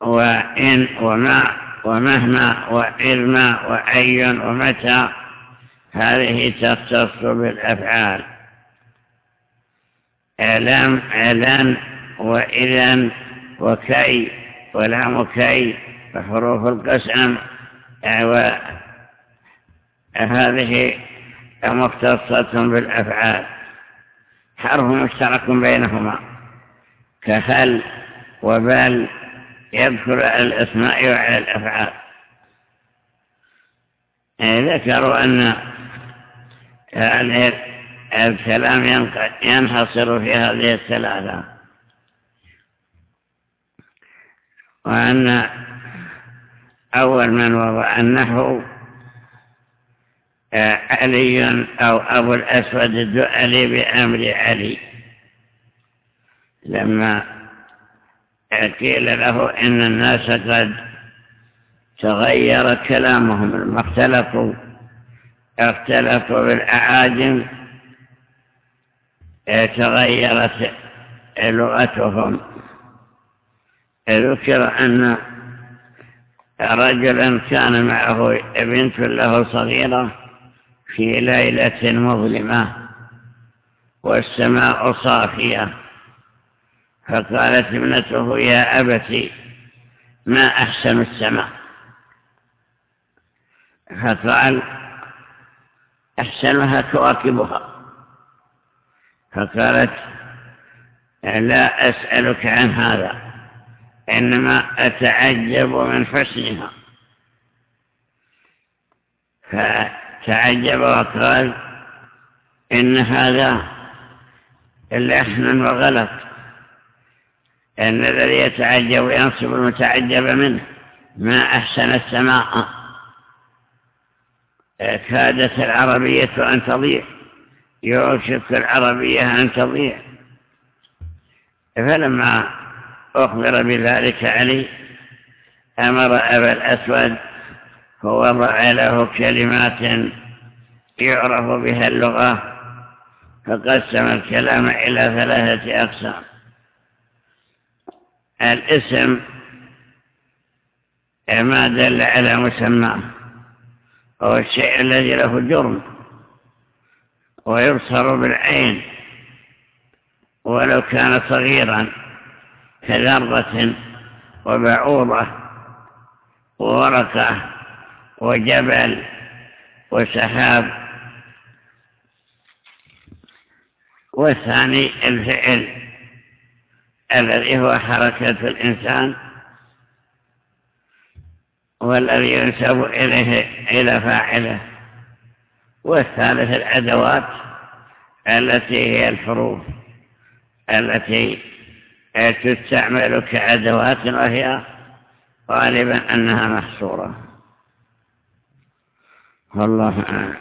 Speaker 1: وإن وما ومهما وإذما وأي ومتى هذه تختص بالأفعال. لم لن وإذن وكي ولام كي وحروف القسم هذه مختصة بالأفعال، حرف مشترك بينهما كهل وبل يذكر على الأسماء وعلى الأفعال. ذكروا أن الكلام ينحصر في هذه الثلاثة، وأن أول من وضع النحو علي أو أبو الأسود الدؤلي بأمر علي، لما قيل له إن الناس قد تغير كلامهم لما اختلفوا اختلفوا بالأعاجم تغيرت لغتهم. ذكر أن رجلا كان معه بنت له صغيرة في ليلة مظلمة والسماء صافية، فقالت ابنته يا أبتي ما أحسن السماء، فقال أحسنها كواكبها، فقالت لا أسألك عن هذا، إنما أتعجب من حسنها. فتعجب وقال إن هذا لحن وغلط، إن الذي يتعجب ينصب المتعجب منه. ما أحسن السماء، كادت العربية أن تضيع، يوشك العربية أن تضيع. فلما أخبر بذلك علي أمر أبا الأسود فوضع له كلمات يعرف بها اللغة، فقسم الكلام إلى ثلاثة أقسام. الاسم ما دل على مسماه، هو الشيء الذي له جرم ويبصر بالعين ولو كان صغيرا كذرة وبعوضة وورقة وجبل وسحاب. والثاني الفعل الذي هو حركة الإنسان والذي ينسب إليه إلى فاعله. والثالث الأدوات التي هي الحروف التي تستعمل كأدوات، وهي غالبا أنها محصورة. والله أعلم.